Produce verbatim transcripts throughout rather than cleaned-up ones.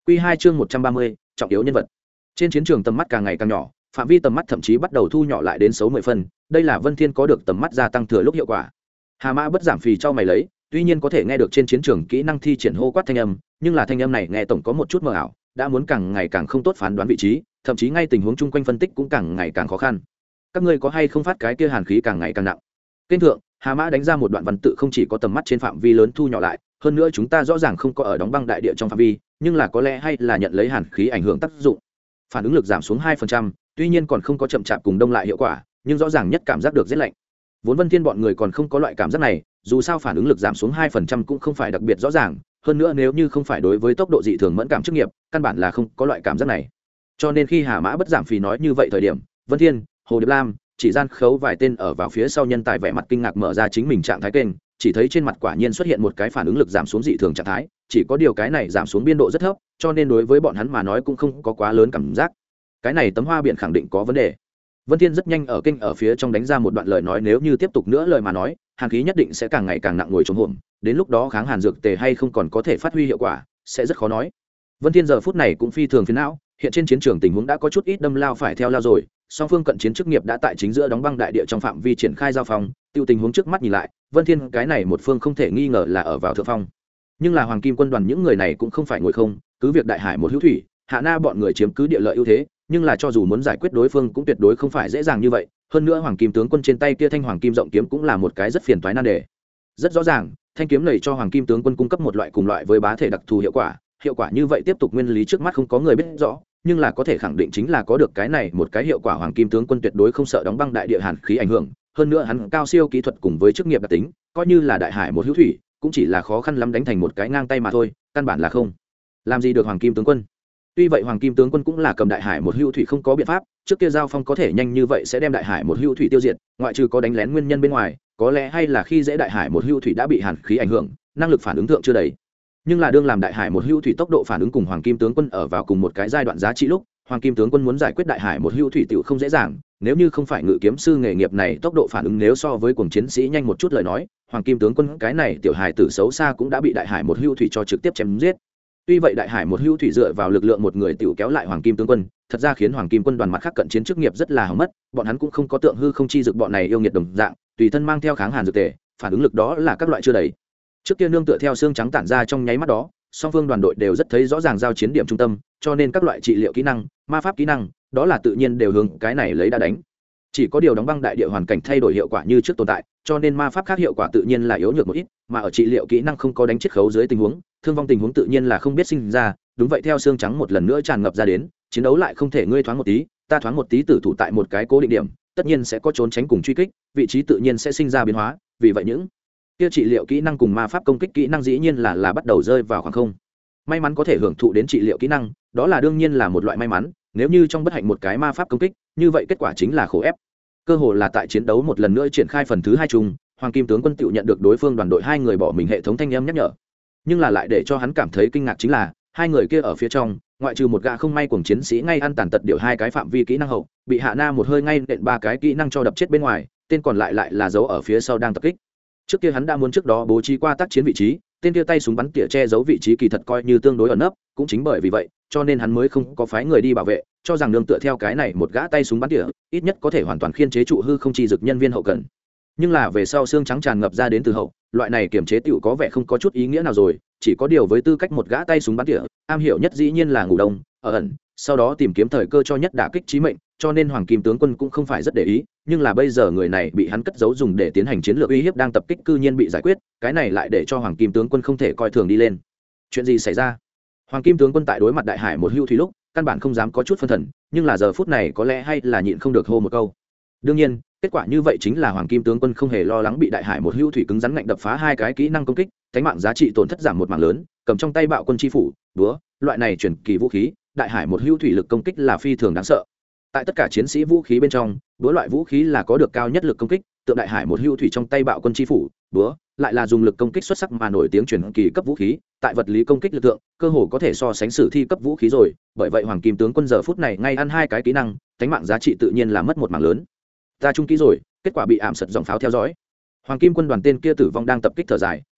Quy hai chương một trăm ba mươi, trọng yếu nhân vật. Trên chiến trường tầm mắt càng ngày càng nhỏ, phạm vi tầm mắt thậm chí bắt đầu thu nhỏ lại đến xấu mười phân, đây là Vân Thiên có được tầm mắt gia tăng thừa lúc hiệu quả. Hà Mã bất giảm phì cho mày lấy, tuy nhiên có thể nghe được trên chiến trường kỹ năng thi triển hô quát thanh âm, nhưng là thanh âm này nghe tổng có một chút mờ ảo, đã muốn càng ngày càng không tốt phán đoán vị trí, thậm chí ngay tình huống chung quanh phân tích cũng càng ngày càng khó khăn. Các ngươi có hay không phát cái kia hàn khí càng ngày càng nặng. Kênh thượng, Hà Mã đánh ra một đoạn văn tự không chỉ có tầm mắt trên phạm vi lớn thu nhỏ lại, hơn nữa chúng ta rõ ràng không có ở đóng băng đại địa trong phạm vi, nhưng là có lẽ hay là nhận lấy hàn khí ảnh hưởng tác dụng. Phản ứng lực giảm xuống hai phần trăm, tuy nhiên còn không có chậm chạp cùng đông lại hiệu quả, nhưng rõ ràng nhất cảm giác được rét lạnh. Vốn Vân Thiên bọn người còn không có loại cảm giác này, dù sao phản ứng lực giảm xuống hai phần trăm cũng không phải đặc biệt rõ ràng, hơn nữa nếu như không phải đối với tốc độ dị thường mẫn cảm chức nghiệp, căn bản là không có loại cảm giác này. Cho nên khi Hà Mã bất giảm phì nói như vậy thời điểm, Vân Thiên, Hồ Điệp Lam, chỉ gian khấu vài tên ở vào phía sau nhân tài vẻ mặt kinh ngạc mở ra chính mình trạng thái kênh, chỉ thấy trên mặt quả nhiên xuất hiện một cái phản ứng lực giảm xuống dị thường trạng thái, chỉ có điều cái này giảm xuống biên độ rất thấp, cho nên đối với bọn hắn mà nói cũng không có quá lớn cảm giác. Cái này tấm hoa biển khẳng định có vấn đề. Vân Thiên rất nhanh ở kênh ở phía trong đánh ra một đoạn lời nói, nếu như tiếp tục nữa lời mà nói, hàn khí nhất định sẽ càng ngày càng nặng ngồi trống hổm, đến lúc đó kháng hàn dược tề hay không còn có thể phát huy hiệu quả, sẽ rất khó nói. Vân Thiên giờ phút này cũng phi thường phiền não, hiện trên chiến trường tình huống đã có chút ít đâm lao phải theo lao rồi, song phương cận chiến chức nghiệp đã tại chính giữa đóng băng đại địa trong phạm vi triển khai giao phong, tiêu tình huống trước mắt nhìn lại, Vân Thiên cái này một phương không thể nghi ngờ là ở vào thượng phong. Nhưng là Hoàng Kim quân đoàn những người này cũng không phải ngồi không, cứ việc đại hải một hữu thủy, Hạ Na bọn người chiếm cứ địa lợi ưu thế, nhưng là cho dù muốn giải quyết đối phương cũng tuyệt đối không phải dễ dàng như vậy, hơn nữa Hoàng Kim tướng quân trên tay kia thanh Hoàng Kim rộng kiếm cũng là một cái rất phiền toái nan đề. Rất rõ ràng, thanh kiếm này cho Hoàng Kim tướng quân cung cấp một loại cùng loại với bá thể đặc thù hiệu quả, hiệu quả như vậy tiếp tục nguyên lý trước mắt không có người biết rõ, nhưng là có thể khẳng định chính là có được cái này một cái hiệu quả Hoàng Kim tướng quân tuyệt đối không sợ đóng băng đại địa hàn khí ảnh hưởng, hơn nữa hắn cao siêu kỹ thuật cùng với chức nghiệp đặc tính, coi như là đại hải một hữu thủy, cũng chỉ là khó khăn lắm đánh thành một cái ngang tay mà thôi, căn bản là không làm gì được Hoàng Kim tướng quân. Tuy vậy Hoàng Kim tướng quân cũng là cầm đại hải một hữu thủy không có biện pháp, trước kia giao phong có thể nhanh như vậy sẽ đem đại hải một hữu thủy tiêu diệt, ngoại trừ có đánh lén nguyên nhân bên ngoài, có lẽ hay là khi dễ đại hải một hữu thủy đã bị hàn khí ảnh hưởng, năng lực phản ứng thượng chưa đầy. Nhưng là đương làm đại hải một hữu thủy tốc độ phản ứng cùng Hoàng Kim tướng quân ở vào cùng một cái giai đoạn giá trị lúc, Hoàng Kim tướng quân muốn giải quyết đại hải một hữu thủy tiểu không dễ dàng, nếu như không phải ngự kiếm sư nghề nghiệp này tốc độ phản ứng nếu so với cuồng chiến sĩ nhanh một chút lời nói, Hoàng Kim tướng quân cái này tiểu hài tử xấu xa cũng đã bị đại hải một hữu thủy cho trực tiếp chém giết. Tuy vậy đại hải một hữu thủy dựa vào lực lượng một người tiểu kéo lại Hoàng Kim tướng quân, thật ra khiến Hoàng Kim quân đoàn mặt khác cận chiến chức nghiệp rất là hỏng mất, bọn hắn cũng không có tượng hư không chi dược bọn này yêu nghiệt đồng dạng, tùy thân mang theo kháng hàn dược tề, phản ứng lực đó là các loại chưa đầy. Trước kia nương tựa theo xương trắng tản ra trong nháy mắt đó, song phương đoàn đội đều rất thấy rõ ràng giao chiến điểm trung tâm, cho nên các loại trị liệu kỹ năng, ma pháp kỹ năng, đó là tự nhiên đều hướng cái này lấy đã đánh. Chỉ có điều đóng băng đại địa hoàn cảnh thay đổi hiệu quả như trước tồn tại, cho nên ma pháp khác hiệu quả tự nhiên là yếu nhược một ít, mà ở trị liệu kỹ năng không có đánh chiết khấu dưới tình huống, thương vong tình huống tự nhiên là không biết sinh ra, đúng vậy theo xương trắng một lần nữa tràn ngập ra đến, chiến đấu lại không thể ngươi thoáng một tí, ta thoáng một tí tử thủ tại một cái cố định điểm, tất nhiên sẽ có trốn tránh cùng truy kích, vị trí tự nhiên sẽ sinh ra biến hóa, vì vậy những kia trị liệu kỹ năng cùng ma pháp công kích kỹ năng dĩ nhiên là là bắt đầu rơi vào khoảng không. May mắn có thể hưởng thụ đến trị liệu kỹ năng, đó là đương nhiên là một loại may mắn, nếu như trong bất hạnh một cái ma pháp công kích, như vậy kết quả chính là khổ ép. Cơ hồ là tại chiến đấu một lần nữa triển khai phần thứ hai chung, Hoàng Kim tướng quân tự nhận được đối phương đoàn đội hai người bỏ mình hệ thống thanh âm nhắc nhở. Nhưng là lại để cho hắn cảm thấy kinh ngạc chính là, hai người kia ở phía trong, ngoại trừ một gã không may cuồng chiến sĩ ngay ăn tàn tật điều hai cái phạm vi kỹ năng hậu, bị Hạ Na một hơi ngay nện ba cái kỹ năng cho đập chết bên ngoài, tên còn lại lại là giấu ở phía sau đang tập kích. Trước kia hắn đã muốn trước đó bố trí qua tác chiến vị trí, tên kia tay súng bắn tỉa che giấu vị trí kỳ thật coi như tương đối ẩn nấp, cũng chính bởi vì vậy, cho nên hắn mới không có phái người đi bảo vệ, cho rằng nương tựa theo cái này một gã tay súng bắn tỉa, ít nhất có thể hoàn toàn khiên chế trụ hư không chi dực nhân viên hậu cần. Nhưng là về sau xương trắng tràn ngập ra đến từ hậu, loại này kiểm chế tiểu có vẻ không có chút ý nghĩa nào rồi, chỉ có điều với tư cách một gã tay súng bắn tỉa, am hiểu nhất dĩ nhiên là ngủ đông, ở ẩn, sau đó tìm kiếm thời cơ cho nhất đả kích chí mệnh, cho nên Hoàng Kim tướng quân cũng không phải rất để ý, nhưng là bây giờ người này bị hắn cất giấu dùng để tiến hành chiến lược uy hiếp đang tập kích cư nhiên bị giải quyết, cái này lại để cho Hoàng Kim tướng quân không thể coi thường đi lên. Chuyện gì xảy ra? Hoàng Kim tướng quân tại đối mặt đại hải một hưu thủy lúc, căn bản không dám có chút phân thần, nhưng là giờ phút này có lẽ hay là nhịn không được hô một câu. Đương nhiên, kết quả như vậy chính là Hoàng Kim tướng quân không hề lo lắng bị đại hải một hưu thủy cứng rắn ngạnh đập phá hai cái kỹ năng công kích, cánh mạng giá trị tổn thất giảm một mảng lớn, cầm trong tay bạo quân chi phủ, búa, loại này truyền kỳ vũ khí, đại hải một hưu thủy lực công kích là phi thường đáng sợ. Tại tất cả chiến sĩ vũ khí bên trong, búa loại vũ khí là có được cao nhất lực công kích, tượng đại hải một hưu thủy trong tay bạo quân chi phủ, búa, lại là dùng lực công kích xuất sắc mà nổi tiếng truyền kỳ cấp vũ khí, tại vật lý công kích lực lượng, cơ hồ có thể so sánh sử thi cấp vũ khí rồi, bởi vậy Hoàng Kim tướng quân giờ phút này ngay ăn hai cái kỹ năng, cánh mạng giá trị tự nhiên là mất một mảng lớn. Ta trung kỹ rồi, kết quả bị ảm sật dòng pháo theo dõi. Hoàng Kim quân đoàn tên kia tử vong đang tập kích thở dài,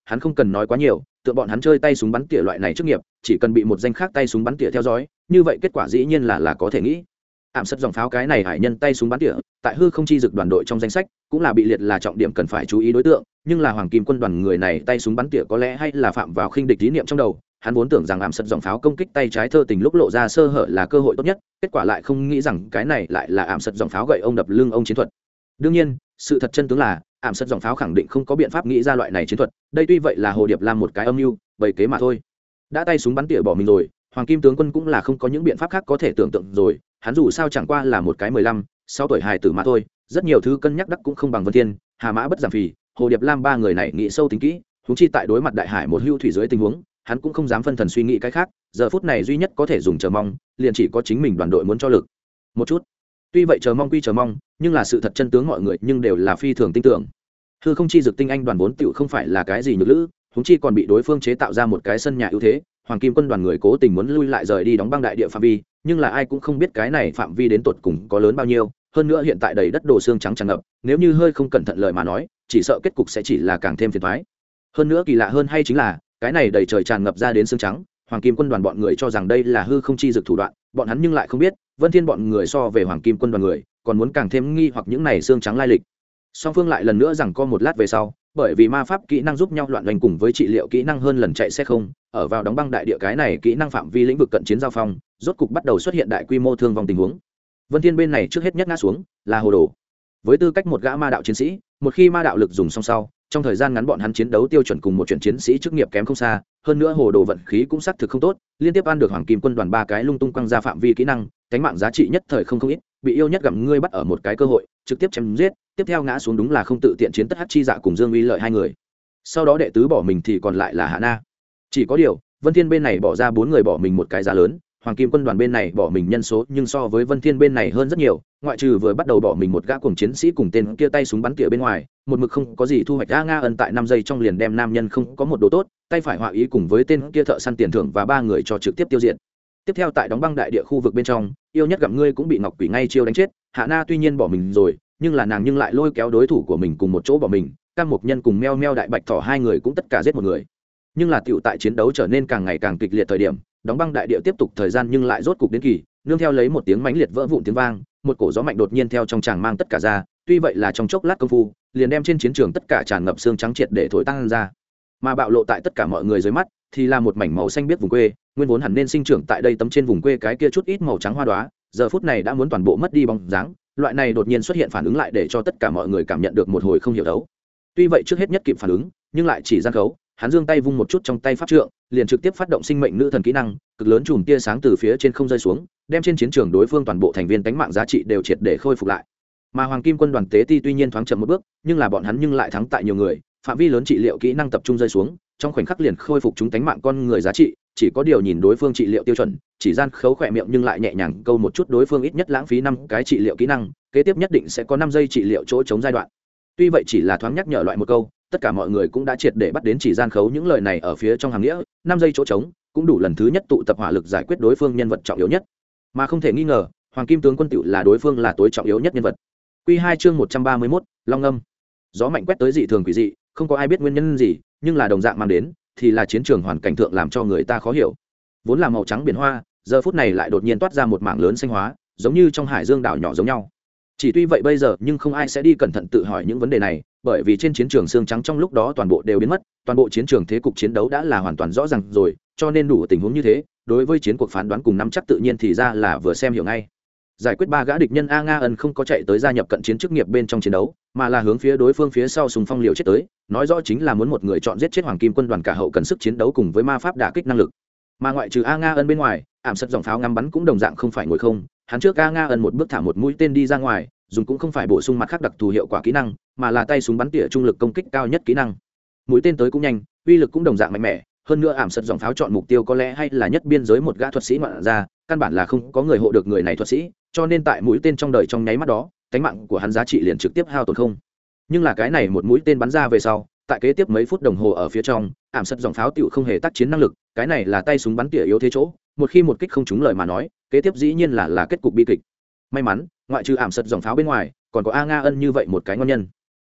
hắn không cần nói quá nhiều, tựa bọn hắn chơi tay súng bắn tỉa loại này chức nghiệp, chỉ cần bị một danh khác tay súng bắn tỉa theo dõi, như vậy kết quả dĩ nhiên là là có thể nghĩ. Ảm sật dòng pháo cái này hải nhân tay súng bắn tỉa, tại hư không chi dực đoàn đội trong danh sách, cũng là bị liệt là trọng điểm cần phải chú ý đối tượng, nhưng là Hoàng Kim quân đoàn người này tay súng bắn tỉa có lẽ hay là phạm vào khinh địch lý niệm trong đầu, hắn vốn tưởng rằng ảm sật dòng pháo công kích tay trái thơ tình lúc lộ ra sơ hở là cơ hội tốt nhất, kết quả lại không nghĩ rằng cái này lại là ảm sật dòng pháo gậy ông đập lưng ông chiến thuật. Đương nhiên, sự thật chân tướng là ảm sật dòng pháo khẳng định không có biện pháp nghĩ ra loại này chiến thuật, đây tuy vậy là Hồ Điệp làm một cái âm mưu, bày kế mà thôi. Đã tay súng bắn tỉa bỏ mình rồi, Hoàng Kim tướng quân cũng là không có những biện pháp khác có thể tưởng tượng rồi, hắn dù sao chẳng qua là một cái mười lăm, sáu tuổi hài tử mà thôi, rất nhiều thứ cân nhắc đắc cũng không bằng Vân Thiên, Hà Mã Bất Giảm Phì, Hồ Điệp Lam ba người này nghĩ sâu tính kỹ, huống chi tại đối mặt đại hải một hưu thủy dưới tình huống, hắn cũng không dám phân thần suy nghĩ cái khác, giờ phút này duy nhất có thể dùng chờ mong, liền chỉ có chính mình đoàn đội muốn cho lực một chút. Tuy vậy chờ mong quy chờ mong, nhưng là sự thật chân tướng mọi người nhưng đều là phi thường tin tưởng. Hư không chi dực tinh anh đoàn vốn tiểu không phải là cái gì nhược lữ, huống chi còn bị đối phương chế tạo ra một cái sân nhà ưu thế, Hoàng Kim quân đoàn người cố tình muốn lui lại rời đi đóng băng đại địa phạm vi, nhưng là ai cũng không biết cái này phạm vi đến tột cùng có lớn bao nhiêu, hơn nữa hiện tại đầy đất đồ xương trắng tràn ngập, nếu như hơi không cẩn thận lời mà nói, chỉ sợ kết cục sẽ chỉ là càng thêm phiền toái. Hơn nữa kỳ lạ hơn hay chính là, cái này đầy trời tràn ngập ra đến xương trắng, Hoàng Kim quân đoàn bọn người cho rằng đây là hư không chi dực thủ đoạn, bọn hắn nhưng lại không biết, Vân Thiên bọn người so về Hoàng Kim quân đoàn người, còn muốn càng thêm nghi hoặc những này xương trắng lai lịch. Song phương lại lần nữa rằng co một lát về sau, bởi vì ma pháp kỹ năng giúp nhau loạn doanh cùng với trị liệu kỹ năng hơn lần chạy xe không, ở vào đóng băng đại địa cái này kỹ năng phạm vi lĩnh vực cận chiến giao phong, rốt cục bắt đầu xuất hiện đại quy mô thương vong tình huống. Vân Thiên bên này trước hết nhất ngã xuống, là Hồ Đồ. Với tư cách một gã ma đạo chiến sĩ, một khi ma đạo lực dùng xong sau, trong thời gian ngắn bọn hắn chiến đấu tiêu chuẩn cùng một chuyển chiến sĩ chức nghiệp kém không xa, hơn nữa Hồ Đồ vận khí cũng xác thực không tốt, liên tiếp ăn được Hoàng Kim quân đoàn ba cái lung tung quăng ra phạm vi kỹ năng, cánh mạng giá trị nhất thời không không ít, bị yêu nhất gặm ngươi bắt ở một cái cơ hội, trực tiếp chém giết, tiếp theo ngã xuống đúng là không tự tiện chiến tất hắc chi dạ cùng Dương Uy Lợi hai người. Sau đó đệ tứ bỏ mình thì còn lại là Hạ Na. Chỉ có điều, Vân Thiên bên này bỏ ra bốn người bỏ mình một cái giá lớn, Hoàng Kim quân đoàn bên này bỏ mình nhân số nhưng so với Vân Thiên bên này hơn rất nhiều, ngoại trừ vừa bắt đầu bỏ mình một gã cuồng chiến sĩ cùng tên kia tay súng bắn tỉa bên ngoài, một mực không có gì thu hoạch. A Nga ẩn tại năm giây trong liền đem nam nhân không có một đồ tốt, tay phải họa ý cùng với tên kia thợ săn tiền thưởng và ba người cho trực tiếp tiêu diệt. Tiếp theo tại đóng băng đại địa khu vực bên trong, yêu nhất gặm ngươi cũng bị Ngọc Quỷ ngay chiêu đánh chết, Hạ Na tuy nhiên bỏ mình rồi, nhưng là nàng nhưng lại lôi kéo đối thủ của mình cùng một chỗ bỏ mình, Cam Mục Nhân cùng Meo Meo Đại Bạch Thỏ hai người cũng tất cả giết một người. Nhưng là tiểu tại chiến đấu trở nên càng ngày càng kịch liệt thời điểm, đóng băng đại địa tiếp tục thời gian nhưng lại rốt cục đến kỳ, nương theo lấy một tiếng mãnh liệt vỡ vụn tiếng vang, một cổ gió mạnh đột nhiên theo trong tràng mang tất cả ra, tuy vậy là trong chốc lát công phu, liền đem trên chiến trường tất cả tràn ngập xương trắng triệt để thổi tăng ra. Mà bạo lộ tại tất cả mọi người dưới mắt, thì là một mảnh màu xanh biếc vùng quê, nguyên vốn hẳn nên sinh trưởng tại đây tấm trên vùng quê cái kia chút ít màu trắng hoa đóa, giờ phút này đã muốn toàn bộ mất đi bóng dáng, loại này đột nhiên xuất hiện phản ứng lại để cho tất cả mọi người cảm nhận được một hồi không hiểu đấu. Tuy vậy trước hết nhất kịp phản ứng, nhưng lại chỉ gian khấu, hắn giương tay vung một chút trong tay pháp trượng, liền trực tiếp phát động sinh mệnh nữ thần kỹ năng, cực lớn chùm tia sáng từ phía trên không rơi xuống, đem trên chiến trường đối phương toàn bộ thành viên tánh mạng giá trị đều triệt để khôi phục lại. Mà Hoàng Kim quân đoàn tế ti tuy nhiên thoáng chậm một bước, nhưng là bọn hắn nhưng lại thắng tại nhiều người, phạm vi lớn trị liệu kỹ năng tập trung rơi xuống, trong khoảnh khắc liền khôi phục chúng tánh mạng con người giá trị, chỉ có điều nhìn đối phương trị liệu tiêu chuẩn, chỉ gian khấu khỏe miệng nhưng lại nhẹ nhàng câu một chút đối phương ít nhất lãng phí năm cái trị liệu kỹ năng, kế tiếp nhất định sẽ có năm giây trị liệu chỗ chống giai đoạn. Tuy vậy chỉ là thoáng nhắc nhở loại một câu, tất cả mọi người cũng đã triệt để bắt đến chỉ gian khấu những lời này ở phía trong hàng nghĩa, năm giây chỗ trống cũng đủ lần thứ nhất tụ tập hỏa lực giải quyết đối phương nhân vật trọng yếu nhất, mà không thể nghi ngờ Hoàng Kim tướng quân tiểu là đối phương là tối trọng yếu nhất nhân vật. Quy hai chương một trăm ba mươi mốt, Long Âm. Gió mạnh quét tới dị thường quỷ dị, không có ai biết nguyên nhân gì, nhưng là đồng dạng mang đến thì là chiến trường hoàn cảnh thượng làm cho người ta khó hiểu. Vốn là màu trắng biển hoa, giờ phút này lại đột nhiên toát ra một mảng lớn xanh hóa, giống như trong hải dương đảo nhỏ giống nhau. Chỉ tuy vậy bây giờ nhưng không ai sẽ đi cẩn thận tự hỏi những vấn đề này, bởi vì trên chiến trường xương trắng trong lúc đó toàn bộ đều biến mất, toàn bộ chiến trường thế cục chiến đấu đã là hoàn toàn rõ ràng rồi, cho nên đủ tình huống như thế, đối với chiến cuộc phán đoán cùng nắm chắc tự nhiên thì ra là vừa xem hiểu ngay. Giải quyết ba gã địch nhân, A Nga ân không có chạy tới gia nhập cận chiến chức nghiệp bên trong chiến đấu, mà là hướng phía đối phương phía sau sùng phong liều chết tới, nói rõ chính là muốn một người chọn giết chết Hoàng Kim quân đoàn cả hậu cần sức chiến đấu cùng với ma pháp đả kích năng lực. Mà ngoại trừ A Nga ân bên ngoài, ảm sật dòng pháo ngắm bắn cũng đồng dạng không phải ngồi không, hắn trước A Nga ân một bước thả một mũi tên đi ra ngoài, dùng cũng không phải bổ sung mặt khác đặc thù hiệu quả kỹ năng, mà là tay súng bắn tỉa trung lực công kích cao nhất kỹ năng. Mũi tên tới cũng nhanh, uy lực cũng đồng dạng mạnh mẽ, hơn nữa ảm sật dòng pháo chọn mục tiêu có lẽ hay là nhất biên giới một gã thuật sĩ ngoạn ra, căn bản là không có người hộ được người này thuật sĩ, cho nên tại mũi tên trong đời trong nháy mắt đó, cánh mạng của hắn giá trị liền trực tiếp hao tổn không. Nhưng là cái này một mũi tên bắn ra về sau, tại kế tiếp mấy phút đồng hồ ở phía trong, ảm sật dòng pháo tiểu không hề tác chiến năng lực, cái này là tay súng bắn tỉa yếu thế chỗ, một khi một kích không trúng lời mà nói, kế tiếp dĩ nhiên là là kết cục bi kịch. May mắn, ngoại trừ ảm sật dòng pháo bên ngoài, còn có A Nga ân như vậy một cái ngon nhân.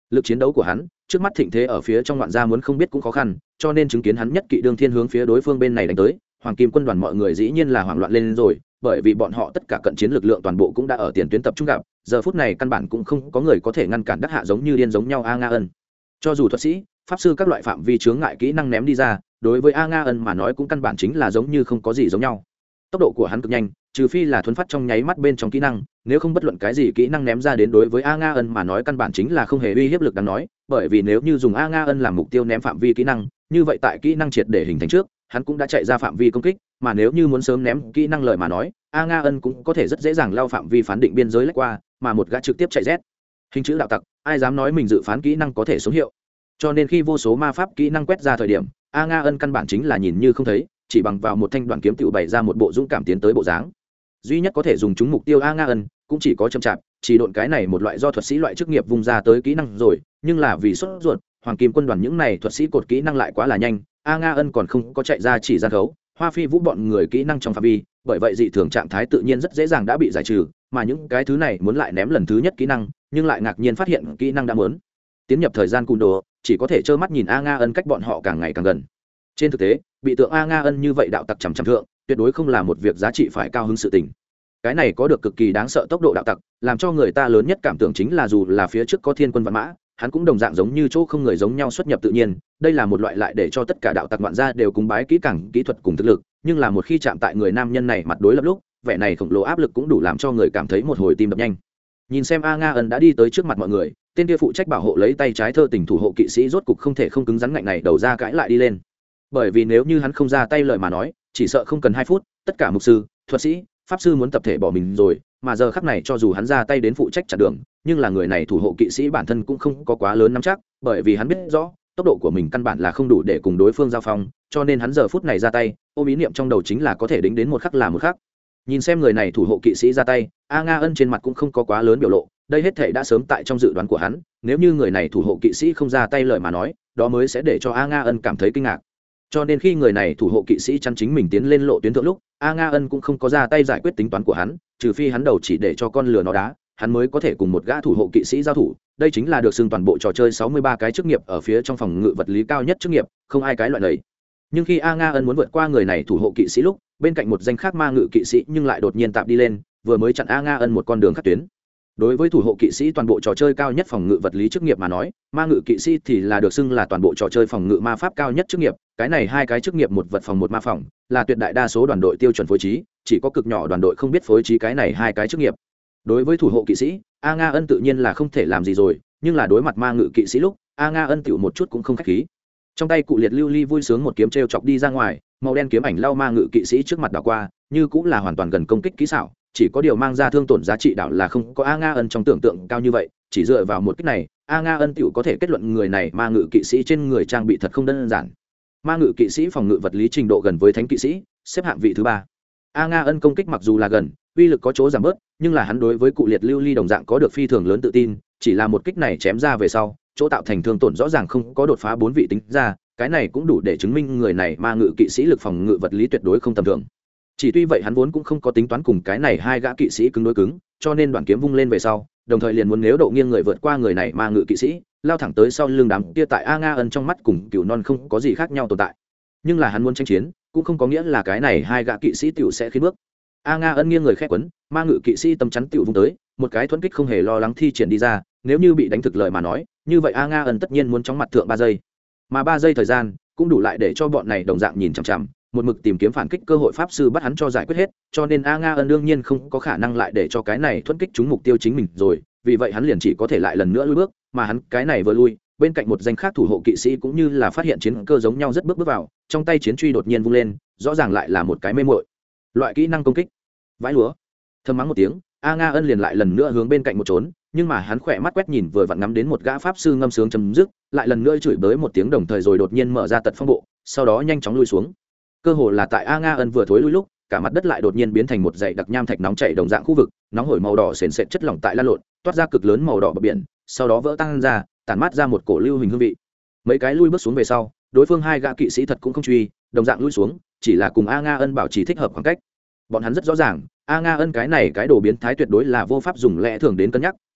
lực chiến đấu của hắn trước mắt thịnh thế ở phía trong ngoạn gia muốn không biết cũng khó khăn, cho nên chứng kiến hắn nhất kỵ đương thiên hướng phía đối phương bên này đánh tới, hoàng kim quân đoàn mọi người dĩ nhiên là hoảng loạn lên rồi, bởi vì bọn họ tất cả cận chiến lực lượng toàn bộ cũng đã ở tiền tuyến tập trung gặp, giờ phút này căn bản cũng không có người có thể ngăn cản đắc hạ giống như điên giống nhau A Nga Ân. Cho dù thuật sĩ pháp sư các loại phạm vi chướng ngại kỹ năng ném đi ra, đối với A Nga Ân mà nói cũng căn bản chính là giống như không có gì giống nhau. Tốc độ của hắn cực nhanh, trừ phi là thuấn phát trong nháy mắt bên trong kỹ năng, nếu không bất luận cái gì kỹ năng ném ra đến đối với A Nga Ân mà nói căn bản chính là không hề uy hiếp lực đáng nói, bởi vì nếu như dùng A Nga Ân làm mục tiêu ném phạm vi kỹ năng, như vậy tại kỹ năng triệt để hình thành trước, hắn cũng đã chạy ra phạm vi công kích, mà nếu như muốn sớm ném kỹ năng lợi mà nói, A Nga Ân cũng có thể rất dễ dàng lao phạm vi phán định biên giới lách qua, mà một gã trực tiếp chạy rét. Hình chữ đạo tặc, ai dám nói mình dự phán kỹ năng có thể sống hiệu. Cho nên khi vô số ma pháp kỹ năng quét ra thời điểm, A Nga Ân căn bản chính là nhìn như không thấy, chỉ bằng vào một thanh đoạn kiếm tựu bày ra một bộ dũng cảm tiến tới bộ dáng. Duy nhất có thể dùng chúng mục tiêu A Nga Ân cũng chỉ có chậm chạp, chỉ độn cái này một loại do thuật sĩ loại chức nghiệp vung ra tới kỹ năng rồi, nhưng là vì sốt ruột, hoàng kim quân đoàn những này thuật sĩ cột kỹ năng lại quá là nhanh, A Nga Ân còn không có chạy ra chỉ gian khấu, Hoa Phi Vũ bọn người kỹ năng trong phạm vi, bởi vậy dị thường trạng thái tự nhiên rất dễ dàng đã bị giải trừ, mà những cái thứ này muốn lại ném lần thứ nhất kỹ năng, nhưng lại ngạc nhiên phát hiện kỹ năng đã muốn tiến nhập thời gian cùn đồ, chỉ có thể trơ mắt nhìn A Nga Ân cách bọn họ càng ngày càng gần. Trên thực tế, bị tượng A Nga Ân như vậy đạo tặc chằm chằm thượng, tuyệt đối không là một việc giá trị phải cao hứng sự tình. Cái này có được cực kỳ đáng sợ tốc độ đạo tặc, làm cho người ta lớn nhất cảm tưởng chính là dù là phía trước có thiên quân vạn mã, hắn cũng đồng dạng giống như chỗ không người giống nhau xuất nhập tự nhiên. Đây là một loại lại để cho tất cả đạo tặc ngoạn gia đều cúng bái kỹ càng kỹ thuật cùng thực lực, nhưng là một khi chạm tại người nam nhân này mặt đối lập lúc, vẻ này khổng lồ áp lực cũng đủ làm cho người cảm thấy một hồi tim đập nhanh. Nhìn xem A Nga Ân đã đi tới trước mặt mọi người, tên kia phụ trách bảo hộ lấy tay trái thơ tình thủ hộ kỵ sĩ rốt cục không thể không cứng rắn ngạnh này đầu ra cãi lại đi lên. Bởi vì nếu như hắn không ra tay lời mà nói, chỉ sợ không cần hai phút, tất cả mục sư, thuật sĩ, pháp sư muốn tập thể bỏ mình rồi, mà giờ khắc này cho dù hắn ra tay đến phụ trách chặn đường, nhưng là người này thủ hộ kỵ sĩ bản thân cũng không có quá lớn nắm chắc, bởi vì hắn biết rõ tốc độ của mình căn bản là không đủ để cùng đối phương giao phong, cho nên hắn giờ phút này ra tay, ôm ý niệm trong đầu chính là có thể đính đến một khắc là một khắc. Nhìn xem người này thủ hộ kỵ sĩ ra tay, A Nga Ân trên mặt cũng không có quá lớn biểu lộ, đây hết thể đã sớm tại trong dự đoán của hắn, nếu như người này thủ hộ kỵ sĩ không ra tay lời mà nói, đó mới sẽ để cho A Nga Ân cảm thấy kinh ngạc. Cho nên khi người này thủ hộ kỵ sĩ chắn chính mình tiến lên lộ tuyến thượng lúc, A Nga Ân cũng không có ra tay giải quyết tính toán của hắn, trừ phi hắn đầu chỉ để cho con lừa nó đá, hắn mới có thể cùng một gã thủ hộ kỵ sĩ giao thủ. Đây chính là được xưng toàn bộ trò chơi sáu mươi ba cái chức nghiệp ở phía trong phòng ngự vật lý cao nhất chức nghiệp, không ai cái loại này. Nhưng khi A Nga Ân muốn vượt qua người này thủ hộ kỵ sĩ lúc, bên cạnh một danh khác ma ngự kỵ sĩ nhưng lại đột nhiên tạm đi lên, vừa mới chặn A Nga Ân một con đường khác tuyến. Đối với thủ hộ kỵ sĩ toàn bộ trò chơi cao nhất phòng ngự vật lý chức nghiệp mà nói, ma ngự kỵ sĩ thì là được xưng là toàn bộ trò chơi phòng ngự ma pháp cao nhất chức nghiệp. Cái này hai cái chức nghiệp một vật phòng một ma phòng, là tuyệt đại đa số đoàn đội tiêu chuẩn phối trí, chỉ có cực nhỏ đoàn đội không biết phối trí cái này hai cái chức nghiệp. Đối với thủ hộ kỵ sĩ, A Nga Ân tự nhiên là không thể làm gì rồi, nhưng là đối mặt ma ngự kỵ sĩ lúc, A Nga Ân tiểu một chút cũng không khách khí. Trong tay cụ liệt lưu ly vui sướng một kiếm treo chọc đi ra ngoài, màu đen kiếm ảnh lao ma ngự kỵ sĩ trước mặt đảo qua, như cũng là hoàn toàn gần công kích kỹ xảo, chỉ có điều mang ra thương tổn giá trị đảo là không có A Nga Ân trong tưởng tượng cao như vậy, chỉ dựa vào một kích này, A Nga Ân tiểu có thể kết luận người này ma ngự kỵ sĩ trên người trang bị thật không đơn giản. Ma ngự kỵ sĩ phòng ngự vật lý trình độ gần với thánh kỵ sĩ, xếp hạng vị thứ ba. A Nga Ân công kích mặc dù là gần, uy lực có chỗ giảm bớt, nhưng là hắn đối với cụ liệt lưu ly đồng dạng có được phi thường lớn tự tin, chỉ là một kích này chém ra về sau, chỗ tạo thành thương tổn rõ ràng không có đột phá bốn vị tính ra, cái này cũng đủ để chứng minh người này ma ngự kỵ sĩ lực phòng ngự vật lý tuyệt đối không tầm thường. Chỉ tuy vậy hắn vốn cũng không có tính toán cùng cái này hai gã kỵ sĩ cứng đối cứng, cho nên đoạn kiếm vung lên về sau, đồng thời liền muốn nếu độ nghiêng người vượt qua người này ma ngự kỵ sĩ, lao thẳng tới sau lưng đám kia tại A Nga Ân trong mắt cùng cừu non không có gì khác nhau tồn tại. Nhưng là hắn muốn tranh chiến, cũng không có nghĩa là cái này hai gã kỵ sĩ tiểu sẽ khiến bước. A Nga Ân nghiêng người khép quấn, ma ngự kỵ sĩ tâm chắn tiểu vung tới, một cái thuẫn kích không hề lo lắng thi triển đi ra, nếu như bị đánh thực lời mà nói, như vậy A Nga Ân tất nhiên muốn chóng mặt thượng ba giây. Mà ba giây thời gian, cũng đủ lại để cho bọn này đồng dạng nhìn chằm chằm, một mực tìm kiếm phản kích cơ hội pháp sư bắt hắn cho giải quyết hết, cho nên A Nga Ân đương nhiên không có khả năng lại để cho cái này thuẫn kích trúng mục tiêu chính mình rồi, vì vậy hắn liền chỉ có thể lại lần nữa lui bước, mà hắn cái này vừa lui, bên cạnh một danh khác thủ hộ kỵ sĩ cũng như là phát hiện chiến cơ giống nhau rất bước bước vào, trong tay chiến truy đột nhiên vung lên, rõ ràng lại là một cái mê muội. Loại kỹ năng công kích. Vãi lúa. Thầm mắng một tiếng, A Nga Ân liền lại lần nữa hướng bên cạnh một trốn, nhưng mà hắn khỏe mắt quét nhìn vừa vặn ngắm đến một gã pháp sư ngâm sướng chấm dứt, lại lần nữa chửi bới một tiếng đồng thời rồi đột nhiên mở ra tật phong bộ, sau đó nhanh chóng lui xuống. Cơ hồ là tại A Nga Ân vừa thối lui lúc, cả mặt đất lại đột nhiên biến thành một dãy đặc nham thạch nóng chảy đồng dạng khu vực, nóng hổi màu đỏ sền sệt chất lỏng tại lan lộn, toát ra cực lớn màu đỏ bờ biển, sau đó vỡ tan ra, tản mát ra một cổ lưu hình hương vị. Mấy cái lui bước xuống về sau, đối phương hai gã kỵ sĩ thật cũng không truy, đồng dạng lui xuống, chỉ là cùng A Nga Ân bảo trì thích hợp khoảng cách. Bọn hắn rất rõ ràng, A Nga Ân cái này cái đồ biến thái tuyệt đối là vô pháp dùng lẽ thường đến cân nhắc,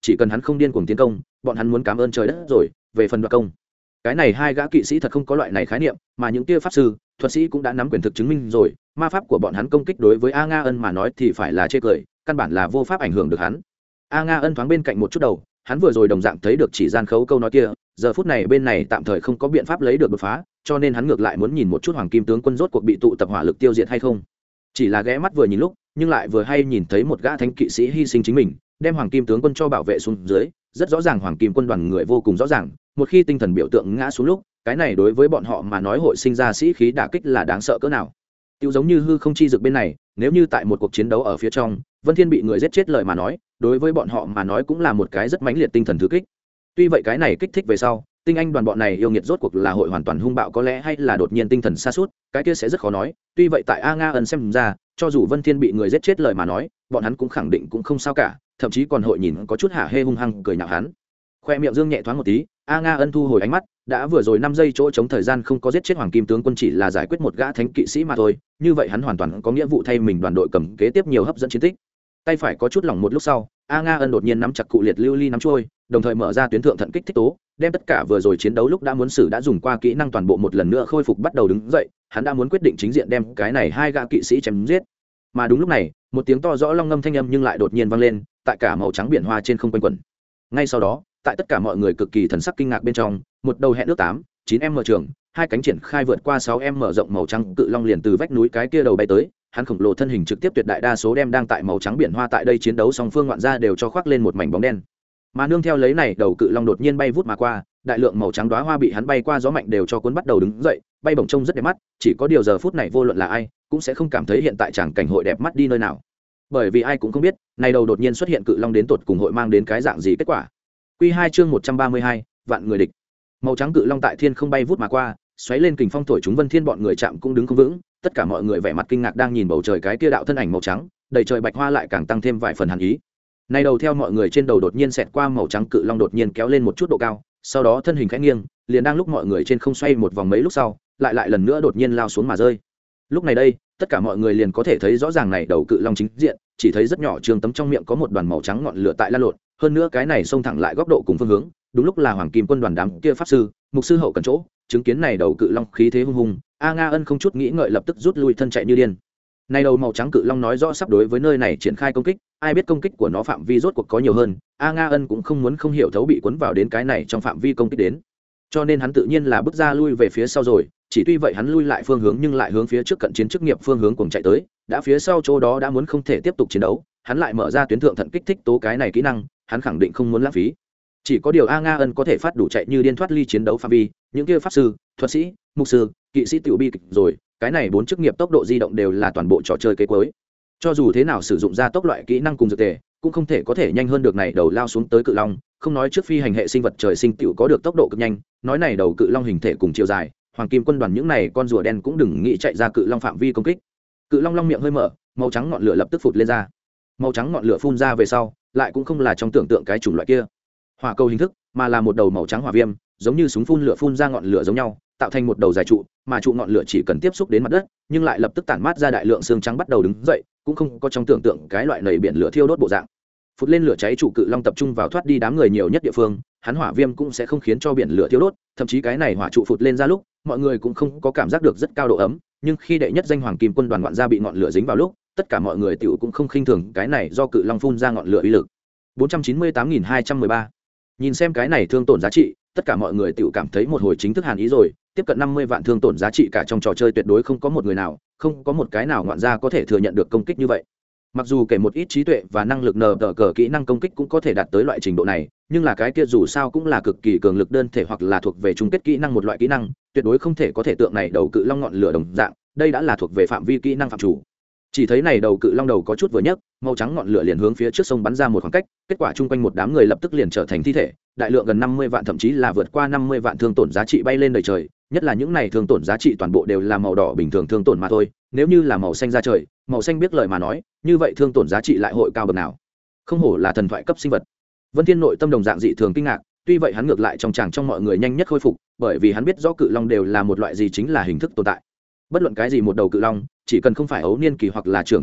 chỉ cần hắn không điên cuồng tiến công bọn hắn muốn cảm ơn trời đất rồi. Về phần đoạt công, cái này hai gã kỵ sĩ thật không có loại này khái niệm, mà những kia pháp sư thuật sĩ cũng đã nắm quyền thực chứng minh rồi, ma pháp của bọn hắn công kích đối với A Nga Ân mà nói thì phải là chê cười, căn bản là vô pháp ảnh hưởng được hắn. A Nga Ân thoáng bên cạnh một chút đầu, hắn vừa rồi đồng dạng thấy được chỉ gian khấu câu nói kia, giờ phút này bên này tạm thời không có biện pháp lấy được đột phá, cho nên hắn ngược lại muốn nhìn một chút hoàng kim tướng quân rốt cuộc bị tụ tập hỏa lực tiêu diệt hay không. Chỉ là ghé mắt vừa nhìn lúc, nhưng lại vừa hay nhìn thấy một gã thánh kỵ sĩ hy sinh chính mình, đem hoàng kim tướng quân cho bảo vệ xuống dưới, rất rõ ràng hoàng kim quân đoàn người vô cùng rõ ràng, một khi tinh thần biểu tượng ngã xuống lúc, cái này đối với bọn họ mà nói hội sinh ra sĩ khí đả kích là đáng sợ cỡ nào. Tiêu giống như hư không chi dược bên này, nếu như tại một cuộc chiến đấu ở phía trong, Vân Thiên bị người giết chết lời mà nói, đối với bọn họ mà nói cũng là một cái rất mãnh liệt tinh thần thứ kích. Tuy vậy cái này kích thích về sau, tinh anh đoàn bọn này yêu nghiệt rốt cuộc là hội hoàn toàn hung bạo có lẽ hay là đột nhiên tinh thần sa sút, cái kia sẽ rất khó nói. Tuy vậy tại A Nga Ân xem ra, cho dù Vân Thiên bị người giết chết lời mà nói, bọn hắn cũng khẳng định cũng không sao cả, thậm chí còn hội nhìn có chút hả hê hung hăng cười nhạo hắn. Khoe miệng dương nhẹ thoáng một tí, A Nga Ân thu hồi ánh mắt, đã vừa rồi năm giây chỗ chống thời gian không có giết chết hoàng kim tướng quân, chỉ là giải quyết một gã thánh kỵ sĩ mà thôi, như vậy hắn hoàn toàn có nghĩa vụ thay mình đoàn đội cầm kế tiếp nhiều hấp dẫn chiến tích. Tay phải có chút lỏng một lúc sau, A Nga Ân đột nhiên nắm chặt cụ liệt lưu ly nắm trôi, đồng thời mở ra tuyến thượng thận kích thích tố, đem tất cả vừa rồi chiến đấu lúc đã muốn xử đã dùng qua kỹ năng toàn bộ một lần nữa khôi phục, bắt đầu đứng dậy, hắn đã muốn quyết định chính diện đem cái này hai gã kỵ sĩ chém giết. Mà đúng lúc này, một tiếng to rõ long ngâm thanh âm nhưng lại đột nhiên vang lên, tại cả màu trắng biển hoa trên không quanh quẩn. Ngay sau đó, tại tất cả mọi người cực kỳ thần sắc kinh ngạc bên trong, một đầu hẹn ước tám, chín em mở trường, hai cánh triển khai vượt qua sáu em mở rộng màu trắng cự long liền từ vách núi cái kia đầu bay tới, hắn khổng lồ thân hình trực tiếp tuyệt đại đa số đem đang tại màu trắng biển hoa tại đây chiến đấu song phương ngoạn ra đều cho khoác lên một mảnh bóng đen. Mà nương theo lấy này, đầu cự long đột nhiên bay vút mà qua, đại lượng màu trắng đóa hoa bị hắn bay qua gió mạnh đều cho cuốn bắt đầu đứng dậy, bay bổng trông rất đẹp mắt, chỉ có điều giờ phút này vô luận là ai cũng sẽ không cảm thấy hiện tại tràng cảnh hội đẹp mắt đi nơi nào. Bởi vì ai cũng không biết, này đầu đột nhiên xuất hiện cự long đến tột cùng hội mang đến cái dạng gì kết quả. Quy hai chương một trăm ba mươi hai, vạn người địch. Màu trắng cự long tại thiên không bay vút mà qua, xoáy lên kình phong thổi chúng Vân Thiên bọn người chạm cũng đứng không vững, tất cả mọi người vẻ mặt kinh ngạc đang nhìn bầu trời cái kia đạo thân ảnh màu trắng, đầy trời bạch hoa lại càng tăng thêm vài phần hàn ý. Này đầu theo mọi người trên đầu đột nhiên xẹt qua màu trắng cự long đột nhiên kéo lên một chút độ cao, sau đó thân hình khẽ nghiêng, liền đang lúc mọi người trên không xoay một vòng mấy lúc sau, lại lại lần nữa đột nhiên lao xuống mà rơi. Lúc này đây, tất cả mọi người liền có thể thấy rõ ràng này đầu cự long chính diện, chỉ thấy rất nhỏ trường tấm trong miệng có một đoàn màu trắng ngọn lửa tại lan lộn, hơn nữa cái này xông thẳng lại góc độ cùng phương hướng, đúng lúc là hoàng kim quân đoàn đám kia pháp sư, mục sư hậu cần chỗ, chứng kiến này đầu cự long khí thế hung hùng, A Nga Ân không chút nghĩ ngợi lập tức rút lui thân chạy như điên. Này đầu màu trắng cự long nói rõ sắp đối với nơi này triển khai công kích, ai biết công kích của nó phạm vi rốt cuộc có nhiều hơn, A Nga Ân cũng không muốn không hiểu thấu bị cuốn vào đến cái này trong phạm vi công kích đến. Cho nên hắn tự nhiên là bước ra lui về phía sau rồi, chỉ tuy vậy hắn lui lại phương hướng nhưng lại hướng phía trước cận chiến chức nghiệp phương hướng cùng chạy tới, đã phía sau chỗ đó đã muốn không thể tiếp tục chiến đấu, hắn lại mở ra tuyến thượng thận kích thích tố cái này kỹ năng, hắn khẳng định không muốn lãng phí. Chỉ có điều A Nga Ân có thể phát đủ chạy như điên thoát ly chiến đấu phạm vi, những kia pháp sư, thuật sĩ, mục sư, kỵ sĩ tiểu bi kịch rồi, cái này bốn chức nghiệp tốc độ di động đều là toàn bộ trò chơi kế cuối. Cho dù thế nào sử dụng ra tốc loại kỹ năng cùng dược tề, cũng không thể có thể nhanh hơn được này đầu lao xuống tới cự long, không nói trước phi hành hệ sinh vật trời sinh tiểu có được tốc độ cực nhanh, nói này đầu cự long hình thể cùng chiều dài, hoàng kim quân đoàn những này con rùa đen cũng đừng nghĩ chạy ra cự long phạm vi công kích. Cự long long miệng hơi mở, màu trắng ngọn lửa lập tức phụt lên ra. Màu trắng ngọn lửa phun ra về sau, lại cũng không là trong tưởng tượng cái chủng loại kia hỏa cầu hình thức, mà là một đầu màu trắng hỏa viêm, giống như súng phun lửa phun ra ngọn lửa giống nhau, tạo thành một đầu dài trụ, mà trụ ngọn lửa chỉ cần tiếp xúc đến mặt đất, nhưng lại lập tức tản mát ra đại lượng xương trắng bắt đầu đứng dậy, cũng không có trong tưởng tượng cái loại nảy biển lửa thiêu đốt bộ dạng. Phút lên lửa cháy trụ cự long tập trung vào thoát đi đám người nhiều nhất địa phương, hắn hỏa viêm cũng sẽ không khiến cho biển lửa thiêu đốt, thậm chí cái này hỏa trụ phụt lên ra lúc, mọi người cũng không có cảm giác được rất cao độ ấm, nhưng khi đệ nhất danh hoàng kim quân đoàn ngoạn ra bị ngọn lửa dính vào lúc, tất cả mọi người tiểu cũng không khinh thường cái này do cự long phun ra ngọn lửa uy lực. bốn trăm chín mươi tám nghìn hai trăm mười ba. Nhìn xem cái này thương tổn giá trị, tất cả mọi người tiểu cảm thấy một hồi chính thức hàn ý rồi, tiếp cận năm mươi vạn thương tổn giá trị cả trong trò chơi tuyệt đối không có một người nào, không có một cái nào ngoạn ra có thể thừa nhận được công kích như vậy. Mặc dù kể một ít trí tuệ và năng lực nờ đỡ cờ kỹ năng công kích cũng có thể đạt tới loại trình độ này, nhưng là cái kia dù sao cũng là cực kỳ cường lực đơn thể hoặc là thuộc về chung kết kỹ năng một loại kỹ năng, tuyệt đối không thể có thể tượng này đầu cự long ngọn lửa đồng dạng, đây đã là thuộc về phạm vi kỹ năng phạm chủ. Chỉ thấy này đầu cự long đầu có chút vừa nhấc, màu trắng ngọn lửa liền hướng phía trước sông bắn ra một khoảng cách, kết quả chung quanh một đám người lập tức liền trở thành thi thể, đại lượng gần năm mươi vạn thậm chí là vượt qua năm mươi vạn thương tổn giá trị bay lên trời trời, nhất là những này thương tổn giá trị toàn bộ đều là màu đỏ bình thường thương tổn mà thôi, nếu như là màu xanh ra trời, màu xanh biết lời mà nói, như vậy thương tổn giá trị lại hội cao bậc nào. Không hổ là thần thoại cấp sinh vật. Vân Thiên nội tâm đồng dạng dị thường kinh ngạc, tuy vậy hắn ngược lại trong chàng trong mọi người nhanh nhất khôi phục, bởi vì hắn biết rõ cự long đều là một loại gì chính là hình thức tồn tại. Bất luận cái gì một đầu cự long, chỉ cần không phải ấu niên kỳ hoặc là trưởng thành kỳ,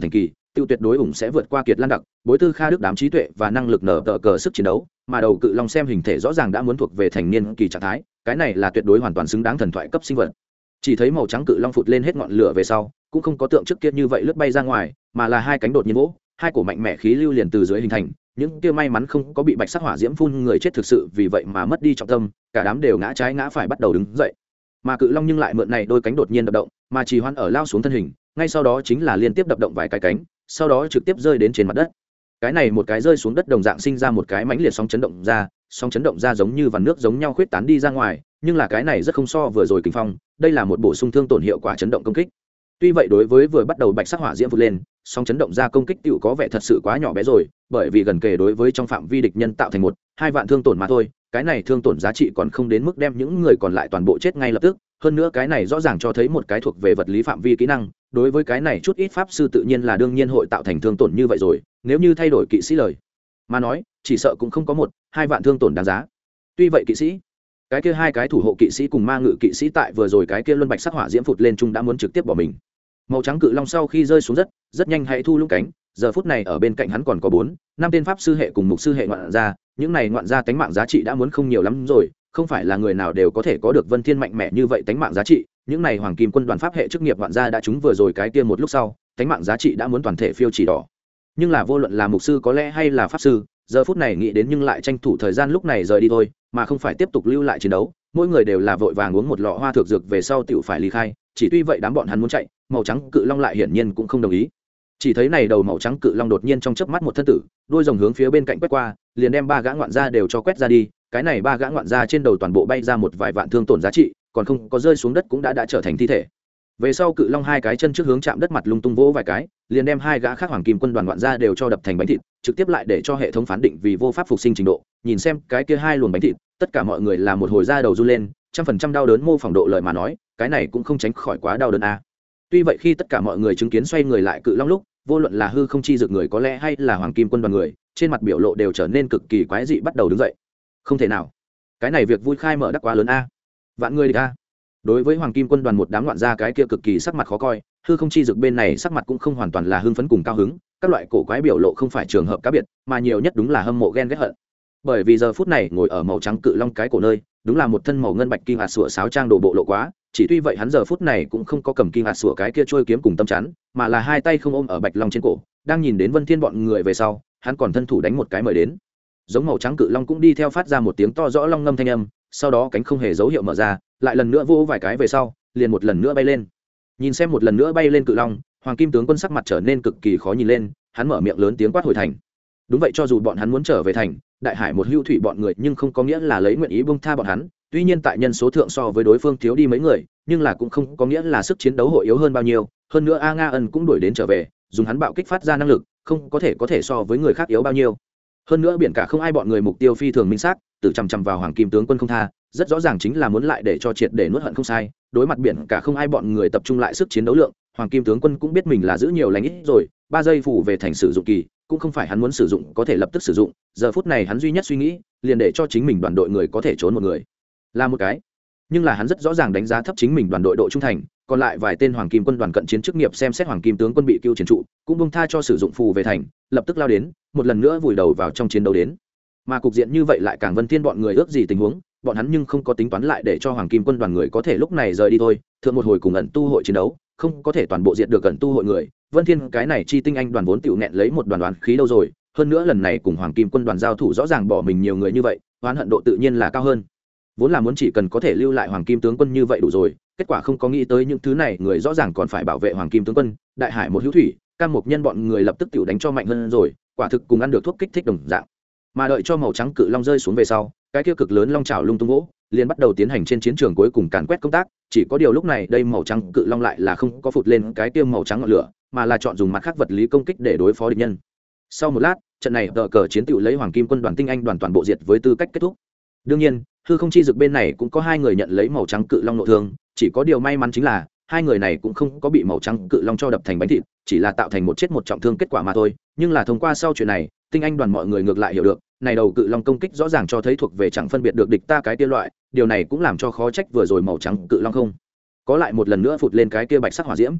tiêu tuyệt đối ủng sẽ vượt qua Kiệt Lan Đặc, Bối Tư Kha Đức đám trí tuệ và năng lực nở tờ cờ sức chiến đấu, mà đầu cự long xem hình thể rõ ràng đã muốn thuộc về thành niên kỳ trạng thái, cái này là tuyệt đối hoàn toàn xứng đáng thần thoại cấp sinh vật. Chỉ thấy màu trắng cự long phụt lên hết ngọn lửa về sau, cũng không có tượng trước kia như vậy lướt bay ra ngoài, mà là hai cánh đột nhiên vỗ, hai cổ mạnh mẽ khí lưu liền từ dưới hình thành, những kia may mắn không có bị bạch sắc hỏa diễm phun người chết thực sự vì vậy mà mất đi trọng tâm, cả đám đều ngã trái ngã phải bắt đầu đứng dậy. Mà cự long nhưng lại mượn này đôi cánh đột nhiên đập động, mà trì hoãn ở lao xuống thân hình, ngay sau đó chính là liên tiếp đập động vài cái cánh, sau đó trực tiếp rơi đến trên mặt đất. Cái này một cái rơi xuống đất đồng dạng sinh ra một cái mãnh liệt sóng chấn động ra, sóng chấn động ra giống như vằn nước giống nhau khuyết tán đi ra ngoài, nhưng là cái này rất không so vừa rồi kình phong, đây là một bổ sung thương tổn hiệu quả chấn động công kích. Tuy vậy đối với vừa bắt đầu bạch sắc hỏa diễm vụt lên, sóng chấn động ra công kích tựu có vẻ thật sự quá nhỏ bé rồi, bởi vì gần kề đối với trong phạm vi địch nhân tạo thành một, hai vạn thương tổn mà thôi, cái này thương tổn giá trị còn không đến mức đem những người còn lại toàn bộ chết ngay lập tức, hơn nữa cái này rõ ràng cho thấy một cái thuộc về vật lý phạm vi kỹ năng, đối với cái này chút ít pháp sư tự nhiên là đương nhiên hội tạo thành thương tổn như vậy rồi, nếu như thay đổi kỵ sĩ lời mà nói, chỉ sợ cũng không có một, hai vạn thương tổn đáng giá. Tuy vậy kỵ sĩ, cái kia hai cái thủ hộ kỵ sĩ cùng ma ngự kỵ sĩ tại vừa rồi cái kia luân bạch sắc hỏa diễm phụt lên chung đã muốn trực tiếp bỏ mình. Màu trắng cự long sau khi rơi xuống rất rất nhanh hãy thu lũng cánh, giờ phút này ở bên cạnh hắn còn có bốn năm tên pháp sư hệ cùng mục sư hệ ngoạn gia, những này ngoạn gia tánh mạng giá trị đã muốn không nhiều lắm rồi, không phải là người nào đều có thể có được Vân Thiên mạnh mẽ như vậy tánh mạng giá trị, những này hoàng kim quân đoàn pháp hệ chức nghiệp ngoạn gia đã trúng vừa rồi cái kia một lúc sau, tánh mạng giá trị đã muốn toàn thể phiêu chỉ đỏ. Nhưng là vô luận là mục sư có lẽ hay là pháp sư, giờ phút này nghĩ đến nhưng lại tranh thủ thời gian lúc này rời đi thôi, mà không phải tiếp tục lưu lại chiến đấu, mỗi người đều là vội vàng uống một lọ hoa thược dược về sau tiểu phải ly khai, chỉ tuy vậy đám bọn hắn muốn chạy, màu trắng cự long lại hiển nhiên cũng không đồng ý. Chỉ thấy này đầu màu trắng cự long đột nhiên trong chớp mắt một thân tử, đuôi rồng hướng phía bên cạnh quét qua, liền đem ba gã ngoạn gia đều cho quét ra đi, cái này ba gã ngoạn gia trên đầu toàn bộ bay ra một vài vạn thương tổn giá trị, còn không có rơi xuống đất cũng đã đã trở thành thi thể. Về sau cự long hai cái chân trước hướng chạm đất mặt lung tung vỗ vài cái, liền đem hai gã khác hoàng kim quân đoàn ngoạn gia đều cho đập thành bánh thịt, trực tiếp lại để cho hệ thống phán định vì vô pháp phục sinh trình độ. Nhìn xem cái kia hai luồng bánh thịt, tất cả mọi người là một hồi da đầu run lên, trăm phần trăm đau đớn mô phỏng độ lời mà nói, cái này cũng không tránh khỏi quá đau đớn a. Tuy vậy khi tất cả mọi người chứng kiến xoay người lại cự long lúc, vô luận là hư không chi dược người có lẽ hay là hoàng kim quân đoàn người, trên mặt biểu lộ đều trở nên cực kỳ quái dị bắt đầu đứng dậy. Không thể nào, cái này việc vui khai mở đắc quá lớn a. Vạn người địch a. Đối với hoàng kim quân đoàn một đám loạn gia cái kia cực kỳ sắc mặt khó coi, hư không chi dược bên này sắc mặt cũng không hoàn toàn là hưng phấn cùng cao hứng, các loại cổ quái biểu lộ không phải trường hợp cá biệt, mà nhiều nhất đúng là hâm mộ ghen ghét hận. Bởi vì giờ phút này ngồi ở màu trắng cự long cái cổ nơi, đúng là một thân màu ngân bạch kim hạt sủa sáo trang đồ bộ lộ quá, chỉ tuy vậy hắn giờ phút này cũng không có cầm kim hạt sủa cái kia trôi kiếm cùng tâm chắn, mà là hai tay không ôm ở bạch long trên cổ, đang nhìn đến Vân Thiên bọn người về sau, hắn còn thân thủ đánh một cái mời đến. Giống màu trắng cự long cũng đi theo phát ra một tiếng to rõ long ngâm thanh âm, sau đó cánh không hề dấu hiệu mở ra, lại lần nữa vỗ vài cái về sau, liền một lần nữa bay lên. Nhìn xem một lần nữa bay lên cự long, hoàng kim tướng quân sắc mặt trở nên cực kỳ khó nhìn lên, hắn mở miệng lớn tiếng quát hồi thành. Đúng vậy, cho dù bọn hắn muốn trở về thành, đại hải một hưu thủy bọn người nhưng không có nghĩa là lấy nguyện ý buông tha bọn hắn, tuy nhiên tại nhân số thượng so với đối phương thiếu đi mấy người, nhưng là cũng không có nghĩa là sức chiến đấu hội yếu hơn bao nhiêu, hơn nữa A Nga ân cũng đuổi đến trở về, dùng hắn bạo kích phát ra năng lực, không có thể có thể so với người khác yếu bao nhiêu. Hơn nữa biển cả không ai bọn người mục tiêu phi thường minh xác, tự chằm chằm vào hoàng kim tướng quân không tha, rất rõ ràng chính là muốn lại để cho triệt để nuốt hận không sai. Đối mặt biển cả không ai bọn người tập trung lại sức chiến đấu lượng, hoàng kim tướng quân cũng biết mình là giữ nhiều lành ít rồi, ba giây phủ về thành sử dụng kỳ, cũng không phải hắn muốn sử dụng có thể lập tức sử dụng, giờ phút này hắn duy nhất suy nghĩ, liền để cho chính mình đoàn đội người có thể trốn một người, là một cái. Nhưng là hắn rất rõ ràng đánh giá thấp chính mình đoàn đội độ trung thành, còn lại vài tên hoàng kim quân đoàn cận chiến chức nghiệp xem xét hoàng kim tướng quân bị cứu chiến trụ, cũng buông tha cho sử dụng phù về thành, lập tức lao đến, một lần nữa vùi đầu vào trong chiến đấu đến. Mà cục diện như vậy lại càng Vân Thiên bọn người ước gì tình huống, bọn hắn nhưng không có tính toán lại để cho hoàng kim quân đoàn người có thể lúc này rời đi thôi, thượng một hồi cùng ẩn tu hội chiến đấu, không có thể toàn bộ diệt được ẩn tu hội người, Vân Thiên cái này chi tinh anh đoàn vốn tiểu nghẹn lấy một đoàn đoàn khí đâu rồi, hơn nữa lần này cùng hoàng kim quân đoàn giao thủ rõ ràng bỏ mình nhiều người như vậy, oán hận độ tự nhiên là cao hơn. Vốn là muốn chỉ cần có thể lưu lại hoàng kim tướng quân như vậy đủ rồi, kết quả không có nghĩ tới những thứ này người rõ ràng còn phải bảo vệ hoàng kim tướng quân, đại hải một hữu thủy, cam mục nhân bọn người lập tức tiểu đánh cho mạnh hơn rồi, quả thực cùng ăn được thuốc kích thích đồng dạng. Mà đợi cho màu trắng cự long rơi xuống về sau, cái kia cực lớn long trào lung tung vỗ, liền bắt đầu tiến hành trên chiến trường cuối cùng càn quét công tác, chỉ có điều lúc này đây màu trắng cự long lại là không có phụt lên cái tiêm màu trắng ngọn lửa, mà là chọn dùng mặt khác vật lý công kích để đối phó địch nhân. Sau một lát, trận này tờ cờ chiến tựu lấy hoàng kim quân đoàn tinh anh đoàn toàn bộ diệt với tư cách kết thúc. Đương nhiên, hư không chi dực bên này cũng có hai người nhận lấy màu trắng cự long nội thương, chỉ có điều may mắn chính là hai người này cũng không có bị màu trắng cự long cho đập thành bánh thịt, chỉ là tạo thành một chết một trọng thương kết quả mà thôi. Nhưng là thông qua sau chuyện này, tinh anh đoàn mọi người ngược lại hiểu được, này đầu cự long công kích rõ ràng cho thấy thuộc về chẳng phân biệt được địch ta cái kia loại, điều này cũng làm cho khó trách vừa rồi màu trắng cự long không có lại một lần nữa phụt lên cái kia bạch sắc hỏa diễm.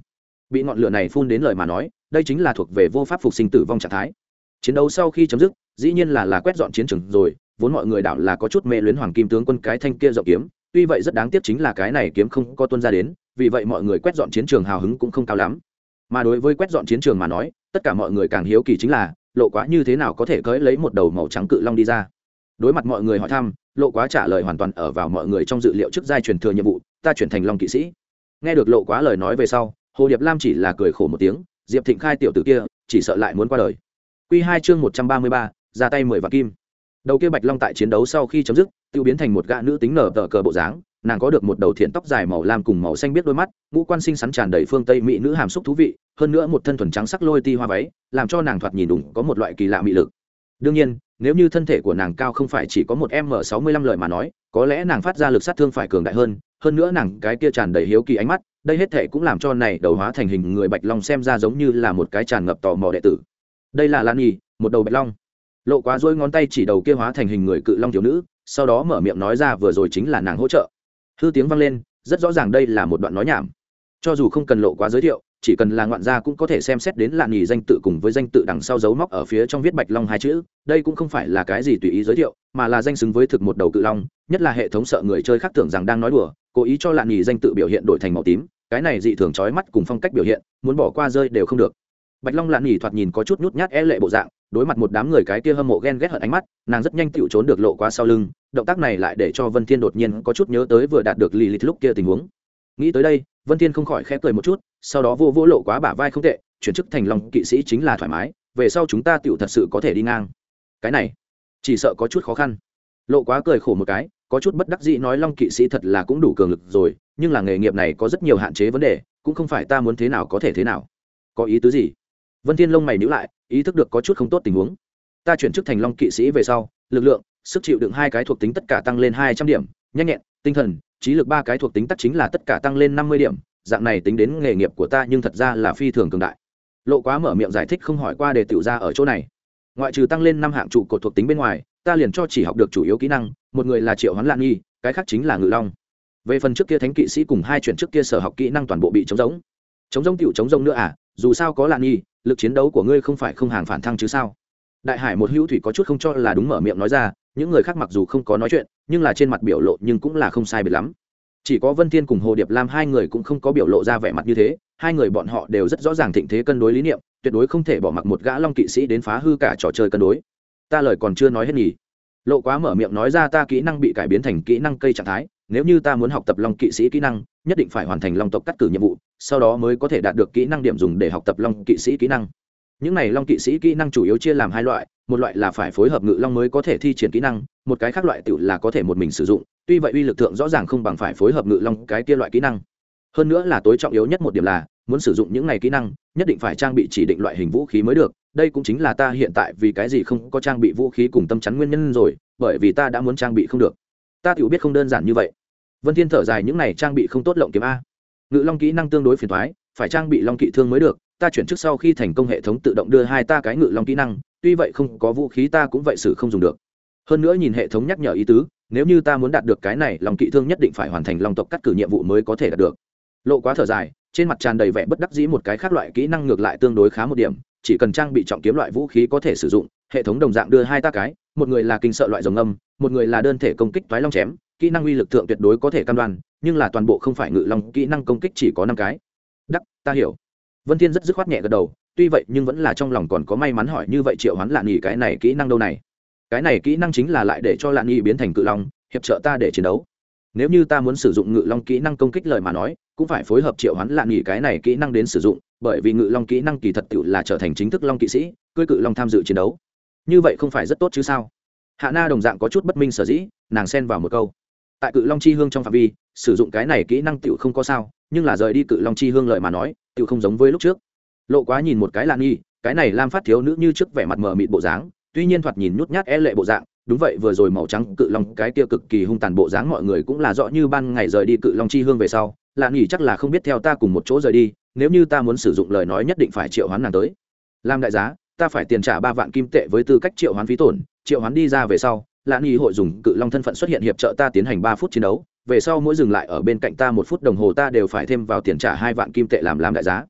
bị ngọn lửa này phun đến lời mà nói đây chính là thuộc về vô pháp phục sinh tử vong trạng thái. Chiến đấu sau khi chấm dứt dĩ nhiên là là quét dọn chiến trường rồi, vốn mọi người đảo là có chút mê luyến hoàng kim tướng quân cái thanh kia rộng kiếm, tuy vậy rất đáng tiếc chính là cái này kiếm không có tuân ra đến, vì vậy mọi người quét dọn chiến trường hào hứng cũng không cao lắm. Mà đối với quét dọn chiến trường mà nói, tất cả mọi người càng hiếu kỳ chính là Lộ Quá như thế nào có thể cưỡi lấy một đầu màu trắng cự long đi ra. Đối mặt mọi người hỏi thăm, Lộ Quá trả lời hoàn toàn ở vào mọi người trong dự liệu trước giai truyền thừa nhiệm vụ, ta chuyển thành long kỵ sĩ. Nghe được Lộ Quá lời nói về sau, Hồ Điệp Lam chỉ là cười khổ một tiếng, Diệp Thịnh Khai tiểu tử kia chỉ sợ lại muốn qua đời. Quy hai chương một trăm ba mươi ba, ra tay mười vạn kim. Đầu kia bạch long tại chiến đấu sau khi chấm dứt, tiêu biến thành một gã nữ tính nở tờ cờ bộ dáng, nàng có được một đầu thiện tóc dài màu lam cùng màu xanh biết đôi mắt, ngũ quan xinh xắn tràn đầy phương tây mỹ nữ hàm xúc thú vị, hơn nữa một thân thuần trắng sắc lôi ti hoa váy, làm cho nàng thoạt nhìn đủng có một loại kỳ lạ mị lực. Đương nhiên, nếu như thân thể của nàng cao không phải chỉ có một m sáu mươi lăm lời mà nói, có lẽ nàng phát ra lực sát thương phải cường đại hơn, hơn nữa nàng cái kia tràn đầy hiếu kỳ ánh mắt, đây hết thể cũng làm cho này đầu hóa thành hình người bạch long xem ra giống như là một cái tràn ngập tò mò đệ tử. Đây là Lan Nhi, một đầu bạch long. Lộ Quá dỗi ngón tay chỉ đầu kia hóa thành hình người cự long thiếu nữ, sau đó mở miệng nói ra vừa rồi chính là nàng hỗ trợ. Hư tiếng vang lên, rất rõ ràng đây là một đoạn nói nhảm. Cho dù không cần Lộ Quá giới thiệu, chỉ cần là ngoạn gia cũng có thể xem xét đến Lan Nhi danh tự cùng với danh tự đằng sau dấu móc ở phía trong viết bạch long hai chữ, đây cũng không phải là cái gì tùy ý giới thiệu, mà là danh xứng với thực một đầu cự long, nhất là hệ thống sợ người chơi khác tưởng rằng đang nói đùa, cố ý cho Lan Nhi danh tự biểu hiện đổi thành màu tím, cái này dị thường chói mắt cùng phong cách biểu hiện, muốn bỏ qua rơi đều không được. Bạch long Lan Nhi thoạt nhìn có chút nhút nhát e lệ bộ dạng, đối mặt một đám người cái kia hâm mộ ghen ghét hận ánh mắt, nàng rất nhanh tựu trốn được Lộ Quá sau lưng, động tác này lại để cho Vân Thiên đột nhiên có chút nhớ tới vừa đạt được Lilith lúc kia tình huống. Nghĩ tới đây, Vân Thiên không khỏi khẽ cười một chút, sau đó vô vô Lộ Quá bả vai không tệ, chuyển chức thành long kỵ sĩ chính là thoải mái, về sau chúng ta tựu thật sự có thể đi ngang. Cái này, chỉ sợ có chút khó khăn. Lộ Quá cười khổ một cái, có chút bất đắc dĩ nói long kỵ sĩ thật là cũng đủ cường lực rồi, nhưng là nghề nghiệp này có rất nhiều hạn chế vấn đề, cũng không phải ta muốn thế nào có thể thế nào. Có ý tứ gì? Vân Thiên lông mày nhíu lại, ý thức được có chút không tốt tình huống. Ta chuyển chức thành long kỵ sĩ về sau, lực lượng, sức chịu đựng hai cái thuộc tính tất cả tăng lên hai trăm điểm, nhanh nhẹn, tinh thần, trí lực ba cái thuộc tính tất chính là tất cả tăng lên năm mươi điểm, dạng này tính đến nghề nghiệp của ta nhưng thật ra là phi thường cường đại. Lộ Quá mở miệng giải thích không hỏi qua đề tiểu ra ở chỗ này. Ngoại trừ tăng lên năm hạng trụ cột thuộc tính bên ngoài, ta liền cho chỉ học được chủ yếu kỹ năng, một người là triệu hoán Lan Nhi, cái khác chính là ngự long. Về phần trước kia thánh kỵ sĩ cùng hai chuyển trước kia sở học kỹ năng toàn bộ bị trống rỗng. Trống rỗng tiểu trống rỗng nữa à, dù sao có Lan Nhi, lực chiến đấu của ngươi không phải không hàng phản thăng chứ sao? Đại Hải một hữu thủy có chút không cho là đúng mở miệng nói ra, những người khác mặc dù không có nói chuyện, nhưng là trên mặt biểu lộ nhưng cũng là không sai biệt lắm. Chỉ có Vân Thiên cùng Hồ Điệp Lam hai người cũng không có biểu lộ ra vẻ mặt như thế, hai người bọn họ đều rất rõ ràng thịnh thế cân đối lý niệm, tuyệt đối không thể bỏ mặc một gã long kỵ sĩ đến phá hư cả trò chơi cân đối. Ta lời còn chưa nói hết nhỉ? Lộ Quá mở miệng nói ra ta kỹ năng bị cải biến thành kỹ năng cây trạng thái, nếu như ta muốn học tập long kỵ sĩ kỹ năng, nhất định phải hoàn thành long tộc cắt cử nhiệm vụ, sau đó mới có thể đạt được kỹ năng điểm dùng để học tập long kỵ sĩ kỹ năng. Những này long kỵ sĩ kỹ năng chủ yếu chia làm hai loại, một loại là phải phối hợp ngự long mới có thể thi triển kỹ năng, một cái khác loại tiểu là có thể một mình sử dụng, tuy vậy uy lực thượng rõ ràng không bằng phải phối hợp ngự long cái kia loại kỹ năng. Hơn nữa là tối trọng yếu nhất một điểm là, muốn sử dụng những này kỹ năng, nhất định phải trang bị chỉ định loại hình vũ khí mới được, đây cũng chính là ta hiện tại vì cái gì không có trang bị vũ khí cùng tâm chắn nguyên nhân rồi, bởi vì ta đã muốn trang bị không được. Ta tiểu biết không đơn giản như vậy. Vân Thiên thở dài những này trang bị không tốt lộng kiếm a. Ngự long kỹ năng tương đối phiền toái, phải trang bị long kỵ thương mới được, ta chuyển trước sau khi thành công hệ thống tự động đưa hai ta cái ngự long kỹ năng, tuy vậy không có vũ khí ta cũng vậy xử không dùng được. Hơn nữa nhìn hệ thống nhắc nhở ý tứ, nếu như ta muốn đạt được cái này long kỵ thương nhất định phải hoàn thành long tộc cắt cử nhiệm vụ mới có thể đạt được. Lộ Quá thở dài, trên mặt tràn đầy vẻ bất đắc dĩ, một cái khác loại kỹ năng ngược lại tương đối khá một điểm, chỉ cần trang bị trọng kiếm loại vũ khí có thể sử dụng, hệ thống đồng dạng đưa hai ta cái, một người là kinh sợ loại rồng âm, một người là đơn thể công kích toái long chém, kỹ năng uy lực thượng tuyệt đối có thể cam đoan, nhưng là toàn bộ không phải ngự long kỹ năng công kích chỉ có năm cái. Đắc, ta hiểu. Vân Thiên rất dứt khoát nhẹ gật đầu, tuy vậy nhưng vẫn là trong lòng còn có may mắn hỏi như vậy triệu hoán Lạn Nghị cái này kỹ năng đâu này? Cái này kỹ năng chính là lại để cho Lạn Nghị biến thành cự long, hiệp trợ ta để chiến đấu. Nếu như ta muốn sử dụng ngự long kỹ năng công kích lời mà nói, cũng phải phối hợp triệu hoán Lạn Nghị cái này kỹ năng đến sử dụng, bởi vì ngự long kỹ năng kỳ thật tựu là trở thành chính thức long kỵ sĩ, cưỡi cự long tham dự chiến đấu. Như vậy không phải rất tốt chứ sao? Hạ Na đồng dạng có chút bất minh sở dĩ, nàng xen vào một câu. Tại cự long chi hương trong phạm vi, sử dụng cái này kỹ năng tựu không có sao, nhưng là rời đi cự long chi hương lời mà nói, tựu không giống với lúc trước. Lộ Quá nhìn một cái Lạn Nghị, cái này lam phát thiếu nữ như trước vẻ mặt mờ mịt bộ dáng, tuy nhiên thoạt nhìn nhút nhát e lệ bộ dạng, đúng vậy vừa rồi màu trắng cự long cái kia cực kỳ hung tàn bộ dáng mọi người cũng là rõ như ban ngày rời đi cự long chi hương về sau, Lạn Nghị chắc là không biết theo ta cùng một chỗ rời đi, nếu như ta muốn sử dụng lời nói nhất định phải triệu hoán nàng tới. Làm đại giá, ta phải tiền trả ba vạn kim tệ với tư cách triệu hoán phí tổn, triệu hoán đi ra về sau, Lạn Nghị hội dùng cự long thân phận xuất hiện hiệp trợ ta tiến hành ba phút chiến đấu, về sau mỗi dừng lại ở bên cạnh ta một phút đồng hồ ta đều phải thêm vào tiền trả hai vạn kim tệ làm làm đại giá.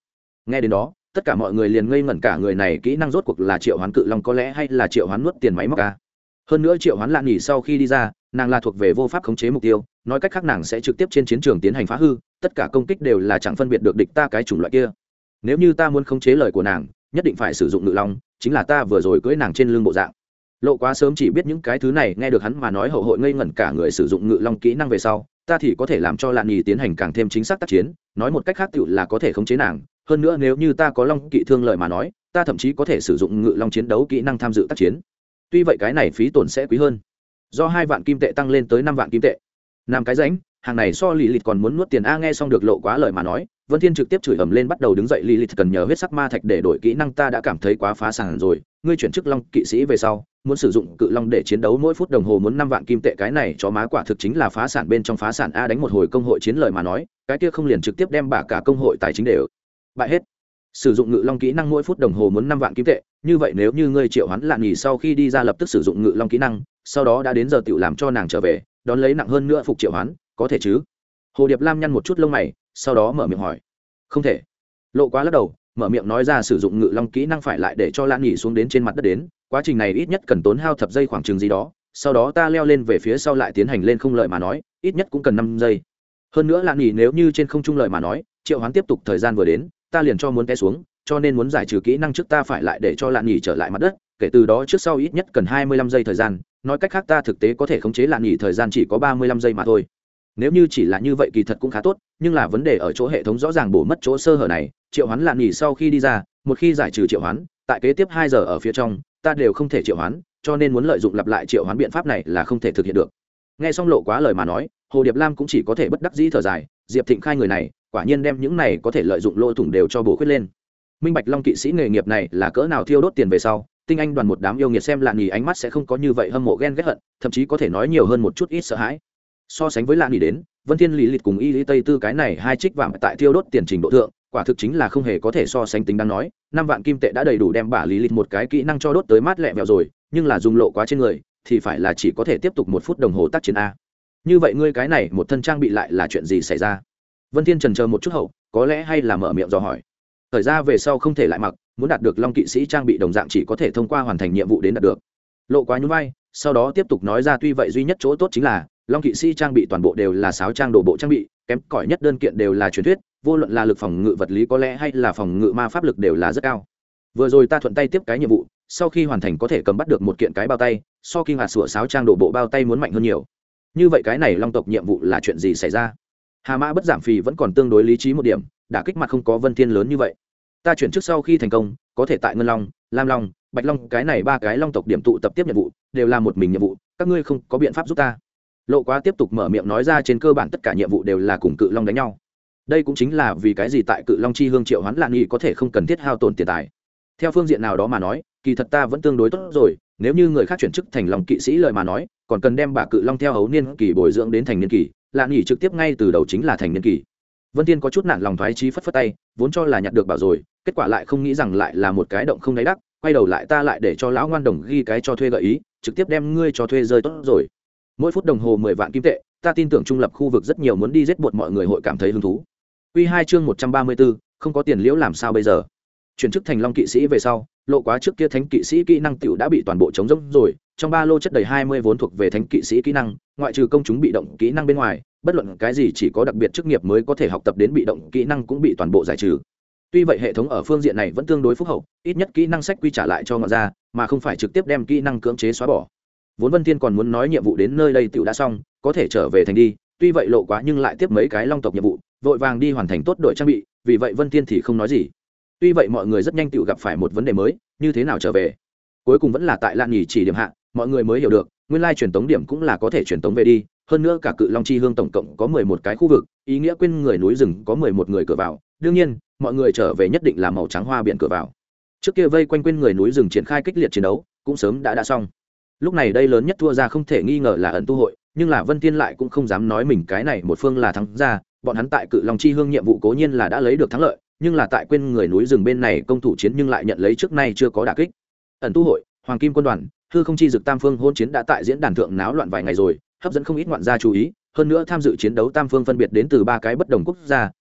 Nghe đến đó tất cả mọi người liền ngây ngẩn cả người này kỹ năng rốt cuộc là triệu hoán cự long có lẽ hay là triệu hoán nuốt tiền máy móc ca. Hơn nữa triệu hoán lạn nghỉ sau khi đi ra nàng là thuộc về vô pháp khống chế mục tiêu, nói cách khác nàng sẽ trực tiếp trên chiến trường tiến hành phá hư, tất cả công kích đều là chẳng phân biệt được địch ta cái chủng loại kia. Nếu như ta muốn khống chế lời của nàng nhất định phải sử dụng ngự long, chính là ta vừa rồi cưỡi nàng trên lưng bộ dạng. Lộ Quá sớm chỉ biết những cái thứ này, nghe được hắn mà nói hậu hội ngây ngẩn cả người sử dụng ngự long kỹ năng về sau ta thì có thể làm cho lạn nghỉ tiến hành càng thêm chính xác tác chiến, nói một cách khác tựu là có thể khống chế nàng. Hơn nữa nếu như ta có long kỵ thương lợi mà nói ta thậm chí có thể sử dụng ngự long chiến đấu kỹ năng tham dự tác chiến. Tuy vậy cái này phí tổn sẽ quý hơn, do hai vạn kim tệ tăng lên tới năm vạn kim tệ. Năm cái ránh hàng này so lì lịt còn muốn nuốt tiền a. Nghe xong được Lộ Quá lời mà nói Vân Thiên trực tiếp chửi ầm lên, bắt đầu đứng dậy. Lì lịt cần nhờ huyết sắc ma thạch để đổi kỹ năng, ta đã cảm thấy quá phá sản rồi. Ngươi chuyển chức long kỵ sĩ về sau muốn sử dụng cự long để chiến đấu mỗi phút đồng hồ muốn năm vạn kim tệ, cái này cho má quả thực chính là phá sản bên trong phá sản a. Đánh một hồi công hội chiến lời mà nói cái kia không liền trực tiếp đem bả cả công hội tài chính đều bại hết. Sử dụng ngự long kỹ năng mỗi phút đồng hồ muốn năm vạn kim tệ, như vậy nếu như ngươi triệu hoán lạn nghỉ sau khi đi ra lập tức sử dụng ngự long kỹ năng, sau đó đã đến giờ tiểu làm cho nàng trở về đón lấy nặng hơn nữa phục triệu hoán, có thể chứ? Hồ Điệp Lam nhăn một chút lông mày, sau đó mở miệng hỏi. Không thể. Lộ Quá lắc đầu, mở miệng nói ra sử dụng ngự long kỹ năng phải lại để cho lạn nghỉ xuống đến trên mặt đất đến, quá trình này ít nhất cần tốn hao thập giây khoảng chừng gì đó, sau đó ta leo lên về phía sau lại tiến hành lên không lợi mà nói ít nhất cũng cần năm giây. Hơn nữa lạn nghỉ nếu như trên không trung lợi mà nói triệu hoán tiếp tục thời gian vừa đến ta liền cho muốn té xuống, cho nên muốn giải trừ kỹ năng trước ta phải lại để cho lạn nghỉ trở lại mặt đất, kể từ đó trước sau ít nhất cần hai mươi lăm giây thời gian, nói cách khác ta thực tế có thể khống chế lạn nghỉ thời gian chỉ có ba mươi lăm giây mà thôi. Nếu như chỉ là như vậy kỳ thật cũng khá tốt, nhưng là vấn đề ở chỗ hệ thống rõ ràng bổ mất chỗ sơ hở này. Triệu hoán lạn nghỉ sau khi đi ra một khi giải trừ triệu hoán tại kế tiếp hai giờ ở phía trong ta đều không thể triệu hoán, cho nên muốn lợi dụng lặp lại triệu hoán biện pháp này là không thể thực hiện được. Nghe xong Lộ Quá lời mà nói Hồ Điệp Lam cũng chỉ có thể bất đắc dĩ thở dài, Diệp Thịnh Khai người này quả nhiên đem những này có thể lợi dụng lỗ thủng đều cho bổ khuyết lên. Minh bạch long kỵ sĩ nghề nghiệp này là cỡ nào thiêu đốt tiền về sau tinh anh đoàn một đám yêu nghiệt xem lạn nghỉ ánh mắt sẽ không có như vậy hâm mộ ghen ghét hận, thậm chí có thể nói nhiều hơn một chút ít sợ hãi. So sánh với lạn nghỉ đến Vân Thiên Lý Lịch cùng Y Lý Tây Tư cái này hai trích vàng tại thiêu đốt tiền trình độ thượng quả thực chính là không hề có thể so sánh tính đáng nói. Năm vạn kim tệ đã đầy đủ đem bả Lý Lịch một cái kỹ năng cho đốt tới mát lẹ vẹo rồi, nhưng là dùng Lộ Quá trên người thì phải là chỉ có thể tiếp tục một phút đồng hồ tác chiến a. Như vậy ngươi cái này một thân trang bị lại là chuyện gì xảy ra? Vân Thiên chần chờ một chút hậu có lẽ hay là mở miệng dò hỏi. Thời ra về sau không thể lại mặc, muốn đạt được long kỵ sĩ trang bị đồng dạng chỉ có thể thông qua hoàn thành nhiệm vụ đến đạt được. Lộ Quá nhún vai, sau đó tiếp tục nói ra tuy vậy duy nhất chỗ tốt chính là long kỵ sĩ trang bị toàn bộ đều là sáo trang đồ bộ trang bị, kém cỏi nhất đơn kiện đều là truyền thuyết, vô luận là lực phòng ngự vật lý có lẽ hay là phòng ngự ma pháp lực đều là rất cao. Vừa rồi ta thuận tay tiếp cái nhiệm vụ, sau khi hoàn thành có thể cầm bắt được một kiện cái bao tay, so kinh hạt sủa sáo trang đồ bộ bao tay muốn mạnh hơn nhiều. Như vậy cái này long tộc nhiệm vụ là chuyện gì xảy ra? Hà Mã bất giảm phì vẫn còn tương đối lý trí một điểm, đả kích mặt không có Vân Thiên lớn như vậy. Ta chuyển trước sau khi thành công có thể tại Ngân Long, Lam Long, Bạch Long cái này ba cái long tộc điểm tụ tập tiếp nhiệm vụ đều là một mình nhiệm vụ, các ngươi không có biện pháp giúp ta. Lộ Quá tiếp tục mở miệng nói ra trên cơ bản tất cả nhiệm vụ đều là cùng cự long đánh nhau. Đây cũng chính là vì cái gì tại cự long chi hương triệu hoán lạn nghị có thể không cần thiết hao tổn tiền tài. Theo phương diện nào đó mà nói kỳ thật ta vẫn tương đối tốt rồi, nếu như người khác chuyển chức thành long kỵ sĩ lời mà nói còn cần đem bả cự long theo hấu niên kỳ bồi dưỡng đến thành niên kỳ, lạn nghị trực tiếp ngay từ đầu chính là thành niên kỳ. Vân Tiên có chút nản lòng thoái chí phất phất tay, vốn cho là nhặt được bảo rồi, kết quả lại không nghĩ rằng lại là một cái động không đáy đắc, quay đầu lại ta lại để cho lão ngoan đồng ghi cái cho thuê gợi ý, trực tiếp đem ngươi cho thuê rơi tốt rồi. Mỗi phút đồng hồ mười vạn kim tệ, ta tin tưởng trung lập khu vực rất nhiều muốn đi giết bột mọi người hội cảm thấy hứng thú. Quy hai chương một trăm ba mươi tư, không có tiền liễu làm sao bây giờ? Chuyển chức thành long kỵ sĩ về sau, Lộ Quá trước kia thánh kỵ sĩ kỹ năng tiểu đã bị toàn bộ trống rỗng rồi, trong ba lô chất đầy hai mươi vốn thuộc về thánh kỵ sĩ kỹ năng, ngoại trừ công chúng bị động kỹ năng bên ngoài, bất luận cái gì chỉ có đặc biệt chức nghiệp mới có thể học tập đến bị động kỹ năng cũng bị toàn bộ giải trừ. Tuy vậy hệ thống ở phương diện này vẫn tương đối phúc hậu, ít nhất kỹ năng sách quy trả lại cho ngọn ra, mà không phải trực tiếp đem kỹ năng cưỡng chế xóa bỏ. Vốn Vân Thiên còn muốn nói nhiệm vụ đến nơi đây tiểu đã xong, có thể trở về thành đi, tuy vậy Lộ Quá nhưng lại tiếp mấy cái long tộc nhiệm vụ, vội vàng đi hoàn thành tốt đội trang bị, vì vậy Vân Thiên thì không nói gì. Tuy vậy mọi người rất nhanh tiểu gặp phải một vấn đề mới, như thế nào trở về? Cuối cùng vẫn là tại Lan Nhỉ chỉ điểm hạ, mọi người mới hiểu được, nguyên lai truyền tống điểm cũng là có thể truyền tống về đi, hơn nữa cả Cự Long Chi Hương tổng cộng có mười một cái khu vực, ý nghĩa quên người núi rừng có mười một người cửa vào, đương nhiên, mọi người trở về nhất định là màu trắng hoa biển cửa vào. Trước kia vây quanh quên người núi rừng triển khai kích liệt chiến đấu, cũng sớm đã đã xong. Lúc này đây lớn nhất thua ra không thể nghi ngờ là ẩn tu hội, nhưng là Vân Thiên lại cũng không dám nói mình cái này một phương là thắng ra, bọn hắn tại Cự Long Chi Hương nhiệm vụ cố nhiên là đã lấy được thắng lợi, nhưng là tại quên người núi rừng bên này công thủ chiến nhưng lại nhận lấy trước nay chưa có đả kích. Ẩn tu hội, Hoàng Kim quân đoàn, hư không chi dực tam phương hôn chiến đã tại diễn đàn thượng náo loạn vài ngày rồi, hấp dẫn không ít ngoạn gia chú ý, hơn nữa tham dự chiến đấu tam phương phân biệt đến từ ba cái bất đồng quốc gia,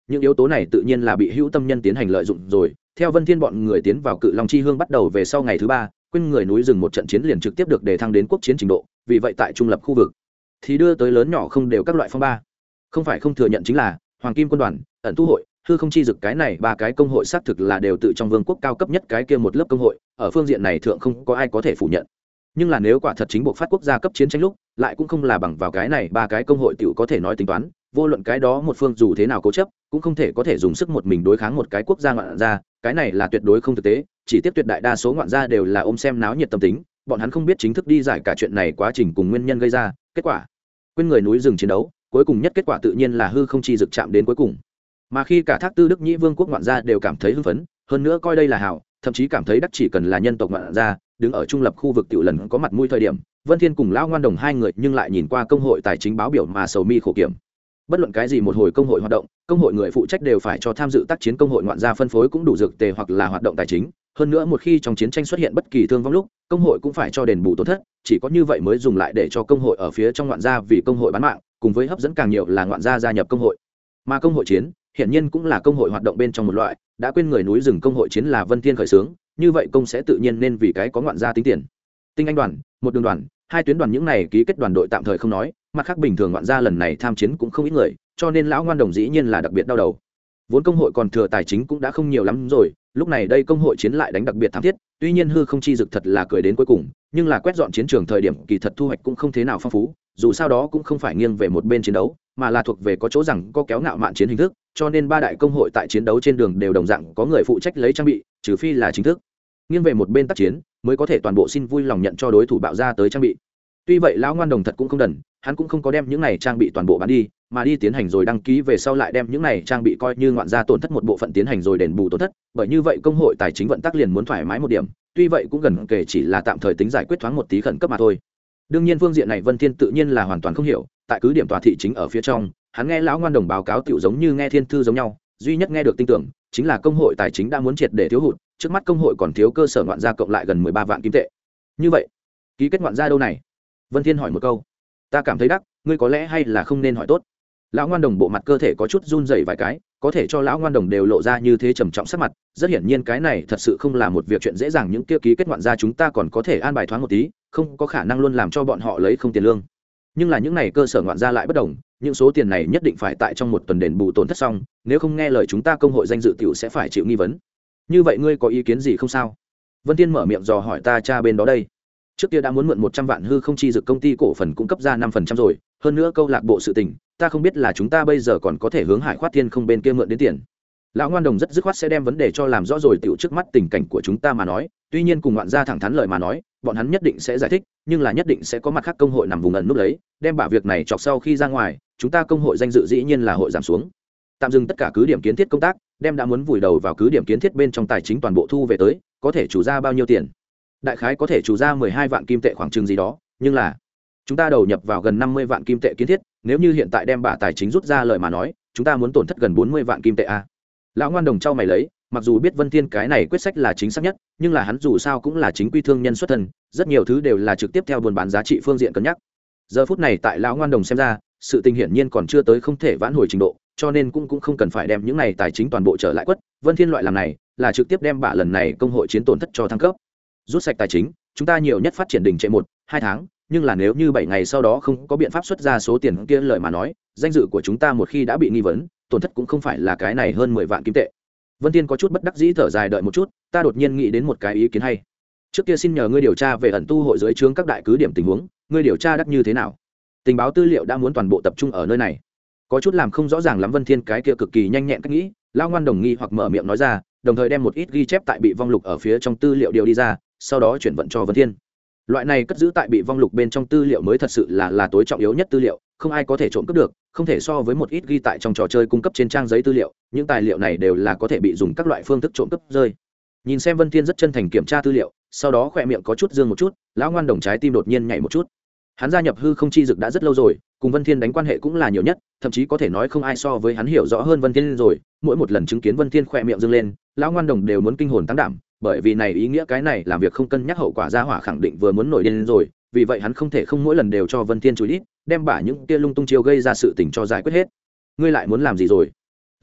những yếu tố này tự nhiên là bị hữu tâm nhân tiến hành lợi dụng rồi. Theo Vân Thiên bọn người tiến vào Cự Long Chi Hương bắt đầu về sau ngày thứ ba, quên người núi rừng một trận chiến liền trực tiếp được đề thăng đến quốc chiến trình độ, vì vậy tại trung lập khu vực thì đưa tới lớn nhỏ không đều các loại phong ba. Không phải không thừa nhận chính là Hoàng Kim quân đoàn, ẩn tu hội, hư không chi dực cái này ba cái công hội xác thực là đều tự trong vương quốc cao cấp nhất cái kia một lớp công hội, ở phương diện này thượng không có ai có thể phủ nhận. Nhưng là nếu quả thật chính buộc phát quốc gia cấp chiến tranh lúc, lại cũng không là bằng vào cái này ba cái công hội tiểu có thể nói tính toán, vô luận cái đó một phương dù thế nào cố chấp, cũng không thể có thể dùng sức một mình đối kháng một cái quốc gia ngoạn gia, cái này là tuyệt đối không thực tế, chỉ tiếp tuyệt đại đa số ngoạn gia đều là ôm xem náo nhiệt tâm tính, bọn hắn không biết chính thức đi giải cả chuyện này quá trình cùng nguyên nhân gây ra, kết quả quên người núi rừng chiến đấu, cuối cùng nhất kết quả tự nhiên là hư không chi dực chạm đến cuối cùng. Mà khi cả Thác Tư Đức Nhĩ Vương quốc ngoạn gia đều cảm thấy hưng phấn, hơn nữa coi đây là hảo, thậm chí cảm thấy đắc chỉ cần là nhân tộc ngoạn gia, đứng ở trung lập khu vực tiểu lần có mặt mũi thời điểm, Vân Thiên cùng lão ngoan đồng hai người nhưng lại nhìn qua công hội tài chính báo biểu mà sầu mi khổ kiểm. Bất luận cái gì một hồi công hội hoạt động, công hội người phụ trách đều phải cho tham dự tác chiến công hội ngoạn gia phân phối cũng đủ dược tề hoặc là hoạt động tài chính, hơn nữa một khi trong chiến tranh xuất hiện bất kỳ thương vong lúc, công hội cũng phải cho đền bù tổn thất, chỉ có như vậy mới dùng lại để cho công hội ở phía trong ngoạn gia vì công hội bán mạng, cùng với hấp dẫn càng nhiều là ngoạn gia gia nhập công hội. Mà công hội chiến, hiển nhiên cũng là công hội hoạt động bên trong một loại, đã quên người núi rừng công hội chiến là Vân Thiên khởi xướng, như vậy công sẽ tự nhiên nên vì cái có ngoạn gia tính tiền. Tinh anh đoàn, một đường đoàn, hai tuyến đoàn những này ký kết đoàn đội tạm thời không nói, mặt khác bình thường ngoạn gia lần này tham chiến cũng không ít người, cho nên lão ngoan đồng dĩ nhiên là đặc biệt đau đầu. Vốn công hội còn thừa tài chính cũng đã không nhiều lắm rồi, lúc này đây công hội chiến lại đánh đặc biệt thảm thiết, tuy nhiên hư không chi dực thật là cười đến cuối cùng, nhưng là quét dọn chiến trường thời điểm kỳ thật thu hoạch cũng không thế nào phong phú, dù sao đó cũng không phải nghiêng về một bên chiến đấu, mà là thuộc về có chỗ rằng có kéo ngạo mạn chiến hình thức, cho nên ba đại công hội tại chiến đấu trên đường đều đồng dạng có người phụ trách lấy trang bị, trừ phi là chính thức nghiêng về một bên tác chiến mới có thể toàn bộ xin vui lòng nhận cho đối thủ bạo ra tới trang bị. Tuy vậy lão ngoan đồng thật cũng không đần, hắn cũng không có đem những này trang bị toàn bộ bán đi, mà đi tiến hành rồi đăng ký về sau lại đem những này trang bị coi như ngoạn gia tổn thất một bộ phận tiến hành rồi đền bù tổn thất, bởi như vậy công hội tài chính vận tắc liền muốn thoải mái một điểm, tuy vậy cũng gần kể chỉ là tạm thời tính giải quyết thoáng một tí khẩn cấp mà thôi. Đương nhiên phương diện này Vân Thiên tự nhiên là hoàn toàn không hiểu, tại cứ điểm tòa thị chính ở phía trong, hắn nghe lão ngoan đồng báo cáo tiểu giống như nghe thiên thư giống nhau, duy nhất nghe được tin tưởng chính là công hội tài chính đã muốn triệt để thiếu hụt, trước mắt công hội còn thiếu cơ sở ngoạn gia cộng lại gần mười ba vạn kim tệ. Như vậy, ký kết ngoạn gia đâu này? Vân Thiên hỏi một câu. Ta cảm thấy đắc, ngươi có lẽ hay là không nên hỏi tốt. Lão ngoan đồng bộ mặt cơ thể có chút run rẩy vài cái, có thể cho lão ngoan đồng đều lộ ra như thế trầm trọng sắc mặt, rất hiển nhiên cái này thật sự không là một việc chuyện dễ dàng, những kia ký kết ngoạn gia chúng ta còn có thể an bài thoáng một tí, không có khả năng luôn làm cho bọn họ lấy không tiền lương. Nhưng là những này cơ sở ngoạn gia lại bất đồng, những số tiền này nhất định phải tại trong một tuần đền bù tổn thất xong, nếu không nghe lời chúng ta công hội danh dự tiểu sẽ phải chịu nghi vấn. Như vậy ngươi có ý kiến gì không sao? Vân Thiên mở miệng dò hỏi ta cha bên đó đây. Trước kia đã muốn mượn một trăm vạn hư không chi dực công ty cổ phần cung cấp ra năm phần trăm rồi, hơn nữa câu lạc bộ sự tình, ta không biết là chúng ta bây giờ còn có thể hướng Hải Khoát Thiên không bên kia mượn đến tiền. Lão ngoan đồng rất dứt khoát sẽ đem vấn đề cho làm rõ rồi tiểu trước mắt tình cảnh của chúng ta mà nói, tuy nhiên cùng ngoạn gia thẳng thắn lời mà nói, bọn hắn nhất định sẽ giải thích, nhưng là nhất định sẽ có mặt khác công hội nằm vùng ẩn núp lấy, đem bả việc này chọc sau khi ra ngoài, chúng ta công hội danh dự dĩ nhiên là hội giảm xuống. Tạm dừng tất cả cứ điểm kiến thiết công tác, đem đã muốn vùi đầu vào cứ điểm kiến thiết bên trong tài chính toàn bộ thu về tới, có thể chủ ra bao nhiêu tiền? Đại khái có thể chủ ra mười hai vạn kim tệ khoảng chừng gì đó, nhưng là chúng ta đầu nhập vào gần năm mươi vạn kim tệ kiến thiết, nếu như hiện tại đem bả tài chính rút ra lời mà nói, chúng ta muốn tổn thất gần bốn mươi vạn kim tệ a. Lão ngoan đồng trao mày lấy, mặc dù biết Vân Thiên cái này quyết sách là chính xác nhất, nhưng là hắn dù sao cũng là chính quy thương nhân xuất thân, rất nhiều thứ đều là trực tiếp theo buôn bán giá trị phương diện cân nhắc. Giờ phút này tại lão ngoan đồng xem ra, sự tình hiển nhiên còn chưa tới không thể vãn hồi trình độ, cho nên cũng cũng không cần phải đem những này tài chính toàn bộ trở lại quất. Vân Thiên loại làm này là trực tiếp đem bả lần này công hội chiến tổn thất cho thăng cấp, rút sạch tài chính, chúng ta nhiều nhất phát triển đỉnh trệ một, hai tháng, nhưng là nếu như bảy ngày sau đó không có biện pháp xuất ra số tiền kia lời mà nói, danh dự của chúng ta một khi đã bị nghi vấn, tổn thất cũng không phải là cái này hơn mười vạn kim tệ. Vân Thiên có chút bất đắc dĩ thở dài đợi một chút, ta đột nhiên nghĩ đến một cái ý kiến hay. Trước kia xin nhờ ngươi điều tra về ẩn tu hội dưới trướng các đại cứ điểm tình huống, ngươi điều tra đắc như thế nào? Tình báo tư liệu đã muốn toàn bộ tập trung ở nơi này. Có chút làm không rõ ràng lắm Vân Thiên cái kia cực kỳ nhanh nhẹn cách nghĩ, lão ngoan đồng nghi hoặc mở miệng nói ra, đồng thời đem một ít ghi chép tại bị vong lục ở phía trong tư liệu điều đi ra, sau đó chuyển vận cho Vân Thiên. Loại này cất giữ tại bị vong lục bên trong tư liệu mới thật sự là là tối trọng yếu nhất tư liệu, không ai có thể trộm cướp được, không thể so với một ít ghi tại trong trò chơi cung cấp trên trang giấy tư liệu, những tài liệu này đều là có thể bị dùng các loại phương thức trộm cướp rơi. Nhìn xem Vân Thiên rất chân thành kiểm tra tư liệu, sau đó khỏe miệng có chút dương một chút, lão ngoan đồng trái tim đột nhiên nhảy một chút. Hắn gia nhập hư không chi dực đã rất lâu rồi, cùng Vân Thiên đánh quan hệ cũng là nhiều nhất, thậm chí có thể nói không ai so với hắn hiểu rõ hơn Vân Thiên rồi. Mỗi một lần chứng kiến Vân Thiên khỏe miệng dương lên, lão ngoan đồng đều muốn kinh hồn tăng đảm, bởi vì này ý nghĩa cái này làm việc không cân nhắc hậu quả, ra hỏa khẳng định vừa muốn nổi điên rồi, vì vậy hắn không thể không mỗi lần đều cho Vân Thiên chùi đít, đem bả những kia lung tung chiêu gây ra sự tình cho giải quyết hết. Ngươi lại muốn làm gì rồi?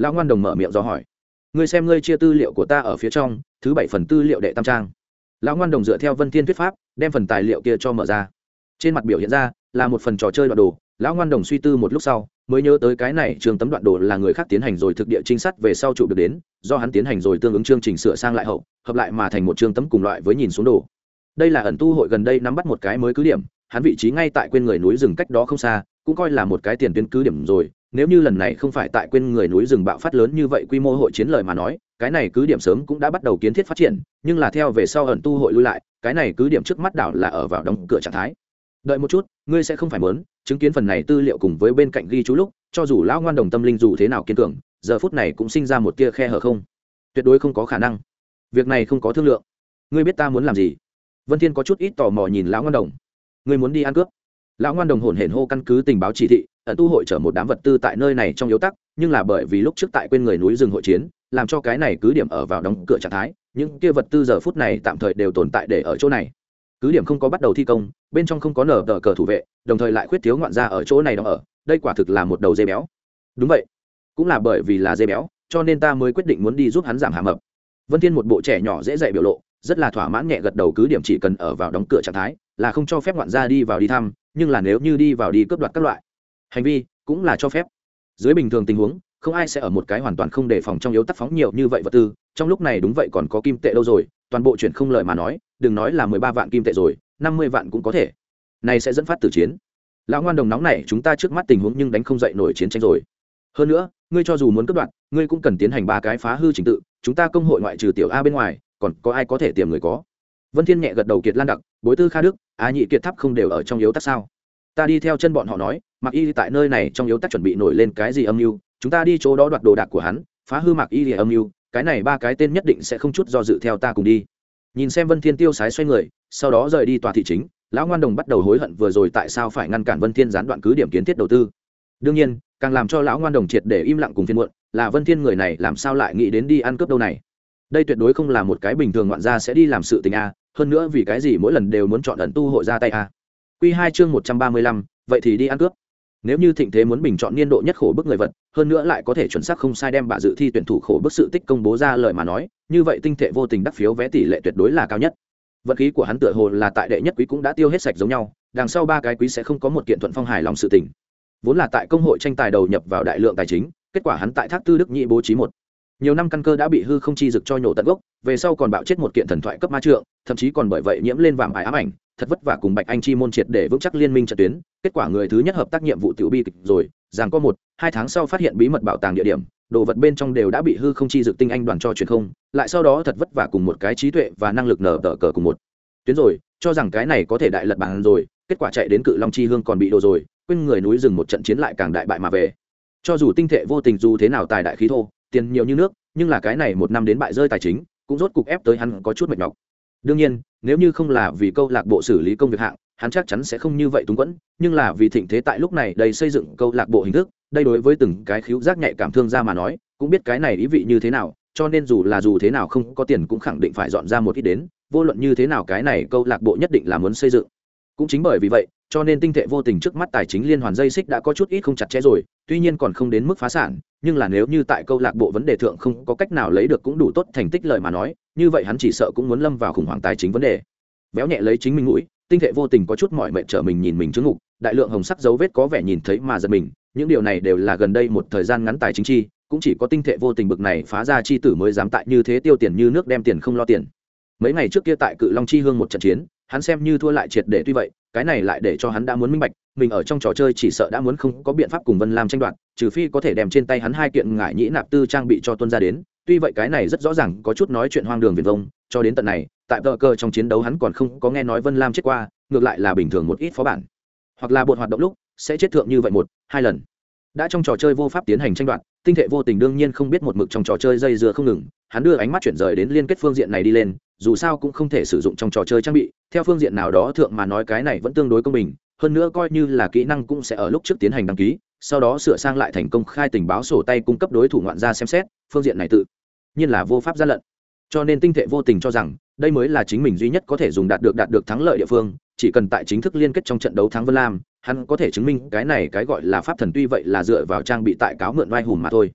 Lão ngoan đồng mở miệng do hỏi. Ngươi xem ngươi chia tư liệu của ta ở phía trong thứ bảy phần tư liệu đệ tam trang. Lão ngoan đồng dựa theo Vân Thiên thuyết pháp đem phần tài liệu kia cho mở ra. Trên mặt biểu hiện ra là một phần trò chơi đoạn đồ. Lão ngoan đồng suy tư một lúc sau mới nhớ tới cái này trường tấm đoạn đồ là người khác tiến hành rồi thực địa trinh sát về sau chụp được đến, do hắn tiến hành rồi tương ứng chương trình sửa sang lại hậu hợp lại mà thành một chương tấm cùng loại với nhìn xuống đồ. Đây là ẩn tu hội gần đây nắm bắt một cái mới cứ điểm, hắn vị trí ngay tại quên người núi rừng cách đó không xa, cũng coi là một cái tiền tuyến cứ điểm rồi. Nếu như lần này không phải tại quên người núi rừng bạo phát lớn như vậy quy mô hội chiến lời mà nói, cái này cứ điểm sớm cũng đã bắt đầu kiến thiết phát triển, nhưng là theo về sau ẩn tu hội lui lại, cái này cứ điểm trước mắt đảo là ở vào đóng cửa trạng thái. Đợi một chút, ngươi sẽ không phải muốn chứng kiến phần này tư liệu cùng với bên cạnh ghi chú lúc, cho dù lão ngoan đồng tâm linh dù thế nào kiên cường, giờ phút này cũng sinh ra một tia khe hở không? Tuyệt đối không có khả năng. Việc này không có thương lượng. Ngươi biết ta muốn làm gì? Vân Thiên có chút ít tò mò nhìn lão ngoan đồng. Ngươi muốn đi ăn cướp? Lão ngoan đồng hồn hển hô căn cứ tình báo chỉ thị, ẩn tu hội chở một đám vật tư tại nơi này trong yếu tắc, nhưng là bởi vì lúc trước tại quên người núi rừng hội chiến, làm cho cái này cứ điểm ở vào đóng cửa trạng thái, những kia vật tư giờ phút này tạm thời đều tồn tại để ở chỗ này. Cứ điểm không có bắt đầu thi công, bên trong không có nở tờ cờ thủ vệ, đồng thời lại khuyết thiếu ngoạn gia ở chỗ này đóng ở, đây quả thực là một đầu dê béo. Đúng vậy, cũng là bởi vì là dê béo, cho nên ta mới quyết định muốn đi giúp hắn giảm hạ mập. Vân Thiên một bộ trẻ nhỏ dễ dạy biểu lộ, rất là thỏa mãn nhẹ gật đầu, cứ điểm chỉ cần ở vào đóng cửa trạng thái, là không cho phép ngoạn gia đi vào đi thăm, nhưng là nếu như đi vào đi cướp đoạt các loại hành vi, cũng là cho phép. Dưới bình thường tình huống, không ai sẽ ở một cái hoàn toàn không đề phòng trong yếu tắc phóng nhiều như vậy vật tư, trong lúc này đúng vậy còn có kim tệ đâu rồi, toàn bộ chuyển không lời mà nói, đừng nói là mười ba vạn kim tệ rồi, năm mươi vạn cũng có thể. Này sẽ dẫn phát tử chiến. Lão ngoan đồng nóng này, chúng ta trước mắt tình huống nhưng đánh không dậy nổi chiến tranh rồi. Hơn nữa, ngươi cho dù muốn cướp đoạt, ngươi cũng cần tiến hành ba cái phá hư trình tự, chúng ta công hội ngoại trừ tiểu A bên ngoài, còn có ai có thể tiềm người có? Vân Thiên nhẹ gật đầu, Kiệt Lan Đặc, Bối Tư Kha Đức, Á Nhị Kiệt Tháp không đều ở trong yếu tắc sao? Ta đi theo chân bọn họ nói, Mạc Y tại nơi này trong yếu tắc chuẩn bị nổi lên cái gì âm mưu, chúng ta đi chỗ đó đoạt đồ đạc của hắn, phá hư Mạc Y âm mưu, cái này ba cái tên nhất định sẽ không chút do dự theo ta cùng đi. Nhìn xem Vân Thiên tiêu sái xoay người, sau đó rời đi tòa thị chính, lão ngoan đồng bắt đầu hối hận vừa rồi tại sao phải ngăn cản Vân Thiên gián đoạn cứ điểm kiến thiết đầu tư. Đương nhiên, càng làm cho lão ngoan đồng triệt để im lặng cùng phiền muộn, là Vân Thiên người này làm sao lại nghĩ đến đi ăn cướp đâu này. Đây tuyệt đối không là một cái bình thường ngoạn gia sẽ đi làm sự tình a, hơn nữa vì cái gì mỗi lần đều muốn chọn ẩn tu hội ra tay a. Quy hai chương một trăm ba mươi lăm, vậy thì đi ăn cướp. Nếu như Thịnh Thế muốn bình chọn niên độ nhất khổ bức người vật, hơn nữa lại có thể chuẩn xác không sai đem bạ dự thi tuyển thủ khổ bức sự tích công bố ra lời mà nói, như vậy Tinh Thệ vô tình đắc phiếu vé tỷ lệ tuyệt đối là cao nhất. Vận khí của hắn tựa hồ là tại đệ nhất quý cũng đã tiêu hết sạch giống nhau, đằng sau ba cái quý sẽ không có một kiện thuận phong hài lòng sự tình. Vốn là tại công hội tranh tài đầu nhập vào đại lượng tài chính, kết quả hắn tại Thác Tư Đức Nhị bố trí một nhiều năm căn cơ đã bị hư không chi dực cho nhổ tận gốc, về sau còn bạo chết một kiện thần thoại cấp ma trượng, thậm chí còn bởi vậy nhiễm lên vàng ải ám ảnh, thật vất vả cùng Bạch Anh chi môn triệt để vững chắc liên minh trận tuyến, kết quả người thứ nhất hợp tác nhiệm vụ tiểu bi kịch rồi, rằng có một, hai tháng sau phát hiện bí mật bảo tàng địa điểm, đồ vật bên trong đều đã bị hư không chi dực tinh anh đoàn cho truyền không, lại sau đó thật vất vả cùng một cái trí tuệ và năng lực nở tở cờ cùng một tuyến rồi, cho rằng cái này có thể đại lật bàn rồi, kết quả chạy đến Cự Long chi hương còn bị đồ rồi, quên người núi rừng một trận chiến lại càng đại bại mà về. Cho dù Tinh Thệ vô tình dù thế nào tài đại khí thô, tiền nhiều như nước, nhưng là cái này một năm đến bại rơi tài chính, cũng rốt cục ép tới hắn có chút mệt nhọc. Đương nhiên, nếu như không là vì câu lạc bộ xử lý công việc hạng, hắn chắc chắn sẽ không như vậy túng quẫn, nhưng là vì Thịnh Thế tại lúc này đây xây dựng câu lạc bộ hình thức, đây đối với từng cái khíu giác nhạy cảm thương ra mà nói, cũng biết cái này ý vị như thế nào, cho nên dù là dù thế nào không có tiền cũng khẳng định phải dọn ra một ít đến, vô luận như thế nào cái này câu lạc bộ nhất định là muốn xây dựng. Cũng chính bởi vì vậy, cho nên Tinh Thệ vô tình trước mắt tài chính liên hoàn dây xích đã có chút ít không chặt chẽ rồi, tuy nhiên còn không đến mức phá sản, nhưng là nếu như tại câu lạc bộ vấn đề thượng không có cách nào lấy được cũng đủ tốt thành tích lợi mà nói, như vậy hắn chỉ sợ cũng muốn lâm vào khủng hoảng tài chính vấn đề. Béo nhẹ lấy chính mình mũi, Tinh Thệ vô tình có chút mỏi mệt trở mình nhìn mình chứng ngục, đại lượng hồng sắc dấu vết có vẻ nhìn thấy mà giật mình, những điều này đều là gần đây một thời gian ngắn tài chính chi, cũng chỉ có Tinh Thệ vô tình bực này phá ra chi tử mới dám tại như thế tiêu tiền như nước đem tiền không lo tiền. Mấy ngày trước kia tại Cự Long chi hương một trận chiến, hắn xem như thua lại triệt để, tuy vậy cái này lại để cho hắn đã muốn minh bạch mình ở trong trò chơi chỉ sợ đã muốn không có biện pháp cùng Vân Lam tranh đoạt, trừ phi có thể đem trên tay hắn hai kiện ngải nhĩ nạp tư trang bị cho tuân ra đến, tuy vậy cái này rất rõ ràng có chút nói chuyện hoang đường viển vông, cho đến tận này tại tờ cơ trong chiến đấu hắn còn không có nghe nói Vân Lam chết qua, ngược lại là bình thường một ít phó bản hoặc là bột hoạt động lúc sẽ chết thượng như vậy một hai lần. Đã trong trò chơi vô pháp tiến hành tranh đoạt, Tinh Thệ vô tình đương nhiên không biết một mực trong trò chơi dây dưa không ngừng, hắn đưa ánh mắt chuyển rời đến liên kết phương diện này đi lên, dù sao cũng không thể sử dụng trong trò chơi trang bị, theo phương diện nào đó thượng mà nói cái này vẫn tương đối công bình, hơn nữa coi như là kỹ năng cũng sẽ ở lúc trước tiến hành đăng ký, sau đó sửa sang lại thành công khai tình báo sổ tay cung cấp đối thủ ngoạn gia xem xét, phương diện này tự nhiên là vô pháp gian lận. Cho nên Tinh Thệ vô tình cho rằng đây mới là chính mình duy nhất có thể dùng đạt được đạt được thắng lợi địa phương, chỉ cần tại chính thức liên kết trong trận đấu thắng Vân Lam, hắn có thể chứng minh cái này cái gọi là pháp thần, tuy vậy là dựa vào trang bị tại cáo mượn oai hùng mà thôi.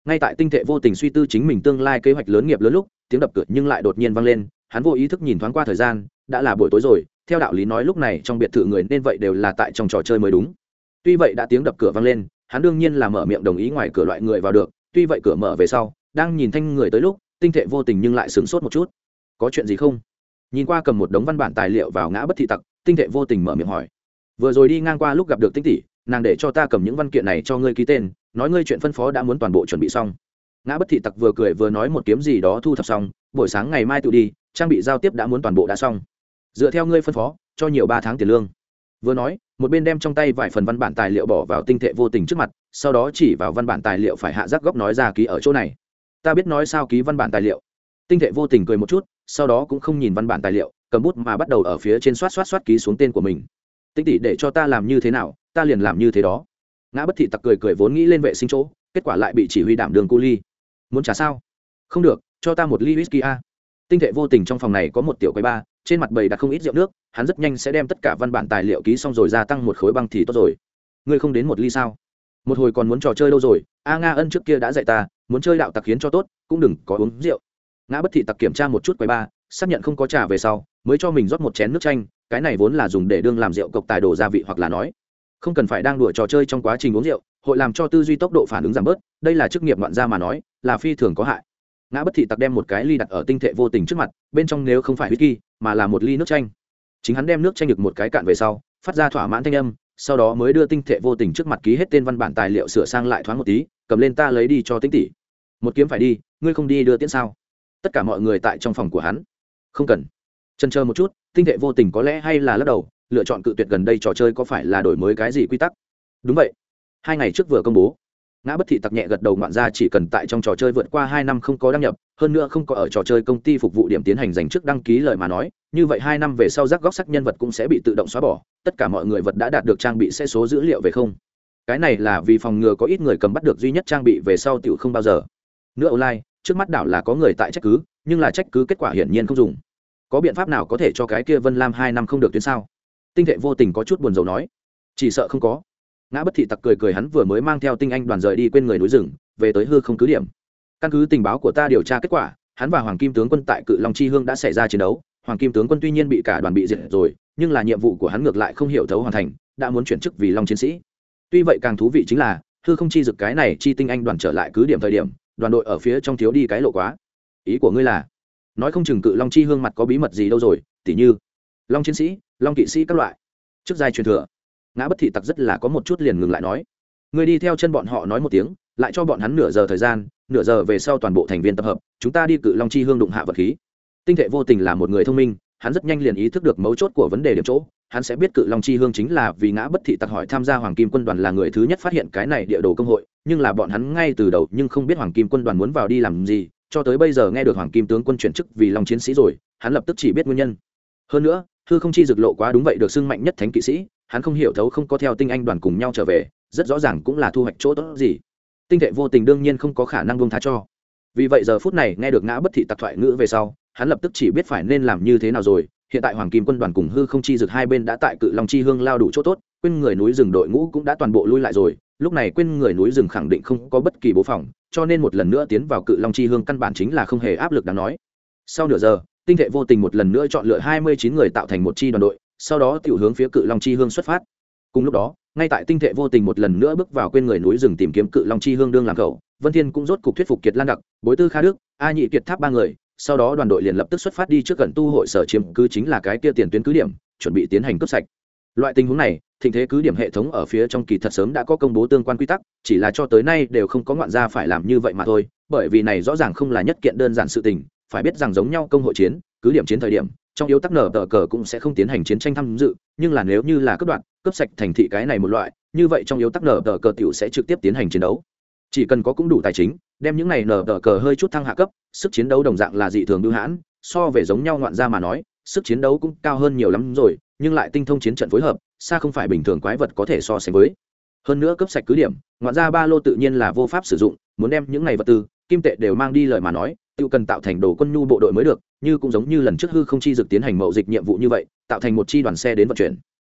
ngay tại tinh thệ vô tình suy tư chính mình tương lai kế hoạch lớn nghiệp lớn lúc tiếng đập cửa nhưng lại đột nhiên vang lên. Hắn vô ý thức nhìn thoáng qua thời gian, đã là buổi tối rồi, theo đạo lý nói lúc này trong biệt thự người nên vậy đều là tại trong trò chơi mới đúng. Tuy vậy đã tiếng đập cửa vang lên, hắn đương nhiên là mở miệng đồng ý ngoài cửa loại người vào được. Tuy vậy cửa mở về sau, đang nhìn thanh người tới lúc, tinh thệ vô tình nhưng lại sửng sốt một chút. Có chuyện gì không? Nhìn qua cầm một đống văn bản tài liệu vào ngã bất thị tặc, tinh thệ vô tình mở miệng hỏi. Vừa rồi đi ngang qua lúc gặp được Tinh tỷ, nàng để cho ta cầm những văn kiện này cho ngươi ký tên, nói ngươi chuyện phân phó đã muốn toàn bộ chuẩn bị xong. Ngã bất thị tặc vừa cười vừa nói một kiếm gì đó thu thập xong, buổi sáng ngày mai tự đi, trang bị giao tiếp đã muốn toàn bộ đã xong. Dựa theo ngươi phân phó, cho nhiều ba tháng tiền lương. Vừa nói, một bên đem trong tay vài phần văn bản tài liệu bỏ vào tinh thệ vô tình trước mặt, sau đó chỉ vào văn bản tài liệu phải hạ giác góc nói ra ký ở chỗ này. Ta biết nói sao ký văn bản tài liệu. Tinh thệ vô tình cười một chút, sau đó cũng không nhìn văn bản tài liệu, cầm bút mà bắt đầu ở phía trên soát soát soát ký xuống tên của mình. Tinh tỷ để cho ta làm như thế nào, ta liền làm như thế đó. Ngã bất thị tặc cười cười vốn nghĩ lên vệ sinh chỗ, kết quả lại bị chỉ huy đảm đường cu ly. Muốn trả sao? Không được, cho ta một ly whisky a. Tinh thệ vô tình trong phòng này có một tiểu quầy bar, trên mặt bày đặt không ít rượu nước, hắn rất nhanh sẽ đem tất cả văn bản tài liệu ký xong rồi gia tăng một khối băng thì tốt rồi. Ngươi không đến một ly sao? Một hồi còn muốn trò chơi đâu rồi? A Nga Ân trước kia đã dạy ta, muốn chơi đạo tặc khiến cho tốt, cũng đừng có uống rượu. Ngã bất thị tặc kiểm tra một chút quầy bar, xác nhận không có trà về sau, mới cho mình rót một chén nước chanh, cái này vốn là dùng để đương làm rượu cộc tài đổ gia vị hoặc là nói, không cần phải đang đùa trò chơi trong quá trình uống rượu, hội làm cho tư duy tốc độ phản ứng giảm bớt, đây là chức nghiệp ngoạn gia mà nói, là phi thường có hại. Ngã bất thị tặc đem một cái ly đặt ở tinh thệ vô tình trước mặt, bên trong nếu không phải whisky mà là một ly nước chanh. Chính hắn đem nước chanh được một cái cạn về sau, phát ra thỏa mãn thanh âm, sau đó mới đưa tinh thệ vô tình trước mặt ký hết tên văn bản tài liệu sửa sang lại thoáng một tí, cầm lên ta lấy đi cho Tinh tỷ. Một kiếm phải đi, ngươi không đi đưa tiễn sao? Tất cả mọi người tại trong phòng của hắn. Không cần. Chần chờ một chút, tinh thệ vô tình có lẽ hay là lắc đầu, lựa chọn cự tuyệt. Gần đây trò chơi có phải là đổi mới cái gì quy tắc? Đúng vậy. Hai ngày trước vừa công bố. Ngã bất thị tặc nhẹ gật đầu, ngoạn ra chỉ cần tại trong trò chơi vượt qua hai năm không có đăng nhập, hơn nữa không có ở trò chơi công ty phục vụ điểm tiến hành dành trước đăng ký lời mà nói, như vậy hai năm về sau rắc góc sắc nhân vật cũng sẽ bị tự động xóa bỏ, tất cả mọi người vật đã đạt được trang bị sẽ số dữ liệu về không. Cái này là vì phòng ngừa có ít người cầm bắt được duy nhất trang bị về sau tiểu không bao giờ. Nữa online, trước mắt đảo là có người tại trách cứ, nhưng là trách cứ kết quả hiển nhiên không dùng. Có biện pháp nào có thể cho cái kia Vân Lam hai năm không được tuyến sao? Tinh thệ vô tình có chút buồn rầu nói. Chỉ sợ không có. Ngã bất thị tặc cười cười, hắn vừa mới mang theo tinh anh đoàn rời đi quên người núi rừng, về tới hư không cứ điểm. Căn cứ tình báo của ta điều tra kết quả, hắn và Hoàng Kim tướng quân tại Cự Long Chi Hương đã xảy ra chiến đấu. Hoàng Kim tướng quân tuy nhiên bị cả đoàn bị diệt rồi, nhưng là nhiệm vụ của hắn ngược lại không hiểu thấu hoàn thành, đã muốn chuyển chức vì Long chiến sĩ. Tuy vậy càng thú vị chính là hư không chi dực cái này chi tinh anh đoàn trở lại cứ điểm thời điểm, đoàn đội ở phía trong thiếu đi cái lộ quá. Ý của ngươi là nói không chừng Cự Long Chi Hương mặt có bí mật gì đâu rồi, tỉ như Long chiến sĩ, Long kỵ sĩ các loại chức giai truyền thừa. Ngã bất thị tặc rất là có một chút liền ngừng lại nói, ngươi đi theo chân bọn họ nói một tiếng, lại cho bọn hắn nửa giờ thời gian, nửa giờ về sau toàn bộ thành viên tập hợp, chúng ta đi Cự Long Chi Hương đụng hạ vật khí. Tinh thệ vô tình là một người thông minh, hắn rất nhanh liền ý thức được mấu chốt của vấn đề điểm chỗ, hắn sẽ biết Cự Long Chi Hương chính là vì Ngã bất thị tặc hỏi tham gia Hoàng Kim quân đoàn là người thứ nhất phát hiện cái này địa đồ công hội, nhưng là bọn hắn ngay từ đầu nhưng không biết Hoàng Kim quân đoàn muốn vào đi làm gì, cho tới bây giờ nghe được Hoàng Kim tướng quân chuyển chức vì Long chiến sĩ rồi, hắn lập tức chỉ biết nguyên nhân. Hơn nữa, hư không chi dực lộ quá đúng vậy được xưng mạnh nhất thánh kỵ sĩ, hắn không hiểu thấu không có theo tinh anh đoàn cùng nhau trở về, rất rõ ràng cũng là thu hoạch chỗ tốt gì. Tinh thệ vô tình đương nhiên không có khả năng buông tha cho. Vì vậy giờ phút này nghe được Ngã bất thị tặc thoại ngữ về sau, hắn lập tức chỉ biết phải nên làm như thế nào rồi. Hiện tại Hoàng Kim quân đoàn cùng hư không chi dực hai bên đã tại Cự Long Chi Hương lao đủ chỗ tốt, quên người núi rừng đội ngũ cũng đã toàn bộ lui lại rồi, lúc này quên người núi rừng khẳng định không có bất kỳ bố phòng, cho nên một lần nữa tiến vào Cự Long Chi Hương căn bản chính là không hề áp lực đáng nói. Sau nửa giờ, tinh thệ vô tình một lần nữa chọn lựa hai mươi chín người tạo thành một chi đoàn đội, sau đó tiểu hướng phía Cự Long Chi Hương xuất phát. Cùng lúc đó, ngay tại tinh thệ vô tình một lần nữa bước vào quên người núi rừng tìm kiếm Cự Long Chi Hương đương làm khẩu, Vân Thiên cũng rốt cục thuyết phục Kiệt Lan Đặc, Bối Tư Kha Đức, A Nhị Kiệt Tháp ba người, sau đó đoàn đội liền lập tức xuất phát đi trước gần tu hội sở chiếm cứ chính là cái kia tiền tuyến cứ điểm, chuẩn bị tiến hành cướp sạch. Loại tình huống này, thịnh thế cứ điểm hệ thống ở phía trong kỳ thật sớm đã có công bố tương quan quy tắc, chỉ là cho tới nay đều không có ngoạn gia phải làm như vậy mà thôi, bởi vì này rõ ràng không là nhất kiện đơn giản sự tình, phải biết rằng giống nhau công hội chiến, cứ điểm chiến thời điểm, trong yếu tắc nở tờ cờ cũng sẽ không tiến hành chiến tranh tham dự, nhưng là nếu như là cướp đoạt, cướp sạch thành thị cái này một loại, như vậy trong yếu tắc nở tờ cờ tiểu sẽ trực tiếp tiến hành chiến đấu. Chỉ cần có cũng đủ tài chính, đem những này nở tờ cờ hơi chút thăng hạ cấp, sức chiến đấu đồng dạng là dị thường bưu hãn, so về giống nhau ngoạn gia mà nói, sức chiến đấu cũng cao hơn nhiều lắm rồi, nhưng lại tinh thông chiến trận phối hợp, xa không phải bình thường quái vật có thể so sánh với. Hơn nữa cấp sạch cứ điểm, ngoạn gia ba lô tự nhiên là vô pháp sử dụng, muốn đem những này vật tư, kim tệ đều mang đi lời mà nói, tự cần tạo thành đồ quân nhu bộ đội mới được, như cũng giống như lần trước hư không chi dực tiến hành mậu dịch nhiệm vụ như vậy, tạo thành một chi đoàn xe đến vận chuyển.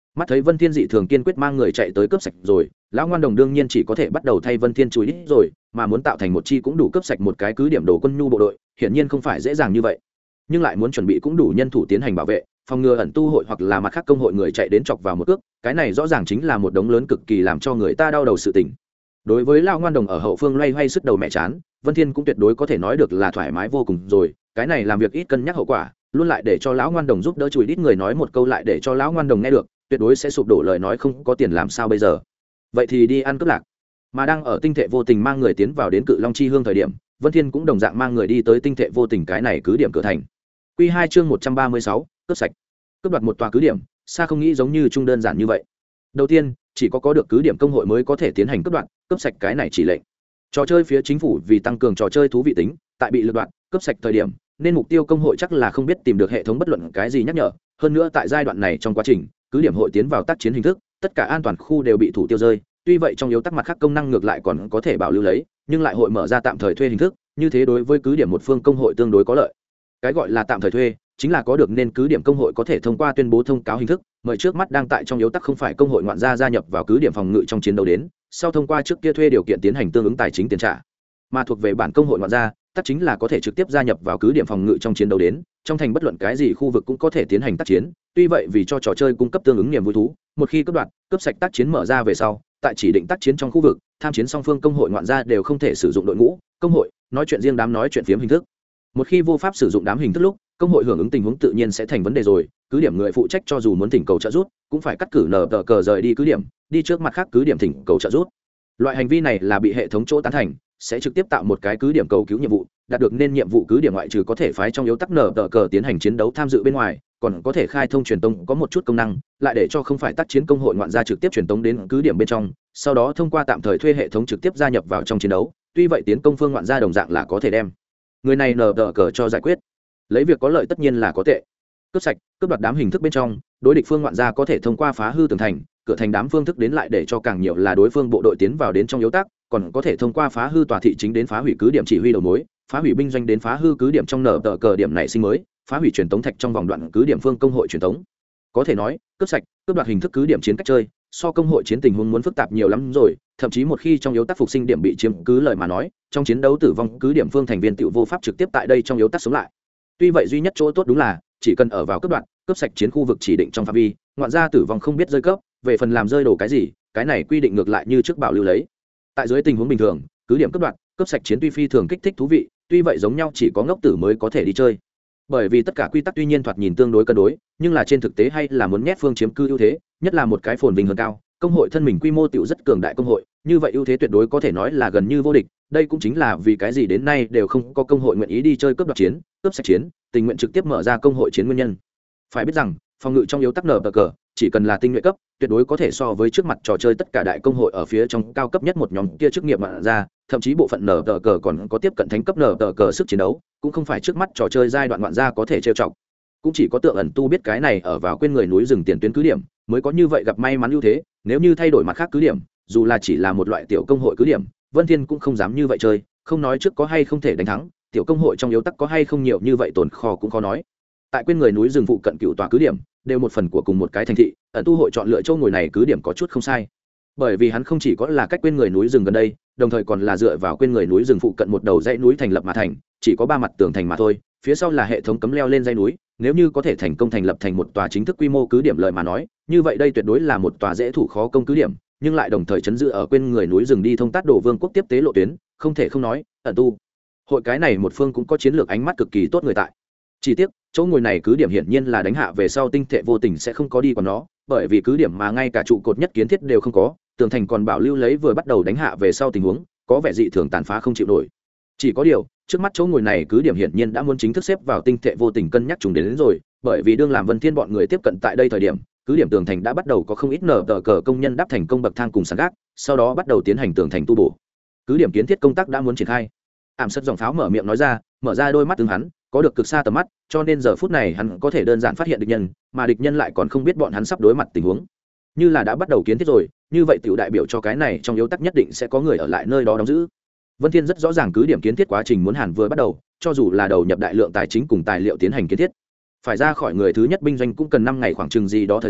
mắt thấy Vân Thiên dị thường kiên quyết mang người chạy tới cướp sạch rồi, lão ngoan đồng đương nhiên chỉ có thể bắt đầu thay Vân Thiên chùi đít rồi, mà muốn tạo thành một chi cũng đủ cướp sạch một cái cứ điểm đồ quân nhu bộ đội, hiển nhiên không phải dễ dàng như vậy. Nhưng lại muốn chuẩn bị cũng đủ nhân thủ tiến hành bảo vệ, phòng ngừa ẩn tu hội hoặc là mặt khác công hội người chạy đến chọc vào một cước, cái này rõ ràng chính là một đống lớn cực kỳ làm cho người ta đau đầu sự tình. Đối với lão ngoan đồng ở hậu phương loay hoay sức đầu mẹ chán, Vân Thiên cũng tuyệt đối có thể nói được là thoải mái vô cùng rồi, cái này làm việc ít cân nhắc hậu quả, luôn lại để cho lão ngoan đồng giúp đỡ chùi đít người nói một câu lại để cho lão ngoan đồng nghe được, tuyệt đối sẽ sụp đổ lời nói không có tiền làm sao bây giờ. Vậy thì đi ăn cướp lạc. Mà đang ở tinh thệ vô tình mang người tiến vào đến Cự Long Chi Hương thời điểm, Vân Thiên cũng đồng dạng mang người đi tới tinh thệ vô tình cái này cứ điểm cửa thành. Quy hai chương một trăm ba mươi sáu, cướp sạch. Cướp đoạt một tòa cứ điểm, xa không nghĩ giống như trung đơn giản như vậy. Đầu tiên, chỉ có có được cứ điểm công hội mới có thể tiến hành cướp đoạt, cướp sạch cái này chỉ lệnh. Trò chơi phía chính phủ vì tăng cường trò chơi thú vị tính, tại bị lựa đoạn, cướp sạch thời điểm, nên mục tiêu công hội chắc là không biết tìm được hệ thống bất luận cái gì nhắc nhở, hơn nữa tại giai đoạn này trong quá trình, cứ điểm hội tiến vào tác chiến hình thức, tất cả an toàn khu đều bị thủ tiêu rơi, tuy vậy trong yếu tắc mặt khác công năng ngược lại còn có thể bảo lưu lấy, nhưng lại hội mở ra tạm thời thuê hình thức, như thế đối với cứ điểm một phương công hội tương đối có lợi. Cái gọi là tạm thời thuê chính là có được nên cứ điểm công hội có thể thông qua tuyên bố thông cáo hình thức, mời trước mắt đang tại trong yếu tắc không phải công hội ngoạn gia gia nhập vào cứ điểm phòng ngự trong chiến đấu đến, sau thông qua trước kia thuê điều kiện tiến hành tương ứng tài chính tiền trả. Mà thuộc về bản công hội ngoạn gia, tác chính là có thể trực tiếp gia nhập vào cứ điểm phòng ngự trong chiến đấu đến, trong thành bất luận cái gì khu vực cũng có thể tiến hành tác chiến, tuy vậy vì cho trò chơi cung cấp tương ứng niềm vui thú, một khi cướp đoạt, cướp sạch tác chiến mở ra về sau, tại chỉ định tác chiến trong khu vực, tham chiến song phương công hội ngoạn gia đều không thể sử dụng đội ngũ, công hội, nói chuyện riêng đám nói chuyện phiếm hình thức. Một khi vô pháp sử dụng đám hình thức lúc, công hội hưởng ứng tình huống tự nhiên sẽ thành vấn đề rồi, cứ điểm người phụ trách cho dù muốn thỉnh cầu trợ giúp, cũng phải cắt cử nở tờ cờ rời đi cứ điểm, đi trước mặt khác cứ điểm thỉnh cầu trợ giúp. Loại hành vi này là bị hệ thống chỗ tán thành, sẽ trực tiếp tạo một cái cứ điểm cầu cứu nhiệm vụ, đạt được nên nhiệm vụ cứ điểm ngoại trừ có thể phái trong yếu tắc nở tờ cờ tiến hành chiến đấu tham dự bên ngoài, còn có thể khai thông truyền tống có một chút công năng, lại để cho không phải tác chiến công hội ngoạn gia trực tiếp truyền tống đến cứ điểm bên trong, sau đó thông qua tạm thời thuê hệ thống trực tiếp gia nhập vào trong chiến đấu, tuy vậy tiến công phương ngoạn gia đồng dạng là có thể đem người này nở tờ cờ cho giải quyết. Lấy việc có lợi tất nhiên là có tệ. Cướp sạch, cướp đoạt đám hình thức bên trong, đối địch phương ngoạn gia có thể thông qua phá hư tường thành, cửa thành đám phương thức đến lại để cho càng nhiều là đối phương bộ đội tiến vào đến trong yếu tắc, còn có thể thông qua phá hư tòa thị chính đến phá hủy cứ điểm chỉ huy đầu mối, phá hủy binh doanh đến phá hư cứ điểm trong nở tờ cờ điểm này sinh mới, phá hủy truyền tống thạch trong vòng đoạn cứ điểm phương công hội truyền tống. Có thể nói, cướp sạch, cướp đoạt hình thức cứ điểm chiến cách chơi, so công hội chiến tình huống muốn phức tạp nhiều lắm rồi, thậm chí một khi trong yếu tắc phục sinh điểm bị chiếm cứ lời mà nói, trong chiến đấu tử vong cứ điểm phương thành viên tiểu vô pháp trực tiếp tại đây trong yếu tắc sống lại. Tuy vậy duy nhất chỗ tốt đúng là chỉ cần ở vào cướp đoạt, cướp sạch chiến khu vực chỉ định trong phạm vi, ngoạn gia tử vong không biết rơi cấp, về phần làm rơi đồ cái gì, cái này quy định ngược lại như trước bảo lưu lấy. Tại dưới tình huống bình thường, cứ điểm cướp đoạt, cướp sạch chiến tuy phi thường kích thích thú vị, tuy vậy giống nhau chỉ có ngốc tử mới có thể đi chơi. Bởi vì tất cả quy tắc tuy nhiên thoạt nhìn tương đối cân đối, nhưng là trên thực tế hay là muốn nhét phương chiếm cư ưu thế, nhất là một cái phồn vinh hơn cao, công hội thân mình quy mô tiểu rất cường đại công hội, như vậy ưu thế tuyệt đối có thể nói là gần như vô địch. Đây cũng chính là vì cái gì đến nay đều không có công hội nguyện ý đi chơi cướp đoạt chiến, cướp sạch chiến, tình nguyện trực tiếp mở ra công hội chiến nguyên nhân. Phải biết rằng, phòng ngự trong yếu tắc nở cờ, chỉ cần là tinh nhuệ cấp, tuyệt đối có thể so với trước mặt trò chơi tất cả đại công hội ở phía trong cao cấp nhất một nhóm kia chức nghiệp mà ra, thậm chí bộ phận nở cờ còn có tiếp cận thánh cấp nở cờ sức chiến đấu, cũng không phải trước mắt trò chơi giai đoạn ngoạn gia có thể trêu chọc. Cũng chỉ có tượng ẩn tu biết cái này ở vào quên người núi rừng tiền tuyến cứ điểm, mới có như vậy gặp may mắn ưu thế, nếu như thay đổi mặt khác cứ điểm, dù là chỉ là một loại tiểu công hội cứ điểm, Vân Thiên cũng không dám như vậy chơi, không nói trước có hay không thể đánh thắng, tiểu công hội trong yếu tắc có hay không nhiều như vậy tồn kho cũng khó nói. Tại quên người núi rừng phụ cận cựu tòa cứ điểm, đều một phần của cùng một cái thành thị, ẩn tu hội chọn lựa châu ngồi này cứ điểm có chút không sai, bởi vì hắn không chỉ có là cách quên người núi rừng gần đây, đồng thời còn là dựa vào quên người núi rừng phụ cận một đầu dãy núi thành lập mà thành, chỉ có ba mặt tường thành mà thôi, phía sau là hệ thống cấm leo lên dãy núi, nếu như có thể thành công thành lập thành một tòa chính thức quy mô cứ điểm lợi mà nói, như vậy đây tuyệt đối là một tòa dễ thủ khó công cứ điểm, nhưng lại đồng thời chấn giữ ở quên người núi rừng đi thông tát đổ vương quốc tiếp tế lộ tuyến, không thể không nói, ẩn tu hội cái này một phương cũng có chiến lược ánh mắt cực kỳ tốt người tại. Chỉ tiếc, chỗ ngồi này cứ điểm hiển nhiên là đánh hạ về sau tinh thệ vô tình sẽ không có đi còn nó, bởi vì cứ điểm mà ngay cả trụ cột nhất kiến thiết đều không có, tường thành còn bảo lưu lấy vừa bắt đầu đánh hạ về sau tình huống, có vẻ dị thường tàn phá không chịu nổi. Chỉ có điều, trước mắt chỗ ngồi này cứ điểm hiển nhiên đã muốn chính thức xếp vào tinh thệ vô tình cân nhắc trùng đến, đến rồi, bởi vì đương làm Vân Thiên bọn người tiếp cận tại đây thời điểm, cứ điểm tường thành đã bắt đầu có không ít nở tờ cờ công nhân đáp thành công bậc thang cùng sàn gác, sau đó bắt đầu tiến hành tường thành tu bổ. Cứ điểm kiến thiết công tác đã muốn triển khai. Ảm Sất dòng pháo mở miệng nói ra, mở ra đôi mắt tương hắn, có được cực xa tầm mắt, cho nên giờ phút này hắn có thể đơn giản phát hiện địch nhân, mà địch nhân lại còn không biết bọn hắn sắp đối mặt tình huống. Như là đã bắt đầu kiến thiết rồi, như vậy tiểu đại biểu cho cái này trong yếu tắc nhất định sẽ có người ở lại nơi đó đóng giữ. Vân Thiên rất rõ ràng cứ điểm kiến thiết quá trình muốn hẳn vừa bắt đầu, cho dù là đầu nhập đại lượng tài chính cùng tài liệu tiến hành kiến thiết, phải ra khỏi người thứ nhất binh doanh cũng cần năm ngày khoảng chừng gì đó thời gian,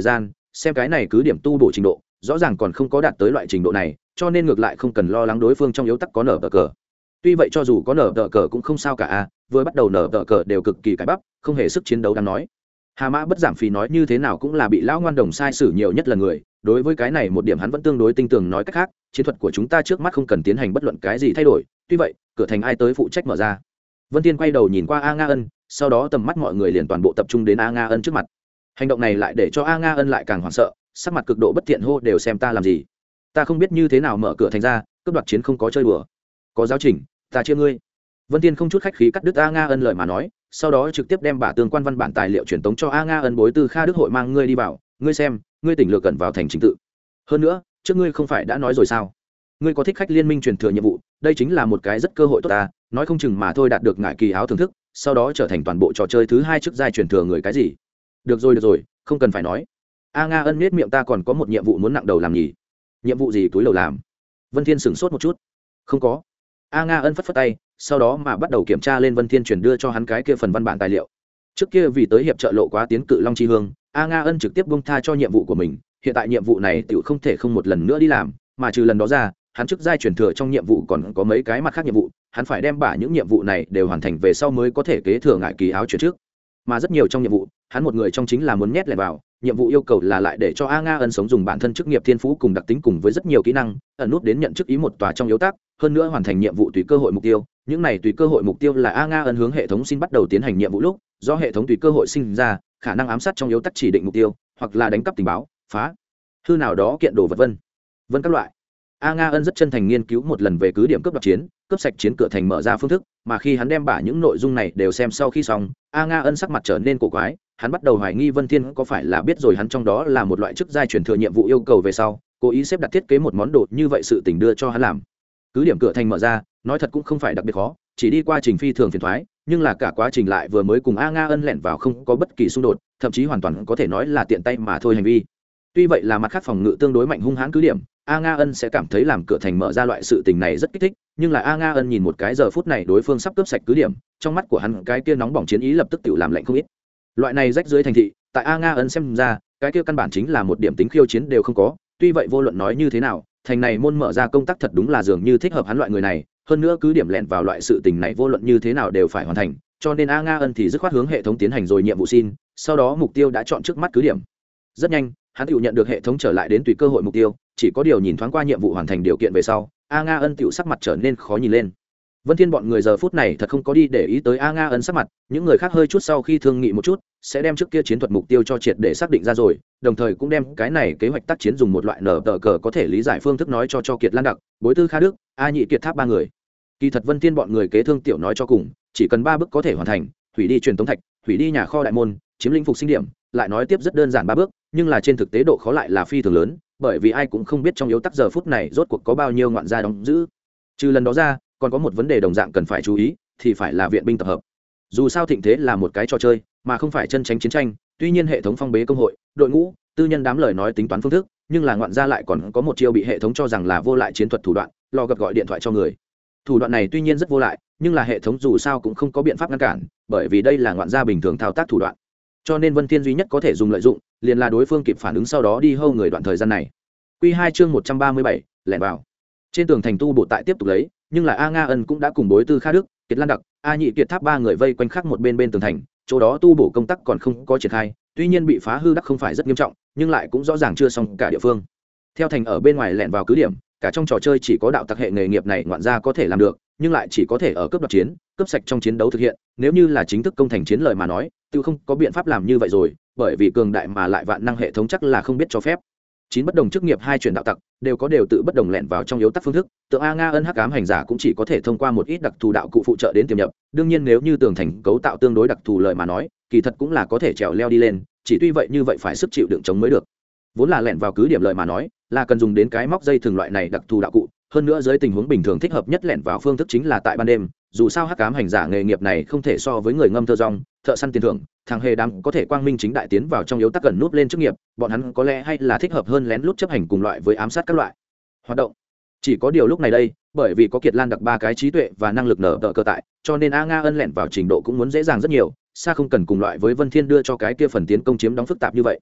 xem cái này cứ điểm tu bổ trình độ rõ ràng còn không có đạt tới loại trình độ này, cho nên ngược lại không cần lo lắng đối phương trong yếu tắc có nở tờ cờ. Tuy vậy cho dù có nở tờ cờ cũng không sao cả a, vừa bắt đầu nở tờ cờ đều cực kỳ cái bắp, không hề sức chiến đấu đáng nói. Hà Mã Bất Giảm Phì nói như thế nào cũng là bị lão ngoan đồng sai sử nhiều nhất lần người, đối với cái này một điểm hắn vẫn tương đối tinh tường, nói cách khác, chiến thuật của chúng ta trước mắt không cần tiến hành bất luận cái gì thay đổi, tuy vậy, cửa thành ai tới phụ trách mở ra. Vân Tiên quay đầu nhìn qua A Nga Ân, sau đó tầm mắt mọi người liền toàn bộ tập trung đến A Nga Ân trước mặt. Hành động này lại để cho A Nga Ân lại càng hoảng sợ, sắc mặt cực độ bất thiện hô, đều xem ta làm gì? Ta không biết như thế nào mở cửa thành ra, cướp đoạt chiến không có chơi đùa. Có giáo trình, ta chia ngươi. Vân Tiên không chút khách khí cắt đứt A Nga Ân lời mà nói, sau đó trực tiếp đem bả tương quan văn bản tài liệu truyền tống cho A Nga Ân, bối tư Kha Đức hội mang ngươi đi vào, ngươi xem, ngươi tỉnh lược cẩn vào thành chính tự. Hơn nữa, trước ngươi không phải đã nói rồi sao? Ngươi có thích khách liên minh truyền thừa nhiệm vụ, đây chính là một cái rất cơ hội tốt ta, nói không chừng mà thôi đạt được ngải kỳ áo thưởng thức, sau đó trở thành toàn bộ trò chơi thứ hai trước giai truyền thừa người cái gì. Được rồi được rồi, không cần phải nói. A Nga Ân nhếch miệng, ta còn có một nhiệm vụ muốn nặng đầu làm nhỉ? Nhiệm vụ gì túi lầu làm? Vân Thiên sửng sốt một chút. Không có. A Nga Ân phất phất tay, sau đó mà bắt đầu kiểm tra lên Vân Thiên chuyển đưa cho hắn cái kia phần văn bản tài liệu. Trước kia vì tới hiệp trợ lộ quá tiến cự long chi hương, A Nga Ân trực tiếp buông tha cho nhiệm vụ của mình, hiện tại nhiệm vụ này tiểu không thể không một lần nữa đi làm, mà trừ lần đó ra, hắn trước giai truyền thừa trong nhiệm vụ còn có mấy cái mặt khác nhiệm vụ, hắn phải đem bả những nhiệm vụ này đều hoàn thành về sau mới có thể kế thừa ngải kỳ áo chuyển trước. Mà rất nhiều trong nhiệm vụ, hắn một người trong chính là muốn nhét lại vào, nhiệm vụ yêu cầu là lại để cho A Nga Ân sống dùng bản thân chức nghiệp thiên phú cùng đặc tính cùng với rất nhiều kỹ năng, ẩn nút đến nhận chức ý một tòa trong yếu tác, hơn nữa hoàn thành nhiệm vụ tùy cơ hội mục tiêu. Những này tùy cơ hội mục tiêu là A Nga Ân hướng hệ thống xin bắt đầu tiến hành nhiệm vụ lúc, do hệ thống tùy cơ hội sinh ra, khả năng ám sát trong yếu tắc chỉ định mục tiêu, hoặc là đánh cắp tình báo, phá hư nào đó kiện đồ vật vân vân các loại. A Nga Ân rất chân thành nghiên cứu một lần về cứ điểm cướp đoạt chiến, cướp sạch chiến cửa thành mở ra phương thức, mà khi hắn đem bả những nội dung này đều xem sau khi xong, A Nga Ân sắc mặt trở nên cổ quái, hắn bắt đầu hoài nghi Vân Thiên có phải là biết rồi hắn trong đó là một loại chức giai truyền thừa nhiệm vụ yêu cầu về sau, cố ý xếp đặt thiết kế một món đồ như vậy sự tình đưa cho hắn làm. Cứ điểm cửa thành mở ra, nói thật cũng không phải đặc biệt khó, chỉ đi qua trình phi thường phiền toái, nhưng là cả quá trình lại vừa mới cùng A Nga Ân lẻn vào không có bất kỳ xung đột, thậm chí hoàn toàn có thể nói là tiện tay mà thôi hành vi. Tuy vậy là mặt khác phòng ngự tương đối mạnh hung hãn cứ điểm, A Nga Ân sẽ cảm thấy làm cửa thành mở ra loại sự tình này rất kích thích, nhưng là A Nga Ân nhìn một cái giờ phút này đối phương sắp cướp sạch cứ điểm, trong mắt của hắn cái kia nóng bỏng chiến ý lập tức tự làm lạnh không ít. Loại này rách dưới thành thị, tại A Nga Ân xem ra, cái kia căn bản chính là một điểm tính khiêu chiến đều không có, tuy vậy vô luận nói như thế nào, thành này môn mở ra công tác thật đúng là dường như thích hợp hắn loại người này, hơn nữa cứ điểm lẹn vào loại sự tình này vô luận như thế nào đều phải hoàn thành, cho nên A Nga Ân thì dứt khoát hướng hệ thống tiến hành rồi nhiệm vụ xin, sau đó mục tiêu đã chọn trước mắt cứ điểm. Rất nhanh, hắn tự nhận được hệ thống trở lại đến tùy cơ hội mục tiêu, chỉ có điều nhìn thoáng qua nhiệm vụ hoàn thành điều kiện về sau, A Nga Ân tiểu sắc mặt trở nên khó nhìn lên. Vân Thiên bọn người giờ phút này thật không có đi để ý tới A Nga Ân sắc mặt, những người khác hơi chút sau khi thương nghị một chút, sẽ đem trước kia chiến thuật mục tiêu cho triệt để xác định ra rồi, đồng thời cũng đem cái này kế hoạch tác chiến dùng một loại nở tờ cờ có thể lý giải phương thức nói cho cho Kiệt Lan Đặc, Bối Tư Kha Đức, A Nhị Kiệt Tháp ba người. Kỳ thật Vân Thiên bọn người kế thương tiểu nói cho cùng, chỉ cần ba bước có thể hoàn thành, hủy đi truyền tống thạch, hủy đi nhà kho đại môn, chiếm lĩnh phục sinh điểm, lại nói tiếp rất đơn giản ba bước, nhưng là trên thực tế độ khó lại là phi thường lớn, bởi vì ai cũng không biết trong yếu tắc giờ phút này rốt cuộc có bao nhiêu ngoạn gia đóng giữ. Trừ lần đó ra, còn có một vấn đề đồng dạng cần phải chú ý, thì phải là viện binh tập hợp. Dù sao thịnh thế là một cái trò chơi, mà không phải chân chính chiến tranh, tuy nhiên hệ thống phong bế công hội, đội ngũ, tư nhân đám lời nói tính toán phương thức, nhưng là ngoạn gia lại còn có một chiêu bị hệ thống cho rằng là vô lại chiến thuật thủ đoạn, lo gặp gọi điện thoại cho người. Thủ đoạn này tuy nhiên rất vô lại, nhưng là hệ thống dù sao cũng không có biện pháp ngăn cản, bởi vì đây là ngoạn gia bình thường thao tác thủ đoạn. Cho nên Vân Thiên duy nhất có thể dùng lợi dụng, liền là đối phương kịp phản ứng sau đó đi hâu người đoạn thời gian này. Quy hai chương một trăm ba mươi bảy, lẻn vào. Trên tường thành tu bộ tại tiếp tục lấy, nhưng là A Nga Ân cũng đã cùng Bối Tư Kha Đức, Kiệt Lan Đặc, A Nhị Kiệt Tháp ba người vây quanh khắc một bên bên tường thành, chỗ đó tu bổ công tác còn không có triển khai, tuy nhiên bị phá hư đắc không phải rất nghiêm trọng, nhưng lại cũng rõ ràng chưa xong cả địa phương. Theo thành ở bên ngoài lẻn vào cứ điểm, cả trong trò chơi chỉ có đạo tặc hệ nghề nghiệp này ngoạn gia có thể làm được, nhưng lại chỉ có thể ở cấp đoạt chiến, cấp sạch trong chiến đấu thực hiện, nếu như là chính thức công thành chiến lợi mà nói, tiêu không có biện pháp làm như vậy rồi, bởi vì cường đại mà lại vạn năng hệ thống chắc là không biết cho phép. Chín bất đồng chức nghiệp hai chuyển đạo tặc đều có đều tự bất đồng lẻn vào trong yếu tắc phương thức, tượng A Nga Ân hắc ám hành giả cũng chỉ có thể thông qua một ít đặc thù đạo cụ phụ trợ đến tiềm nhập, đương nhiên nếu như tường thành cấu tạo tương đối đặc thù lợi mà nói, kỳ thật cũng là có thể trèo leo đi lên, chỉ tuy vậy như vậy phải sức chịu đựng chống mới được. Vốn là lẻn vào cứ điểm lợi mà nói, là cần dùng đến cái móc dây thường loại này đặc thù đạo cụ, hơn nữa dưới tình huống bình thường thích hợp nhất lẻn vào phương thức chính là tại ban đêm, dù sao hắc ám hành giả nghề nghiệp này không thể so với người ngâm thơ rong, thợ săn tiền thưởng, thằng hề đám có thể quang minh chính đại tiến vào trong yếu tắc gần núp lên chức nghiệp, bọn hắn có lẽ hay là thích hợp hơn lén lút chấp hành cùng loại với ám sát các loại hoạt động. Chỉ có điều lúc này đây, bởi vì có Kiệt Lan Đặc ba cái trí tuệ và năng lực nở tờ cơ tại, cho nên A Nga Ân lẻn vào trình độ cũng muốn dễ dàng rất nhiều, xa không cần cùng loại với Vân Thiên đưa cho cái kia phần tiến công chiếm đóng phức tạp như vậy.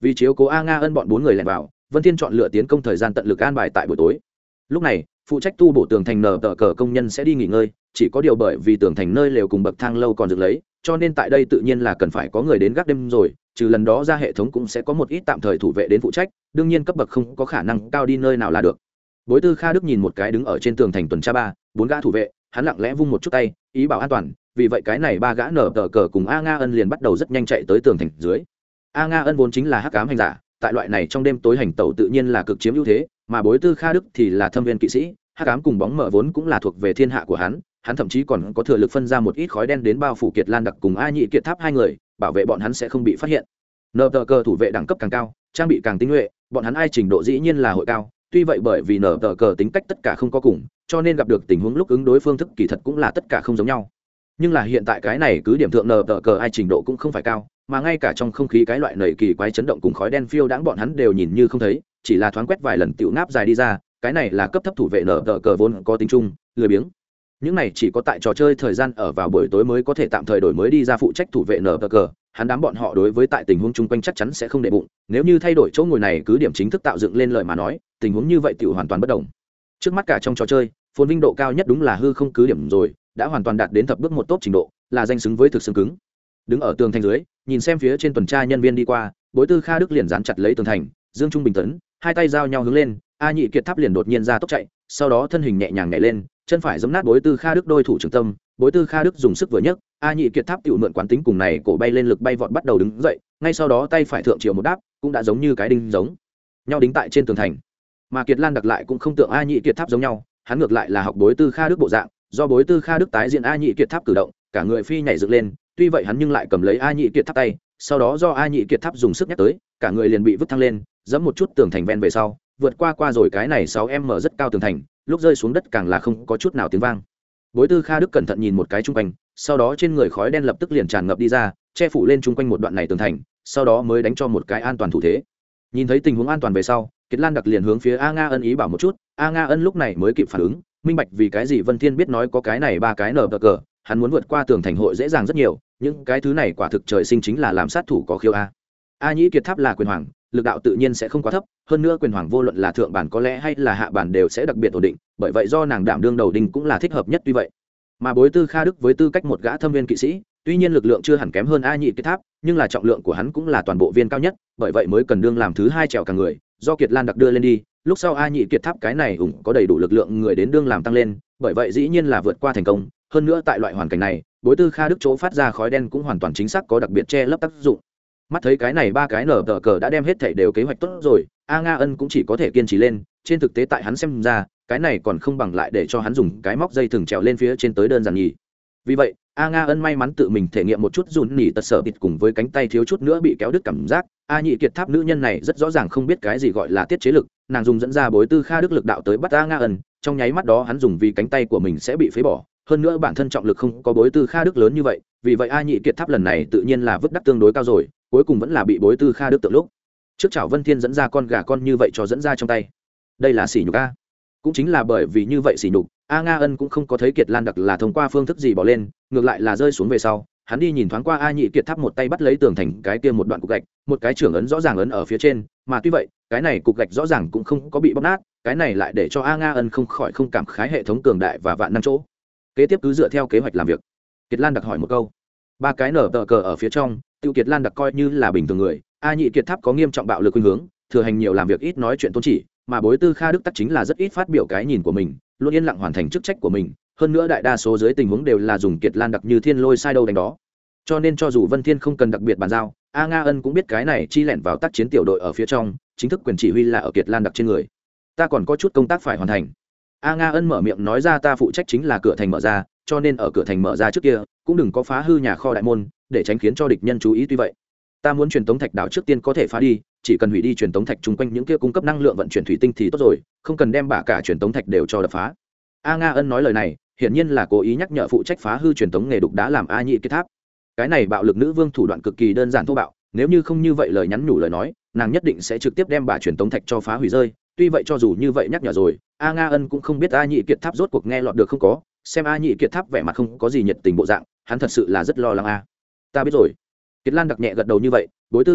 Vì chiếu cố A Nga Ân bọn bốn người lẻn vào, Vân Thiên chọn lựa tiến công thời gian tận lực an bài tại buổi tối. Lúc này, phụ trách tu bổ tường thành nở tờ cờ công nhân sẽ đi nghỉ ngơi, chỉ có điều bởi vì tường thành nơi lều cùng bậc thang lâu còn dựng lấy, cho nên tại đây tự nhiên là cần phải có người đến gác đêm rồi, trừ lần đó ra hệ thống cũng sẽ có một ít tạm thời thủ vệ đến phụ trách, đương nhiên cấp bậc không có khả năng cao đi nơi nào là được. Bối Tư Kha Đức nhìn một cái đứng ở trên tường thành tuần tra ba, bốn gã thủ vệ, hắn lặng lẽ vung một chút tay, ý bảo an toàn, vì vậy cái này ba gã nở tờ cờ cùng A Nga Ân liền bắt đầu rất nhanh chạy tới tường thành dưới. A Nga Ân vốn chính là hắc ám hành giả, tại loại này trong đêm tối hành tẩu tự nhiên là cực chiếm ưu thế, mà Bối Tư Kha Đức thì là thâm viên kỵ sĩ, hắc ám cùng bóng mờ vốn cũng là thuộc về thiên hạ của hắn, hắn thậm chí còn có thừa lực phân ra một ít khói đen đến bao phủ Kiệt Lan Đặc cùng A Nhị Kiệt Tháp hai người, bảo vệ bọn hắn sẽ không bị phát hiện. Nở tờ cờ thủ vệ đẳng cấp càng cao, trang bị càng tinh nhuệ, bọn hắn ai trình độ dĩ nhiên là hội cao, tuy vậy bởi vì nở tờ cờ tính cách tất cả không có cùng, cho nên gặp được tình huống lúc ứng đối phương thức kỳ thật cũng là tất cả không giống nhau. Nhưng là hiện tại cái này cứ điểm thượng nở tờ cờ ai trình độ cũng không phải cao, mà ngay cả trong không khí cái loại nầy kỳ quái chấn động cùng khói đen phiêu đãng bọn hắn đều nhìn như không thấy, chỉ là thoáng quét vài lần tiểu ngáp dài đi ra, cái này là cấp thấp thủ vệ nở tờ cờ vốn có tính chung, lười biếng. Những này chỉ có tại trò chơi thời gian ở vào buổi tối mới có thể tạm thời đổi mới đi ra phụ trách thủ vệ nở tờ cờ, hắn đám bọn họ đối với tại tình huống chung quanh chắc chắn sẽ không để bụng, nếu như thay đổi chỗ ngồi này cứ điểm chính thức tạo dựng lên lời mà nói, tình huống như vậy tiểu hoàn toàn bất đồng. Trước mắt cả trong trò chơi, phồn vinh độ cao nhất đúng là hư không cứ điểm rồi, đã hoàn toàn đạt đến thập bước một tốt trình độ, là danh xứng với thực xương cứng. Đứng ở tường thành dưới, nhìn xem phía trên tuần tra nhân viên đi qua, Bối Tư Kha Đức liền dán chặt lấy tường thành, dương trung bình tấn, hai tay giao nhau hướng lên, A Nhị Kiệt Tháp liền đột nhiên ra tốc chạy, sau đó thân hình nhẹ nhàng nhảy lên, chân phải giẫm nát Bối Tư Kha Đức đôi thủ trường tâm, Bối Tư Kha Đức dùng sức vừa nhấc, A Nhị Kiệt Tháp tiểu mượn quán tính cùng này cổ bay lên lực bay vọt bắt đầu đứng dậy, ngay sau đó tay phải thượng chiều một đáp, cũng đã giống như cái đinh giống nhau đính tại trên tường thành. Mà Kiệt Lan Đặc lại cũng không tượng A Nhị Kiệt Tháp giống nhau, hắn ngược lại là học Bối Tư Kha Đức bộ dạng, do Bối Tư Kha Đức tái diễn A Nhị Kiệt Tháp cử động, cả người phi nhảy dựng lên, tuy vậy hắn nhưng lại cầm lấy A Nhị Kiệt Tháp tay, sau đó do A Nhị Kiệt Tháp dùng sức nhắc tới, cả người liền bị vứt thăng lên, giẫm một chút tường thành ven về sau, vượt qua qua rồi cái này sáu em rất cao tường thành, lúc rơi xuống đất càng là không có chút nào tiếng vang. Bối Tư Kha Đức cẩn thận nhìn một cái chung quanh, sau đó trên người khói đen lập tức liền tràn ngập đi ra, che phủ lên chung quanh một đoạn này tường thành, sau đó mới đánh cho một cái an toàn thủ thế. Nhìn thấy tình huống an toàn về sau, Kiệt Lan Đặc liền hướng phía A Nga Ân ý bảo một chút, A Nga Ân lúc này mới kịp phản ứng, minh bạch vì cái gì Vân Thiên biết nói có cái này ba cái nở cờ, hắn muốn vượt qua tường thành hội dễ dàng rất nhiều, những cái thứ này quả thực trời sinh chính là làm sát thủ có khiếu a. A Nhĩ Kiệt Tháp là quyền hoàng, lực đạo tự nhiên sẽ không quá thấp, hơn nữa quyền hoàng vô luận là thượng bản có lẽ hay là hạ bản đều sẽ đặc biệt ổn định, bởi vậy do nàng đảm đương đầu đinh cũng là thích hợp nhất. Tuy vậy, mà Bối Tư Kha Đức với tư cách một gã thâm viên kỵ sĩ, tuy nhiên lực lượng chưa hẳn kém hơn A Nhĩ Kiệt Tháp, nhưng là trọng lượng của hắn cũng là toàn bộ viên cao nhất, bởi vậy mới cần đương làm thứ hai trèo cả người, do Kiệt Lan Đặc đưa lên đi, lúc sau A Nhĩ Kiệt Tháp cái này ủng có đầy đủ lực lượng người đến đương làm tăng lên, bởi vậy dĩ nhiên là vượt qua thành công. Hơn nữa tại loại hoàn cảnh này, Bối Tư Kha Đức chỗ phát ra khói đen cũng hoàn toàn chính xác có đặc biệt che lấp tác dụng. Mắt thấy cái này ba cái nở tờ cờ đã đem hết thảy đều kế hoạch tốt rồi, A Nga Ân cũng chỉ có thể kiên trì lên, trên thực tế tại hắn xem ra, cái này còn không bằng lại để cho hắn dùng cái móc dây thừng trèo lên phía trên tới đơn giản nhỉ. Vì vậy, A Nga Ân may mắn tự mình thể nghiệm một chút run nỉ tật sở bịt cùng với cánh tay thiếu chút nữa bị kéo đứt cảm giác. A Nhị Kiệt Tháp nữ nhân này rất rõ ràng không biết cái gì gọi là tiết chế lực, nàng dùng dẫn ra Bối Tư Kha Đức lực đạo tới bắt A Nga Ân, trong nháy mắt đó hắn dùng vì cánh tay của mình sẽ bị phế bỏ, hơn nữa bản thân trọng lực không có Bối Tư Kha Đức lớn như vậy, vì vậy A Nhị Kiệt Tháp lần này tự nhiên là vứt đắc tương đối cao rồi, cuối cùng vẫn là bị Bối Tư Kha Đức tượng lúc trước chảo Vân Thiên dẫn ra con gà con như vậy cho dẫn ra trong tay. Đây là sỉ nhục a. Cũng chính là bởi vì như vậy sỉ nhục, A Nga Ân cũng không có thấy Kiệt Lan Đặc là thông qua phương thức gì bỏ lên, ngược lại là rơi xuống về sau, hắn đi nhìn thoáng qua A Nhị Kiệt Tháp một tay bắt lấy tường thành cái kia một đoạn cục gạch, một cái trưởng ấn rõ ràng ấn ở phía trên, mà tuy vậy, cái này cục gạch rõ ràng cũng không có bị bóp nát, cái này lại để cho A Nga Ân không khỏi không cảm khái hệ thống cường đại và vạn năm chỗ. Kế tiếp cứ dựa theo kế hoạch làm việc. Kiệt Lan Đặc hỏi một câu. Ba cái nở tờ cờ ở phía trong, Tiêu Kiệt Lan Đặc coi như là bình thường người, A Nhị Kiệt Tháp có nghiêm trọng bạo lực khuynh hướng, thừa hành nhiều làm việc ít nói chuyện tôn chỉ, mà Bối Tư Kha Đức tắc chính là rất ít phát biểu cái nhìn của mình, luôn yên lặng hoàn thành chức trách của mình, hơn nữa đại đa số dưới tình huống đều là dùng Kiệt Lan Đặc như thiên lôi sai đâu đánh đó. Cho nên cho dù Vân Thiên không cần đặc biệt bàn giao, A Nga Ân cũng biết cái này chi lẻn vào tác chiến tiểu đội ở phía trong, chính thức quyền chỉ huy là ở Kiệt Lan Đặc trên người. Ta còn có chút công tác phải hoàn thành. A Nga Ân mở miệng nói ra, ta phụ trách chính là cửa thành mở ra, cho nên ở cửa thành mở ra trước kia, cũng đừng có phá hư nhà kho đại môn, để tránh khiến cho địch nhân chú ý. Tuy vậy, ta muốn truyền tống thạch đảo trước tiên có thể phá đi, chỉ cần hủy đi truyền tống thạch chung quanh những kia cung cấp năng lượng vận chuyển thủy tinh thì tốt rồi, không cần đem bả cả truyền tống thạch đều cho đập phá. A Nga Ân nói lời này, hiển nhiên là cố ý nhắc nhở phụ trách phá hư truyền tống nghề đục đá làm A Nhị Kiệt Tháp. Cái này bạo lực nữ vương thủ đoạn cực kỳ đơn giản thô bạo, nếu như không như vậy lời nhắn nhủ lời nói, nàng nhất định sẽ trực tiếp đem bả truyền tống thạch cho phá hủy rơi. Tuy vậy cho dù như vậy nhắc nhở rồi, A Nga Ân cũng không biết A Nhị Kiệt Tháp rốt cuộc nghe lọt được không có, xem A Nhị Kiệt Tháp vẻ mặt không có gì nhiệt tình bộ dạng, hắn thật sự là rất lo lắng a. Ta biết rồi. Kiệt Lan Đặc nhẹ gật đầu như vậy, Bối Tư Kha Đức,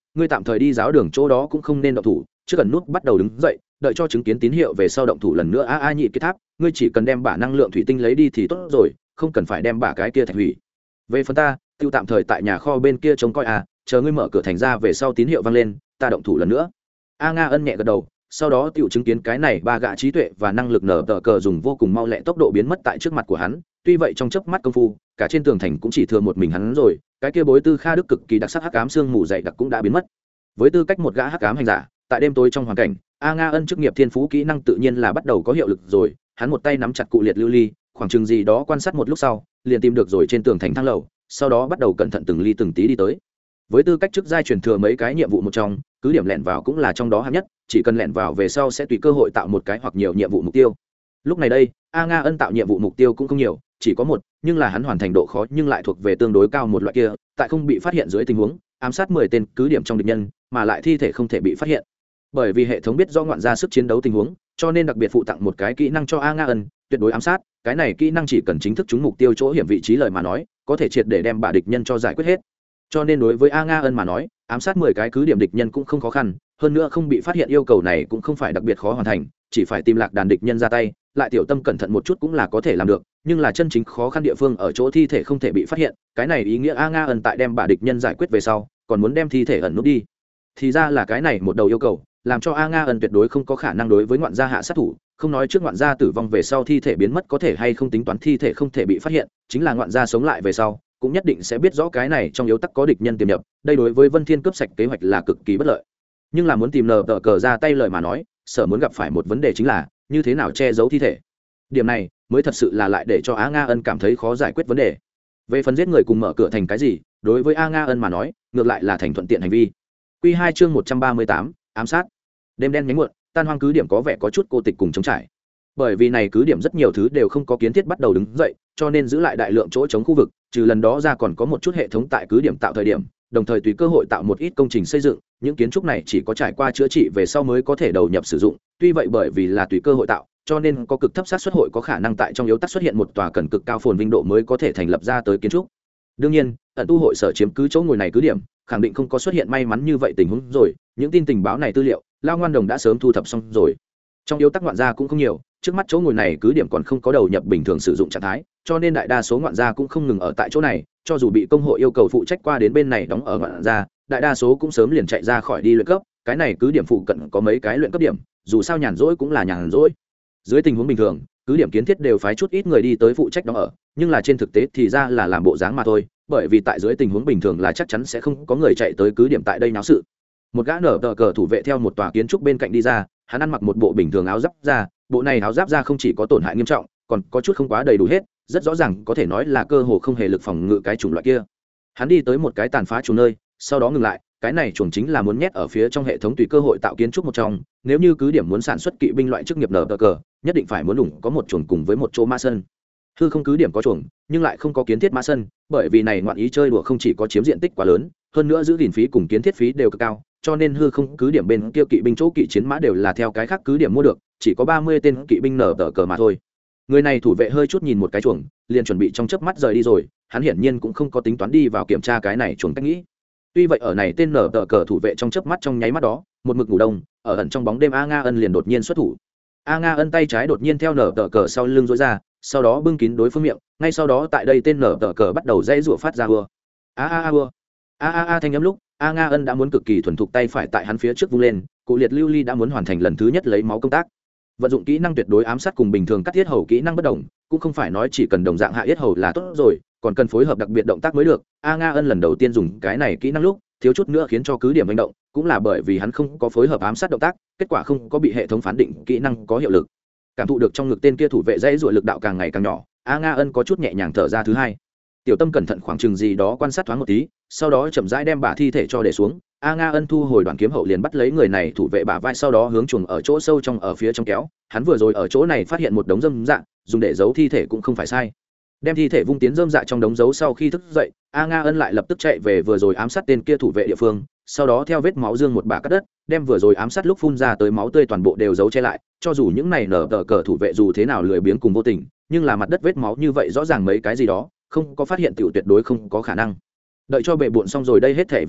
ngươi tạm thời đi giáo đường chỗ đó cũng không nên động thủ, trước cần nút bắt đầu đứng dậy, đợi cho chứng kiến tín hiệu về sau động thủ lần nữa. a a nhị cái tháp, ngươi chỉ cần đem bả năng lượng thủy tinh lấy đi thì tốt rồi, không cần phải đem bả cái kia thạch hủy. Về phần ta, tiêu tạm thời tại nhà kho bên kia trông coi à, chờ ngươi mở cửa thành ra về sau tín hiệu vang lên, ta động thủ lần nữa. A Nga ân nhẹ gật đầu, sau đó tiêu chứng kiến cái này ba gã trí tuệ và năng lực nở tờ cờ dùng vô cùng mau lẹ tốc độ biến mất tại trước mặt của hắn. Tuy vậy trong chớp mắt công phu, cả trên tường thành cũng chỉ thừa một mình hắn rồi, cái kia bối tư Kha Đức cực kỳ đặc sắc hắc ám xương mù dày đặc cũng đã biến mất. Với tư cách một gã hắc ám hành giả, tại đêm tối trong hoàn cảnh, A Nga ân chức nghiệp thiên phú kỹ năng tự nhiên là bắt đầu có hiệu lực rồi. Hắn một tay nắm chặt cụ liệt lưu ly, khoảng chừng gì đó quan sát một lúc sau, liền tìm được rồi trên tường thành thang lầu, sau đó bắt đầu cẩn thận từng ly từng tí đi tới. Với tư cách chức giai truyền thừa mấy cái nhiệm vụ một trong, cứ điểm lẻn vào cũng là trong đó hạng nhất, chỉ cần lẻn vào về sau sẽ tùy cơ hội tạo một cái hoặc nhiều nhiệm vụ mục tiêu. Lúc này đây, A Nga ân tạo nhiệm vụ mục tiêu cũng không nhiều, chỉ có một, nhưng là hắn hoàn thành độ khó nhưng lại thuộc về tương đối cao một loại kia, tại không bị phát hiện dưới tình huống, ám sát mười tên cứ điểm trong địch nhân, mà lại thi thể không thể bị phát hiện. Bởi vì hệ thống biết do ngoạn ra sức chiến đấu tình huống, cho nên đặc biệt phụ tặng một cái kỹ năng cho A Nga ân, tuyệt đối ám sát. Cái này kỹ năng chỉ cần chính thức trúng mục tiêu chỗ hiểm vị trí lời mà nói, có thể triệt để đem bả địch nhân cho giải quyết hết. Cho nên đối với A Nga ân mà nói, ám sát mười cái cứ điểm địch nhân cũng không khó khăn, hơn nữa không bị phát hiện yêu cầu này cũng không phải đặc biệt khó hoàn thành, chỉ phải tìm lạc đàn địch nhân ra tay, lại tiểu tâm cẩn thận một chút cũng là có thể làm được, nhưng là chân chính khó khăn địa phương ở chỗ thi thể không thể bị phát hiện, cái này ý nghĩa A Nga ân tại đem bả địch nhân giải quyết về sau, còn muốn đem thi thể ẩn nút đi. Thì ra là cái này một đầu yêu cầu, làm cho A Nga ân tuyệt đối không có khả năng đối với ngoạn gia hạ sát thủ, không nói trước ngoạn gia tử vong về sau thi thể biến mất có thể hay không tính toán thi thể không thể bị phát hiện, chính là ngoạn gia sống lại về sau cũng nhất định sẽ biết rõ cái này trong yếu tắc có địch nhân tiềm nhập, đây đối với Vân Thiên cướp sạch kế hoạch là cực kỳ bất lợi. Nhưng là muốn tìm nờ tờ cờ ra tay lời mà nói, sở muốn gặp phải một vấn đề chính là như thế nào che giấu thi thể. Điểm này mới thật sự là lại để cho A Nga ân cảm thấy khó giải quyết vấn đề. Về phần giết người cùng mở cửa thành cái gì, đối với A Nga ân mà nói, ngược lại là thành thuận tiện hành vi. Quy hai chương một trăm ba mươi tám, ám sát. Đêm đen nhánh muộn, tan hoang cứ điểm có vẻ có chút cô tịch cùng trống trải. Bởi vì này cứ điểm rất nhiều thứ đều không có kiến thiết bắt đầu đứng dậy, cho nên giữ lại đại lượng chỗ trống khu vực, trừ lần đó ra còn có một chút hệ thống tại cứ điểm tạo thời điểm, đồng thời tùy cơ hội tạo một ít công trình xây dựng, những kiến trúc này chỉ có trải qua chữa trị về sau mới có thể đầu nhập sử dụng, tuy vậy bởi vì là tùy cơ hội tạo, cho nên có cực thấp xác suất hội có khả năng tại trong yếu tắc xuất hiện một tòa cần cực cao phồn vinh độ mới có thể thành lập ra tới kiến trúc. Đương nhiên, ẩn tu hội sở chiếm cứ chỗ ngồi này cứ điểm, khẳng định không có xuất hiện may mắn như vậy tình huống rồi, những tin tình báo này tư liệu, Lao Ngoan Đồng đã sớm thu thập xong rồi. Trong yếu tắc ngoạn gia cũng không nhiều, trước mắt chỗ ngồi này cứ điểm còn không có đầu nhập bình thường sử dụng trạng thái, cho nên đại đa số ngoạn gia cũng không ngừng ở tại chỗ này, cho dù bị công hội yêu cầu phụ trách qua đến bên này đóng ở ngoạn gia, đại đa số cũng sớm liền chạy ra khỏi đi luyện cấp, cái này cứ điểm phụ cận có mấy cái luyện cấp điểm, dù sao nhàn rỗi cũng là nhàn rỗi. Dưới tình huống bình thường, cứ điểm kiến thiết đều phái chút ít người đi tới phụ trách đóng ở, nhưng là trên thực tế thì ra là làm bộ dáng mà thôi, bởi vì tại dưới tình huống bình thường là chắc chắn sẽ không có người chạy tới cứ điểm tại đây náo sự. Một gã nở tờ cờ thủ vệ theo một tòa kiến trúc bên cạnh đi ra, hắn ăn mặc một bộ bình thường áo giáp da, bộ này áo giáp da không chỉ có tổn hại nghiêm trọng, còn có chút không quá đầy đủ hết, rất rõ ràng có thể nói là cơ hồ không hề lực phòng ngự cái chủng loại kia. Hắn đi tới một cái tàn phá chuồng nơi, sau đó ngừng lại, cái này chuồng chính là muốn nhét ở phía trong hệ thống tùy cơ hội tạo kiến trúc một trong, nếu như cứ điểm muốn sản xuất kỵ binh loại chức nghiệp nở tờ cờ, nhất định phải muốn đủng có một chuồng cùng với một chỗ ma sân. Hư không cứ điểm có chuồng, nhưng lại không có kiến thiết ma sân, bởi vì này ngoạn ý chơi đùa không chỉ có chiếm diện tích quá lớn, hơn nữa giữ gìn phí cùng kiến thiết phí đều cực cao, cho nên hư không cứ điểm bên kia kỵ binh chỗ kỵ chiến mã đều là theo cái khác cứ điểm mua được, chỉ có ba mươi tên kỵ binh nở tờ cờ mà thôi. Người này thủ vệ hơi chút nhìn một cái chuồng, liền chuẩn bị trong chớp mắt rời đi rồi, hắn hiển nhiên cũng không có tính toán đi vào kiểm tra cái này chuồng cách nghĩ. Tuy vậy ở này tên nở tờ cờ thủ vệ trong chớp mắt trong nháy mắt đó, một mực ngủ đông, ở ẩn trong bóng đêm A Nga ân liền đột nhiên xuất thủ. A Nga ân tay trái đột nhiên theo nở tờ cờ sau lưng duỗi ra, sau đó bưng kín đối phương miệng, ngay sau đó tại đây tên nở tờ cờ bắt đầu dãy rủa phát ra ưa. A a a ưa. A a a thanh âm lúc, A Nga ân đã muốn cực kỳ thuần thục tay phải tại hắn phía trước vung lên, cụ liệt lưu ly đã muốn hoàn thành lần thứ nhất lấy máu công tác. Vận dụng kỹ năng tuyệt đối ám sát cùng bình thường cắt yết hầu kỹ năng bất đồng, cũng không phải nói chỉ cần đồng dạng hạ yết hầu là tốt rồi, còn cần phối hợp đặc biệt động tác mới được. A Nga ân lần đầu tiên dùng cái này kỹ năng lúc, thiếu chút nữa khiến cho cứ điểm hành động, cũng là bởi vì hắn không có phối hợp ám sát động tác, kết quả không có bị hệ thống phán định kỹ năng có hiệu lực. Cảm thụ được trong ngực tên kia thủ vệ dãy rủa lực đạo càng ngày càng nhỏ, A Nga ân có chút nhẹ nhàng thở ra thứ hai. Tiểu Tâm cẩn thận khoảng chừng gì đó quan sát thoáng một tí, sau đó chậm rãi đem bả thi thể cho để xuống. A Nga ân thu hồi đoạn kiếm hậu liền bắt lấy người này thủ vệ bả vai, sau đó hướng chuồng ở chỗ sâu trong ở phía trong kéo. Hắn vừa rồi ở chỗ này phát hiện một đống dâm dạ, dùng để giấu thi thể cũng không phải sai. Đem thi thể vung tiến dâm dạ trong đống giấu, sau khi thức dậy, A Nga ân lại lập tức chạy về vừa rồi ám sát tên kia thủ vệ địa phương, sau đó theo vết máu dương một bả cắt đất, đem vừa rồi ám sát lúc phun ra tới máu tươi toàn bộ đều giấu che lại. Cho dù những này nở tờ cờ thủ vệ dù thế nào lười biếng cùng vô tình, nhưng là mặt đất vết máu như vậy rõ ràng mấy cái gì đó, không có phát hiện tiểu tuyệt đối không có khả năng. Đợi cho bệ bội xong rồi đây hết thể về sau,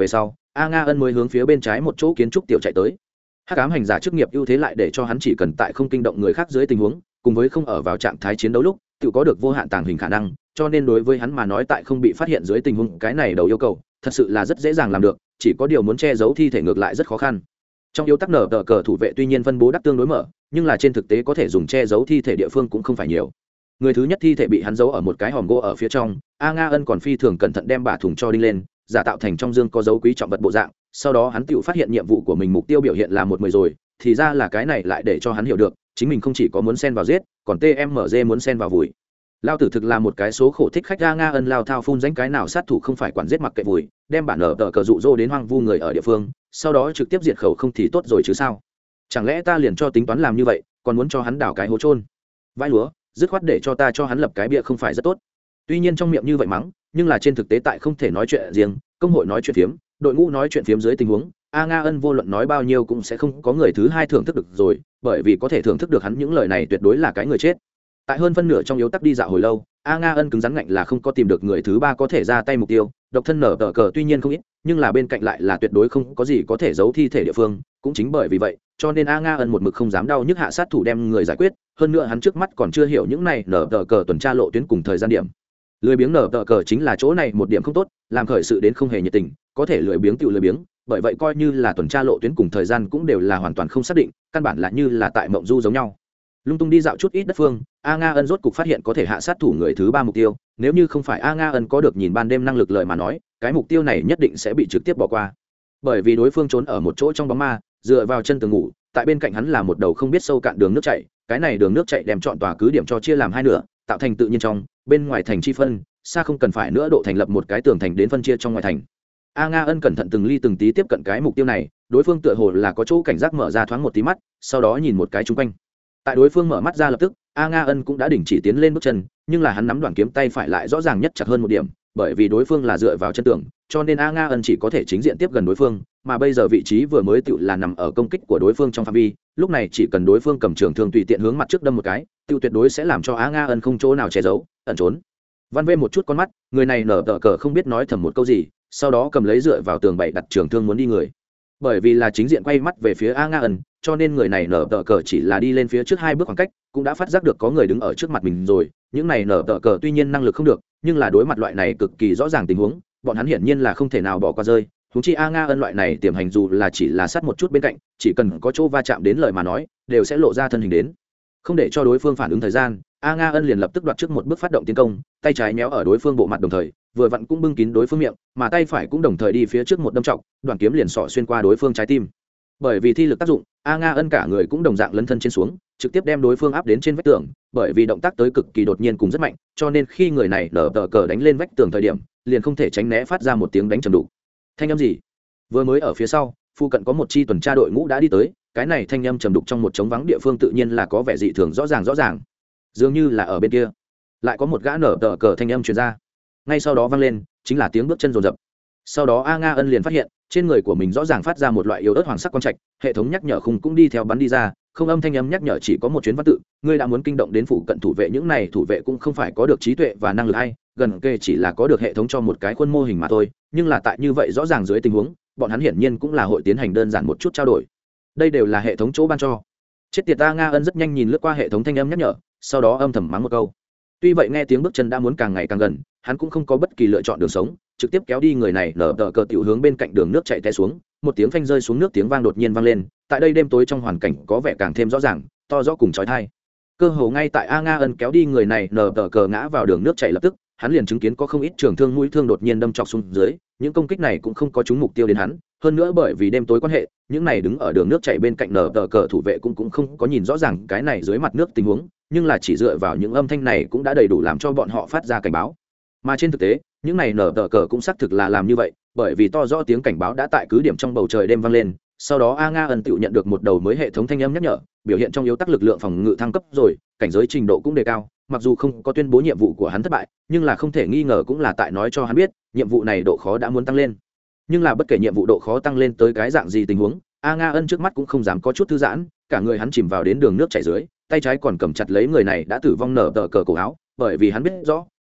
A Nga Ân mới hướng phía bên trái một chỗ kiến trúc tiểu chạy tới. Hắc ám hành giả chức nghiệp ưu thế lại để cho hắn chỉ cần tại không kinh động người khác dưới tình huống, cùng với không ở vào trạng thái chiến đấu lúc, tự có được vô hạn tàng hình khả năng, cho nên đối với hắn mà nói tại không bị phát hiện dưới tình huống, cái này đầu yêu cầu, thật sự là rất dễ dàng làm được, chỉ có điều muốn che giấu thi thể ngược lại rất khó khăn. Trong yếu tắc nở tờ cờ thủ vệ tuy nhiên phân bố đắc tương đối mở, nhưng là trên thực tế có thể dùng che giấu thi thể địa phương cũng không phải nhiều. Người thứ nhất thi thể bị hắn giấu ở một cái hòm gỗ ở phía trong, A Nga Ân còn phi thường cẩn thận đem bả thùng cho đinh lên, giả tạo thành trong dương có dấu quý trọng vật bộ dạng, sau đó hắn tự phát hiện nhiệm vụ của mình mục tiêu biểu hiện là một mười rồi, thì ra là cái này lại để cho hắn hiểu được, chính mình không chỉ có muốn xen vào giết, còn tê em em giê muốn xen vào vùi. Lao tử thực là một cái số khổ thích khách. A Nga Ân lao thao phun danh cái nào sát thủ không phải quản giết mặc kệ vùi, đem bản nở tờ cờ dụ dỗ đến hoang vu người ở địa phương, sau đó trực tiếp diệt khẩu không thì tốt rồi chứ sao? Chẳng lẽ ta liền cho tính toán làm như vậy, còn muốn cho hắn đào cái hố trôn? Vãi lúa, dứt khoát để cho ta cho hắn lập cái bia không phải rất tốt? Tuy nhiên trong miệng như vậy mắng, nhưng là trên thực tế tại không thể nói chuyện riêng, công hội nói chuyện phiếm, đội ngũ nói chuyện phiếm dưới tình huống, A Nga Ân vô luận nói bao nhiêu cũng sẽ không có người thứ hai thưởng thức được rồi, bởi vì có thể thưởng thức được hắn những lời này tuyệt đối là cái người chết. Tại hơn phân nửa trong yếu tắc đi dạo hồi lâu, A Nga Ân cứng rắn ngạnh là không có tìm được người thứ ba có thể ra tay mục tiêu, độc thân nở tờ cờ tuy nhiên không ít, nhưng là bên cạnh lại là tuyệt đối không có gì có thể giấu thi thể địa phương, cũng chính bởi vì vậy, cho nên A Nga Ân một mực không dám đau nhức hạ sát thủ đem người giải quyết, hơn nữa hắn trước mắt còn chưa hiểu những này nở tờ cờ tuần tra lộ tuyến cùng thời gian điểm. Lười biếng nở tờ cờ chính là chỗ này một điểm không tốt, làm khởi sự đến không hề nhiệt tình, có thể lười biếng tựu lười biếng, bởi vậy coi như là tuần tra lộ tuyến cùng thời gian cũng đều là hoàn toàn không xác định, căn bản là như là tại mộng du giống nhau. Lung tung đi dạo chút ít đất phương, A Nga Ân rốt cục phát hiện có thể hạ sát thủ người thứ ba mục tiêu, nếu như không phải A Nga Ân có được nhìn ban đêm năng lực lợi mà nói, cái mục tiêu này nhất định sẽ bị trực tiếp bỏ qua. Bởi vì đối phương trốn ở một chỗ trong bóng ma, dựa vào chân tường ngủ, tại bên cạnh hắn là một đầu không biết sâu cạn đường nước chảy, cái này đường nước chảy đem chọn tòa cứ điểm cho chia làm hai nửa, tạo thành tự nhiên trong, bên ngoài thành chi phân, xa không cần phải nữa độ thành lập một cái tường thành đến phân chia trong ngoài thành. A Nga Ân cẩn thận từng ly từng tí tiếp cận cái mục tiêu này, đối phương tựa hồ là có chỗ cảnh giác mở ra thoáng một tí mắt, sau đó nhìn một cái xung quanh. Tại đối phương mở mắt ra lập tức, A Nga Ân cũng đã đình chỉ tiến lên bước chân, nhưng là hắn nắm đoạn kiếm tay phải lại rõ ràng nhất chặt hơn một điểm, bởi vì đối phương là dựa vào chân tường, cho nên A Nga Ân chỉ có thể chính diện tiếp gần đối phương, mà bây giờ vị trí vừa mới tựu là nằm ở công kích của đối phương trong phạm vi, lúc này chỉ cần đối phương cầm trường thương tùy tiện hướng mặt trước đâm một cái, tựu tuyệt đối sẽ làm cho A Nga Ân không chỗ nào che giấu, ẩn trốn. Văn Vê một chút con mắt, người này nở tờ cờ không biết nói thầm một câu gì, sau đó cầm lấy dựa vào tường bậy đặt trường thương muốn đi người. Bởi vì là chính diện quay mắt về phía A Nga Ân, cho nên người này nở tờ cờ chỉ là đi lên phía trước hai bước khoảng cách, cũng đã phát giác được có người đứng ở trước mặt mình rồi. Những này nở tờ cờ tuy nhiên năng lực không được, nhưng là đối mặt loại này cực kỳ rõ ràng tình huống, bọn hắn hiển nhiên là không thể nào bỏ qua rơi. Huống chi A Nga Ân loại này tiềm hành dù là chỉ là sát một chút bên cạnh, chỉ cần có chỗ va chạm đến lời mà nói, đều sẽ lộ ra thân hình đến. Không để cho đối phương phản ứng thời gian, A Nga Ân liền lập tức đoạt trước một bước phát động tiến công, tay trái méo ở đối phương bộ mặt đồng thời, vừa vặn cũng bưng kín đối phương miệng, mà tay phải cũng đồng thời đi phía trước một đâm trọng, đoạn kiếm liền xỏ xuyên qua đối phương trái tim. Bởi vì thi lực tác dụng, A Nga Ân cả người cũng đồng dạng lấn thân trên xuống, trực tiếp đem đối phương áp đến trên vách tường, bởi vì động tác tới cực kỳ đột nhiên cùng rất mạnh, cho nên khi người này nở tờ cờ đánh lên vách tường thời điểm, liền không thể tránh né phát ra một tiếng đánh trầm đục. Thanh âm gì? Vừa mới ở phía sau, phụ cận có một chi tuần tra đội ngũ đã đi tới, cái này thanh âm trầm đục trong một trống vắng địa phương tự nhiên là có vẻ dị thường rõ ràng rõ ràng. Dường như là ở bên kia, lại có một gã nở tờ cờ thanh âm truyền ra. Ngay sau đó vang lên, chính là tiếng bước chân rồn rập. Sau đó A Nga Ân liền phát hiện, trên người của mình rõ ràng phát ra một loại yếu ớt hoàng sắc quang trạch, hệ thống nhắc nhở khung cũng đi theo bắn đi ra, không âm thanh âm nhắc nhở chỉ có một chuyến văn tự, ngươi đã muốn kinh động đến phụ cận thủ vệ, những này thủ vệ cũng không phải có được trí tuệ và năng lực hay, gần kề chỉ là có được hệ thống cho một cái khuôn mô hình mà thôi, nhưng là tại như vậy rõ ràng dưới tình huống, bọn hắn hiển nhiên cũng là hội tiến hành đơn giản một chút trao đổi. Đây đều là hệ thống chỗ ban cho. Chết tiệt. A Nga Ân rất nhanh nhìn lướt qua hệ thống thanh âm nhắc nhở, sau đó âm thầm mắng một câu. Tuy vậy nghe tiếng bước chân đã muốn càng ngày càng gần, hắn cũng không có bất kỳ lựa chọn đường sống, trực tiếp kéo đi người này nở tờ cờ tiểu hướng bên cạnh đường nước chạy té xuống, một tiếng phanh rơi xuống nước tiếng vang đột nhiên vang lên, tại đây đêm tối trong hoàn cảnh có vẻ càng thêm rõ ràng, to rõ cùng chói tai. Cơ hồ ngay tại A Nga Ân kéo đi người này nở tờ cờ ngã vào đường nước chảy lập tức, hắn liền chứng kiến có không ít trường thương mũi thương đột nhiên đâm chọc xuống dưới, những công kích này cũng không có trúng mục tiêu đến hắn, hơn nữa bởi vì đêm tối quan hệ, những này đứng ở đường nước chảy bên cạnh nở tờ cờ thủ vệ cũng cũng không có nhìn rõ ràng cái này dưới mặt nước tình huống, nhưng là chỉ dựa vào những âm thanh này cũng đã đầy đủ làm cho bọn họ phát ra cảnh báo. Mà trên thực tế, những này nở tờ cờ cũng xác thực là làm như vậy, bởi vì to rõ tiếng cảnh báo đã tại cứ điểm trong bầu trời đêm vang lên. Sau đó A Nga Ân tự nhận được một đầu mới hệ thống thanh âm nhắc nhở, biểu hiện trong yếu tắc lực lượng phòng ngự thăng cấp rồi, cảnh giới trình độ cũng đề cao, mặc dù không có tuyên bố nhiệm vụ của hắn thất bại, nhưng là không thể nghi ngờ cũng là tại nói cho hắn biết, nhiệm vụ này độ khó đã muốn tăng lên. Nhưng là bất kể nhiệm vụ độ khó tăng lên tới cái dạng gì tình huống, A Nga Ân trước mắt cũng không dám có chút thư giãn, cả người hắn chìm vào đến đường nước chảy dưới, tay trái còn cầm chặt lấy người này đã tử vong nở tờ cờ cổ áo, bởi vì hắn biết rõ,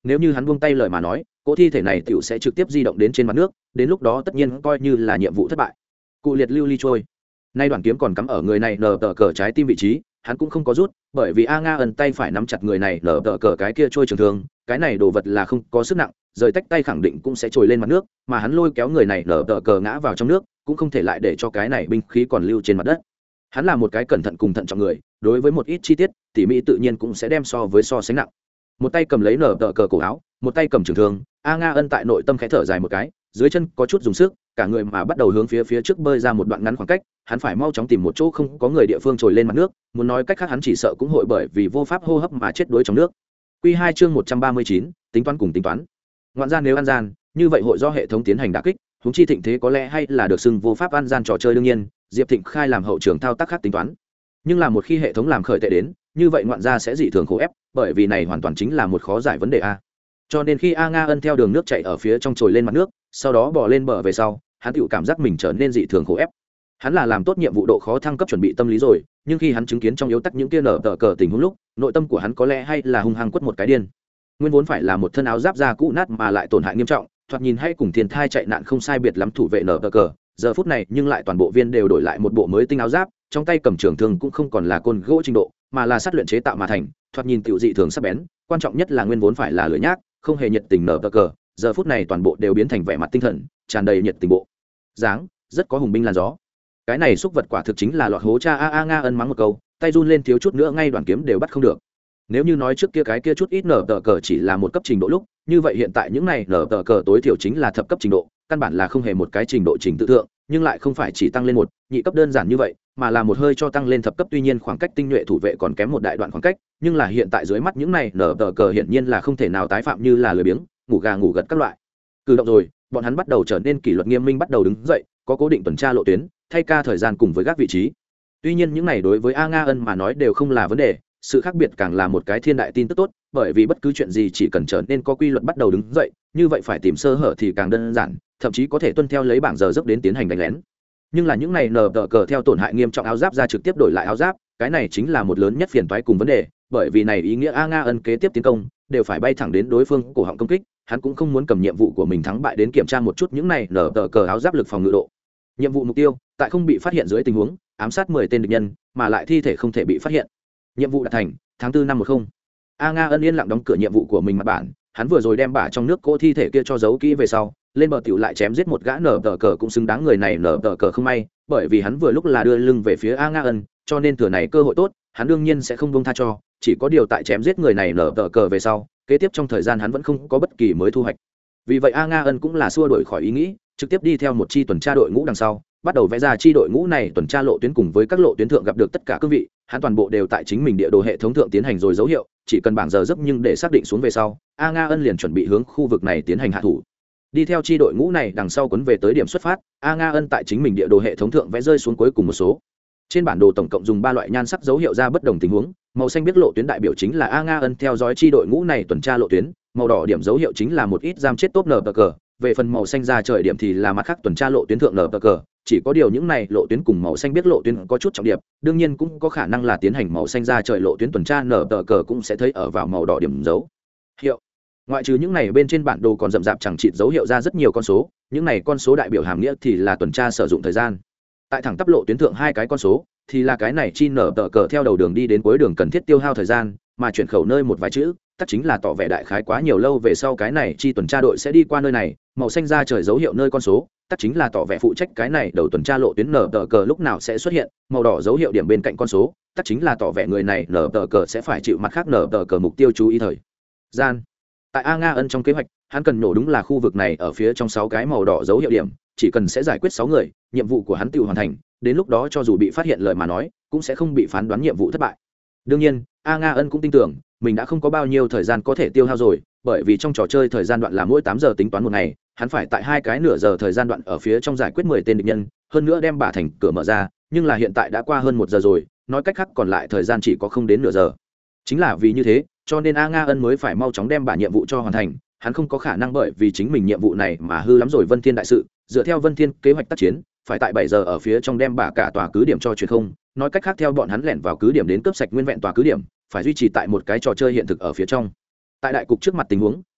nếu như hắn buông tay lời mà nói cỗ thi thể này t sẽ trực tiếp di động đến trên mặt nước, đến lúc đó tất nhiên coi như là nhiệm vụ thất bại. Cụ liệt lưu ly trôi, nay đoạn kiếm còn cắm ở người này nở tờ cờ trái tim vị trí, hắn cũng không có rút, bởi vì A Nga ẩn tay phải nắm chặt người này nở tờ cờ cái kia trôi trường thương, cái này đồ vật là không có sức nặng, rời tách tay khẳng định cũng sẽ trồi lên mặt nước, mà hắn lôi kéo người này nở tờ cờ ngã vào trong nước, cũng không thể lại để cho cái này binh khí còn lưu trên mặt đất. Hắn là một cái cẩn thận cùng thận trọng người, đối với một ít chi tiết tỉ mỉ tự nhiên cũng sẽ đem so với so sánh nặng. Một tay cầm lấy nở tờ cờ cổ áo, một tay cầm trường thương, A Nga ân tại nội tâm khẽ thở dài một cái, dưới chân có chút dùng sức, cả người mà bắt đầu hướng phía phía trước bơi ra một đoạn ngắn khoảng cách, hắn phải mau chóng tìm một chỗ không có người địa phương trồi lên mặt nước, muốn nói cách khác hắn chỉ sợ cũng hội bởi vì vô pháp hô hấp mà chết đuối trong nước. Quy hai chương một trăm ba mươi chín, tính toán cùng tính toán. Ngoạn gian nếu ăn gian, như vậy hội do hệ thống tiến hành đả kích, huống chi Thịnh Thế có lẽ hay là được xưng vô pháp ăn gian trò chơi đương nhiên, Diệp Thịnh khai làm hậu trường thao tác khác tính toán. Nhưng là một khi hệ thống làm khởi tệ đến, như vậy ngoạn gia sẽ dị thường khổ ép, bởi vì này hoàn toàn chính là một khó giải vấn đề a. Cho nên khi A Nga ân theo đường nước chạy ở phía trong trồi lên mặt nước, sau đó bò lên bờ về sau, hắn tự cảm giác mình trở nên dị thường khổ ép. Hắn là làm tốt nhiệm vụ độ khó thăng cấp chuẩn bị tâm lý rồi, nhưng khi hắn chứng kiến trong yếu tắc những kia nở tờ cờ tình huống lúc, nội tâm của hắn có lẽ hay là hung hăng quất một cái điên. Nguyên vốn phải là một thân áo giáp da cũ nát mà lại tổn hại nghiêm trọng, thoạt nhìn hay cùng thiên thai chạy nạn không sai biệt lắm thủ vệ nở tờ cờ, giờ phút này nhưng lại toàn bộ viên đều đổi lại một bộ mới tinh áo giáp, trong tay cầm trường thương cũng không còn là côn gỗ trình độ, mà là sắt luyện chế tạo mà thành, thoạt nhìn tiểu dị thường sắc bén, quan trọng nhất là nguyên vốn phải là lửa nhác, không hề nhiệt tình nở tờ cờ, giờ phút này toàn bộ đều biến thành vẻ mặt tinh thần, tràn đầy nhiệt tình bộ dáng, rất có hùng binh làn gió. Cái này xúc vật quả thực chính là lọt hố cha. A A Nga ân mắng một câu, tay run lên thiếu chút nữa ngay đoàn kiếm đều bắt không được. Nếu như nói trước kia cái kia chút ít nở tờ cờ chỉ là một cấp trình độ lúc, như vậy hiện tại những này nở tờ cờ tối thiểu chính là thập cấp trình độ, căn bản là không hề một cái trình độ trình tự thượng, nhưng lại không phải chỉ tăng lên một nhị cấp đơn giản như vậy, mà là một hơi cho tăng lên thập cấp. Tuy nhiên khoảng cách tinh nhuệ thủ vệ còn kém một đại đoạn khoảng cách, nhưng là hiện tại dưới mắt những này nở tờ cờ hiển nhiên là không thể nào tái phạm như là lười biếng, ngủ gà ngủ gật các loại cử động rồi, bọn hắn bắt đầu trở nên kỷ luật nghiêm minh, bắt đầu đứng dậy, có cố định tuần tra lộ tuyến, thay ca thời gian cùng với các vị trí. Tuy nhiên những này đối với A Nga ân mà nói đều không là vấn đề, sự khác biệt càng là một cái thiên đại tin tức tốt, bởi vì bất cứ chuyện gì chỉ cần trở nên có quy luật bắt đầu đứng dậy, như vậy phải tìm sơ hở thì càng đơn giản, thậm chí có thể tuân theo lấy bảng giờ giấc đến tiến hành đánh lén. Nhưng là những này nở tờ cờ theo tổn hại nghiêm trọng áo giáp ra trực tiếp đổi lại áo giáp, cái này chính là một lớn nhất phiền toái cùng vấn đề, bởi vì này ý nghĩa A Nga ân kế tiếp tiến công đều phải bay thẳng đến đối phương cổ họng công kích, hắn cũng không muốn cầm nhiệm vụ của mình thắng bại đến kiểm tra một chút những này nở tờ cờ áo giáp lực phòng ngự độ. Nhiệm vụ mục tiêu tại không bị phát hiện dưới tình huống ám sát mười tên địch nhân, mà lại thi thể không thể bị phát hiện. Nhiệm vụ đạt thành, tháng tư năm một không. A Nga ân yên lặng đóng cửa nhiệm vụ của mình mặt bản, hắn vừa rồi đem bả trong nước cô thi thể kia cho giấu kỹ về sau, lên bờ tiểu lại chém giết một gã nở tờ cờ cũng xứng đáng. Người này nở tờ cờ không may, bởi vì hắn vừa lúc là đưa lưng về phía A Nga ân, cho nên thừa này cơ hội tốt, hắn đương nhiên sẽ không buông tha cho, chỉ có điều tại chém giết người này nở tờ cờ về sau, kế tiếp trong thời gian hắn vẫn không có bất kỳ mới thu hoạch. Vì vậy A Nga ân cũng là xua đuổi khỏi ý nghĩ, trực tiếp đi theo một chi tuần tra đội ngũ đằng sau, bắt đầu vẽ ra chi đội ngũ này tuần tra lộ tuyến cùng với các lộ tuyến thượng gặp được tất cả cương vị, hắn toàn bộ đều tại chính mình địa đồ hệ thống thượng tiến hành rồi dấu hiệu, chỉ cần bảng giờ giấc nhưng để xác định xuống về sau, A Nga ân liền chuẩn bị hướng khu vực này tiến hành hạ thủ. Đi theo chi đội ngũ này đằng sau quấn về tới điểm xuất phát, A Nga ân tại chính mình địa đồ hệ thống thượng vẽ rơi xuống cuối cùng một số. Trên bản đồ tổng cộng dùng ba loại nhan sắc dấu hiệu ra bất đồng tình huống, màu xanh biết lộ tuyến đại biểu chính là A Nga ân theo dõi chi đội ngũ này tuần tra lộ tuyến, màu đỏ điểm dấu hiệu chính là một ít giam chết tốt nở tờ cờ, về phần màu xanh ra trời điểm thì là mặt khác tuần tra lộ tuyến thượng nở tờ cờ. Chỉ có điều những này lộ tuyến cùng màu xanh biết lộ tuyến có chút trọng điểm, đương nhiên cũng có khả năng là tiến hành màu xanh ra trời lộ tuyến tuần tra nở tờ cờ cũng sẽ thấy ở vào màu đỏ điểm dấu hiệu. Ngoại trừ những này bên trên bản đồ còn rậm rạp chẳng chịt dấu hiệu ra rất nhiều con số, những này con số đại biểu hàm nghĩa thì là tuần tra sử dụng thời gian. Tại thẳng tắp lộ tuyến thượng hai cái con số thì là cái này chi nở tờ cờ theo đầu đường đi đến cuối đường cần thiết tiêu hao thời gian, mà chuyển khẩu nơi một vài chữ tất chính là tỏ vẻ đại khái quá nhiều lâu về sau cái này chi tuần tra đội sẽ đi qua nơi này. Màu xanh ra trời dấu hiệu nơi con số tất chính là tỏ vẻ phụ trách cái này đầu tuần tra lộ tuyến nở tờ cờ lúc nào sẽ xuất hiện. Màu đỏ dấu hiệu điểm bên cạnh con số tất chính là tỏ vẻ người này nở tờ cờ sẽ phải chịu mặt khác nở tờ cờ mục tiêu chú ý thời gian. Tại A Nga ân trong kế hoạch, hắn cần nổ đúng là khu vực này ở phía trong sáu cái màu đỏ dấu hiệu điểm, chỉ cần sẽ giải quyết sáu người, nhiệm vụ của hắn tự hoàn thành, đến lúc đó cho dù bị phát hiện lời mà nói, cũng sẽ không bị phán đoán nhiệm vụ thất bại. Đương nhiên, A Nga ân cũng tin tưởng, mình đã không có bao nhiêu thời gian có thể tiêu hao rồi, bởi vì trong trò chơi thời gian đoạn là mỗi tám giờ tính toán một ngày, hắn phải tại hai cái nửa giờ thời gian đoạn ở phía trong giải quyết mười tên địch nhân, hơn nữa đem bả thành cửa mở ra, nhưng là hiện tại đã qua hơn một giờ rồi, nói cách khác còn lại thời gian chỉ có không đến nửa giờ. Chính là vì như thế, cho nên A Nga ân mới phải mau chóng đem bả nhiệm vụ cho hoàn thành, hắn không có khả năng bởi vì chính mình nhiệm vụ này mà hư lắm rồi Vân Thiên đại sự, dựa theo Vân Thiên kế hoạch tác chiến, phải tại bảy giờ ở phía trong đem bả cả tòa cứ điểm cho truyền không, nói cách khác theo bọn hắn lẻn vào cứ điểm đến cướp sạch nguyên vẹn tòa cứ điểm, phải duy trì tại một cái trò chơi hiện thực ở phía trong. Tại đại cục trước mặt tình huống,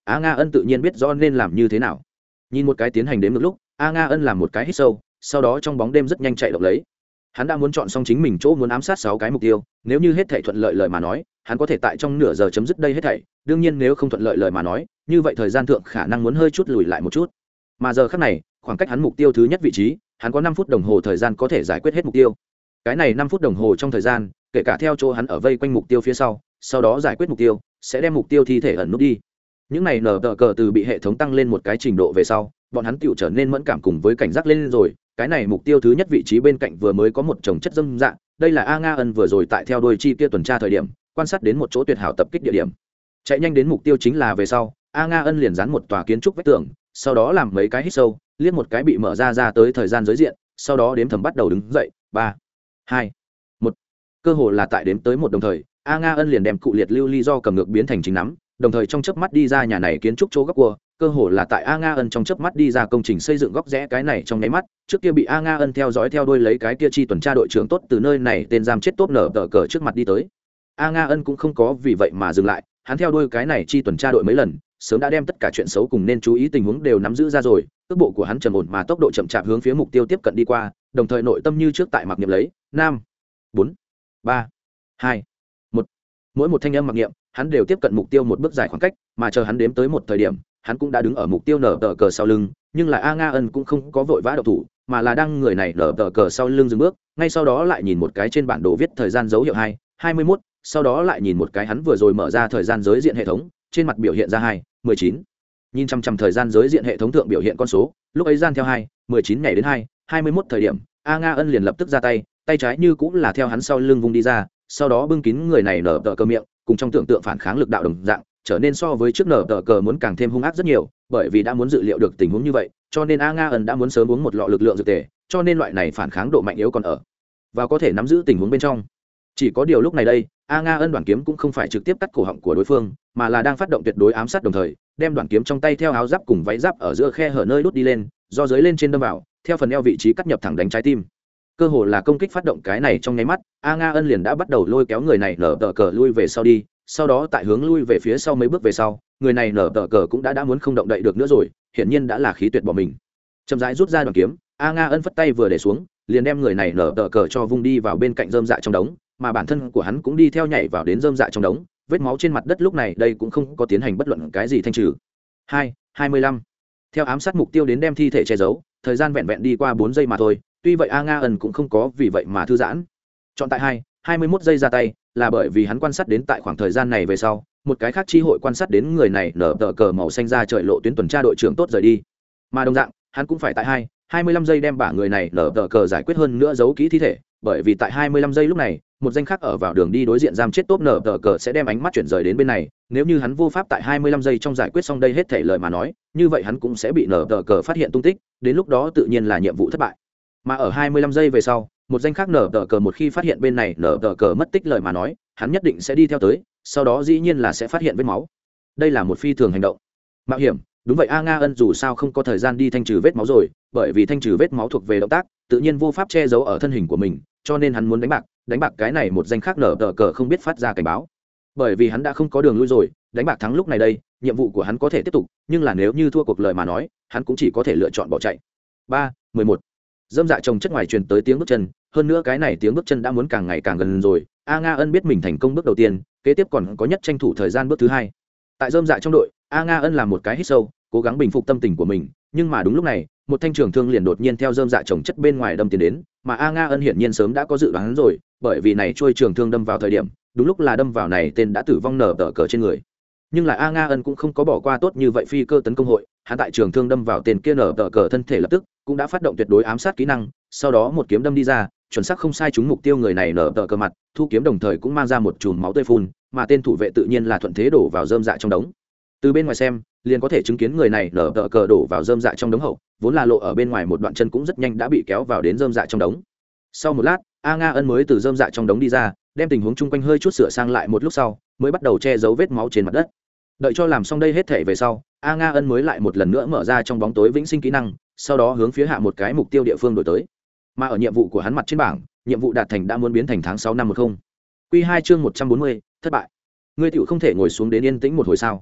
A Nga Ân tự nhiên biết rõ nên làm như thế nào. Nhìn một cái tiến hành đếm ngược lúc, A Nga Ân làm một cái hít sâu, sau đó trong bóng đêm rất nhanh chạy động lấy. Hắn đã muốn chọn xong chính mình chỗ muốn ám sát sáu cái mục tiêu, nếu như hết thảy thuận lợi lời mà nói, hắn có thể tại trong nửa giờ chấm dứt đây hết thảy, đương nhiên nếu không thuận lợi lời mà nói, như vậy thời gian thượng khả năng muốn hơi chút lùi lại một chút. Mà giờ khắc này, khoảng cách hắn mục tiêu thứ nhất vị trí, hắn có năm phút đồng hồ thời gian có thể giải quyết hết mục tiêu. Cái này năm phút đồng hồ trong thời gian, kể cả theo chỗ hắn ở vây quanh mục tiêu phía sau, sau đó giải quyết mục tiêu, sẽ đem mục tiêu thi thể ẩn nút đi. Những này nở tờ cờ từ bị hệ thống tăng lên một cái trình độ về sau, bọn hắn tựu trở nên mẫn cảm cùng với cảnh giác lên rồi. Cái này mục tiêu thứ nhất vị trí bên cạnh vừa mới có một chồng chất dâm dạng, đây là A Nga Ân vừa rồi tại theo đuôi chi kia tuần tra thời điểm, quan sát đến một chỗ tuyệt hảo tập kích địa điểm. Chạy nhanh đến mục tiêu chính là về sau, A Nga Ân liền dán một tòa kiến trúc vách tường, sau đó làm mấy cái hít sâu, liếc một cái bị mở ra ra tới thời gian giới diện, sau đó đếm thầm bắt đầu đứng dậy, ba, hai, một. Cơ hồ là tại đếm tới một đồng thời, A Nga Ân liền đem cụ liệt lưu ly do cầm ngược biến thành chính nắm, đồng thời trong chớp mắt đi ra nhà này kiến trúc chỗ góc cua, cơ hồ là tại A Nga Ân trong chớp mắt đi ra công trình xây dựng góc rẽ cái này trong nháy mắt, trước kia bị A Nga Ân theo dõi theo đuôi lấy cái kia chi tuần tra đội trưởng tốt từ nơi này tên giam chết tốt nở tờ cờ trước mặt đi tới. A Nga Ân cũng không có vì vậy mà dừng lại, hắn theo đuôi cái này chi tuần tra đội mấy lần, sớm đã đem tất cả chuyện xấu cùng nên chú ý tình huống đều nắm giữ ra rồi, cước bộ của hắn trầm ổn mà tốc độ chậm chạp hướng phía mục tiêu tiếp cận đi qua, đồng thời nội tâm như trước tại mặc niệm lấy, năm, bốn, ba, hai, một. Mỗi một thanh âm mặc niệm, hắn đều tiếp cận mục tiêu một bước dài khoảng cách, mà chờ hắn đếm tới một thời điểm, hắn cũng đã đứng ở mục tiêu nở tờ cờ sau lưng, nhưng là A Nga Ân cũng không có vội vã động thủ, mà là đang người này nở tờ cờ sau lưng dừng bước, ngay sau đó lại nhìn một cái trên bản đồ viết thời gian dấu hiệu hai, hai mươi mốt, sau đó lại nhìn một cái hắn vừa rồi mở ra thời gian giới diện hệ thống, trên mặt biểu hiện ra hai, mười chín. Nhìn chăm chăm thời gian giới diện hệ thống thượng biểu hiện con số, lúc ấy gian theo hai, mười chín nhảy đến hai, hai mươi mốt thời điểm, A Nga Ân liền lập tức ra tay, tay trái như cũng là theo hắn sau lưng vung đi ra, sau đó bưng kín người này nở tờ cờ miệng, cùng trong tưởng tượng phản kháng lực đạo đồng dạng, trở nên so với trước nở tờ cờ muốn càng thêm hung ác rất nhiều, bởi vì đã muốn dự liệu được tình huống như vậy, cho nên A Nga Ân đã muốn sớm uống một lọ lực lượng dược tề, cho nên loại này phản kháng độ mạnh yếu còn ở và có thể nắm giữ tình huống bên trong. Chỉ có điều lúc này đây, A Nga Ân đoạn kiếm cũng không phải trực tiếp cắt cổ họng của đối phương, mà là đang phát động tuyệt đối ám sát đồng thời, đem đoạn kiếm trong tay theo áo giáp cùng váy giáp ở giữa khe hở nơi đút đi lên, do dưới lên trên đâm vào, theo phần eo vị trí cắt nhập thẳng đánh trái tim. Cơ hồ là công kích phát động cái này trong nháy mắt, A Nga Ân liền đã bắt đầu lôi kéo người này nở tờ cờ lui về sau đi, sau đó tại hướng lui về phía sau mấy bước về sau, người này nở tờ cờ cũng đã đã muốn không động đậy được nữa rồi, hiển nhiên đã là khí tuyệt bỏ mình. Chậm rãi rút ra đoạn kiếm, A Nga Ân phất tay vừa để xuống, liền đem người này nở tờ cờ cho vung đi vào bên cạnh rơm dạ trong đống, mà bản thân của hắn cũng đi theo nhảy vào đến rơm dạ trong đống, vết máu trên mặt đất lúc này đây cũng không có tiến hành bất luận cái gì thanh trừ. hai, hai mươi lăm. Theo ám sát mục tiêu đến đem thi thể che giấu, thời gian vẹn vẹn đi qua bốn giây mà thôi, tuy vậy A Nga Ân cũng không có vì vậy mà thư giãn. Chọn tại hai, hai mươi mốt giây ra tay, là bởi vì hắn quan sát đến tại khoảng thời gian này về sau, một cái khác chi hội quan sát đến người này nở tờ cờ màu xanh ra trời lộ tuyến tuần tra đội trưởng tốt rời đi. Mà đồng dạng, hắn cũng phải tại hai, hai mươi lăm giây đem bả người này nở tờ cờ giải quyết hơn nữa giấu kỹ thi thể, bởi vì tại hai mươi lăm giây lúc này, một danh khác ở vào đường đi đối diện giam chết tốt nở tờ cờ sẽ đem ánh mắt chuyển rời đến bên này, nếu như hắn vô pháp tại hai mươi lăm giây trong giải quyết xong đây hết thể lời mà nói, như vậy hắn cũng sẽ bị nở tờ cờ phát hiện tung tích, đến lúc đó tự nhiên là nhiệm vụ thất bại. Mà ở hai mươi lăm giây về sau, một danh khác nở tờ cờ một khi phát hiện bên này nở tờ cờ mất tích lời mà nói, hắn nhất định sẽ đi theo tới, sau đó dĩ nhiên là sẽ phát hiện vết máu. Đây là một phi thường hành động mạo hiểm. Đúng vậy, A Nga Ân dù sao không có thời gian đi thanh trừ vết máu rồi, bởi vì thanh trừ vết máu thuộc về động tác, tự nhiên vô pháp che giấu ở thân hình của mình, cho nên hắn muốn đánh bạc, đánh bạc cái này một danh khác nở tờ cờ không biết phát ra cảnh báo, bởi vì hắn đã không có đường lui rồi, đánh bạc thắng lúc này đây, nhiệm vụ của hắn có thể tiếp tục, nhưng là nếu như thua cuộc lời mà nói, hắn cũng chỉ có thể lựa chọn bỏ chạy. ba, mười một. Dâm dạ chồng chất ngoài truyền tới tiếng bước chân, hơn nữa cái này tiếng bước chân đã muốn càng ngày càng gần rồi. A Nga Ân biết mình thành công bước đầu tiên, kế tiếp còn có nhất tranh thủ thời gian bước thứ hai. Tại dâm dạ trong đội, A Nga Ân làm một cái hít sâu, cố gắng bình phục tâm tình của mình, nhưng mà đúng lúc này, một thanh trường thương liền đột nhiên theo dâm dạ chồng chất bên ngoài đâm tiến đến, mà A Nga Ân hiển nhiên sớm đã có dự đoán rồi, bởi vì này trôi trường thương đâm vào thời điểm, đúng lúc là đâm vào này tên đã tử vong nở tờ cờ trên người. Nhưng là A Nga Ân cũng không có bỏ qua tốt như vậy phi cơ tấn công hội, hắn tại trường thương đâm vào tên kia nở tờ cờ thân thể lập tức cũng đã phát động tuyệt đối ám sát kỹ năng, sau đó một kiếm đâm đi ra, chuẩn xác không sai trúng mục tiêu người này nở tờ cờ mặt, thu kiếm đồng thời cũng mang ra một chùm máu tươi phun, mà tên thủ vệ tự nhiên là thuận thế đổ vào rơm dạ trong đống. Từ bên ngoài xem, liền có thể chứng kiến người này nở tờ cờ đổ vào rơm dạ trong đống hậu, vốn là lộ ở bên ngoài một đoạn chân cũng rất nhanh đã bị kéo vào đến rơm dạ trong đống. Sau một lát, A Nga Ân mới từ rơm dạ trong đống đi ra, đem tình huống chung quanh hơi chút sửa sang lại một lúc sau, mới bắt đầu che giấu vết máu trên mặt đất. Đợi cho làm xong đây hết thể về sau, A Nga Ân mới lại một lần nữa mở ra trong bóng tối vĩnh sinh kỹ năng, sau đó hướng phía hạ một cái mục tiêu địa phương đổi tới. Mà ở nhiệm vụ của hắn mặt trên bảng, nhiệm vụ đạt thành đã muốn biến thành tháng sáu năm một không. Quy hai chương một trăm bốn mươi, thất bại. Ngươi tiểu không thể ngồi xuống đến yên tĩnh một hồi sao?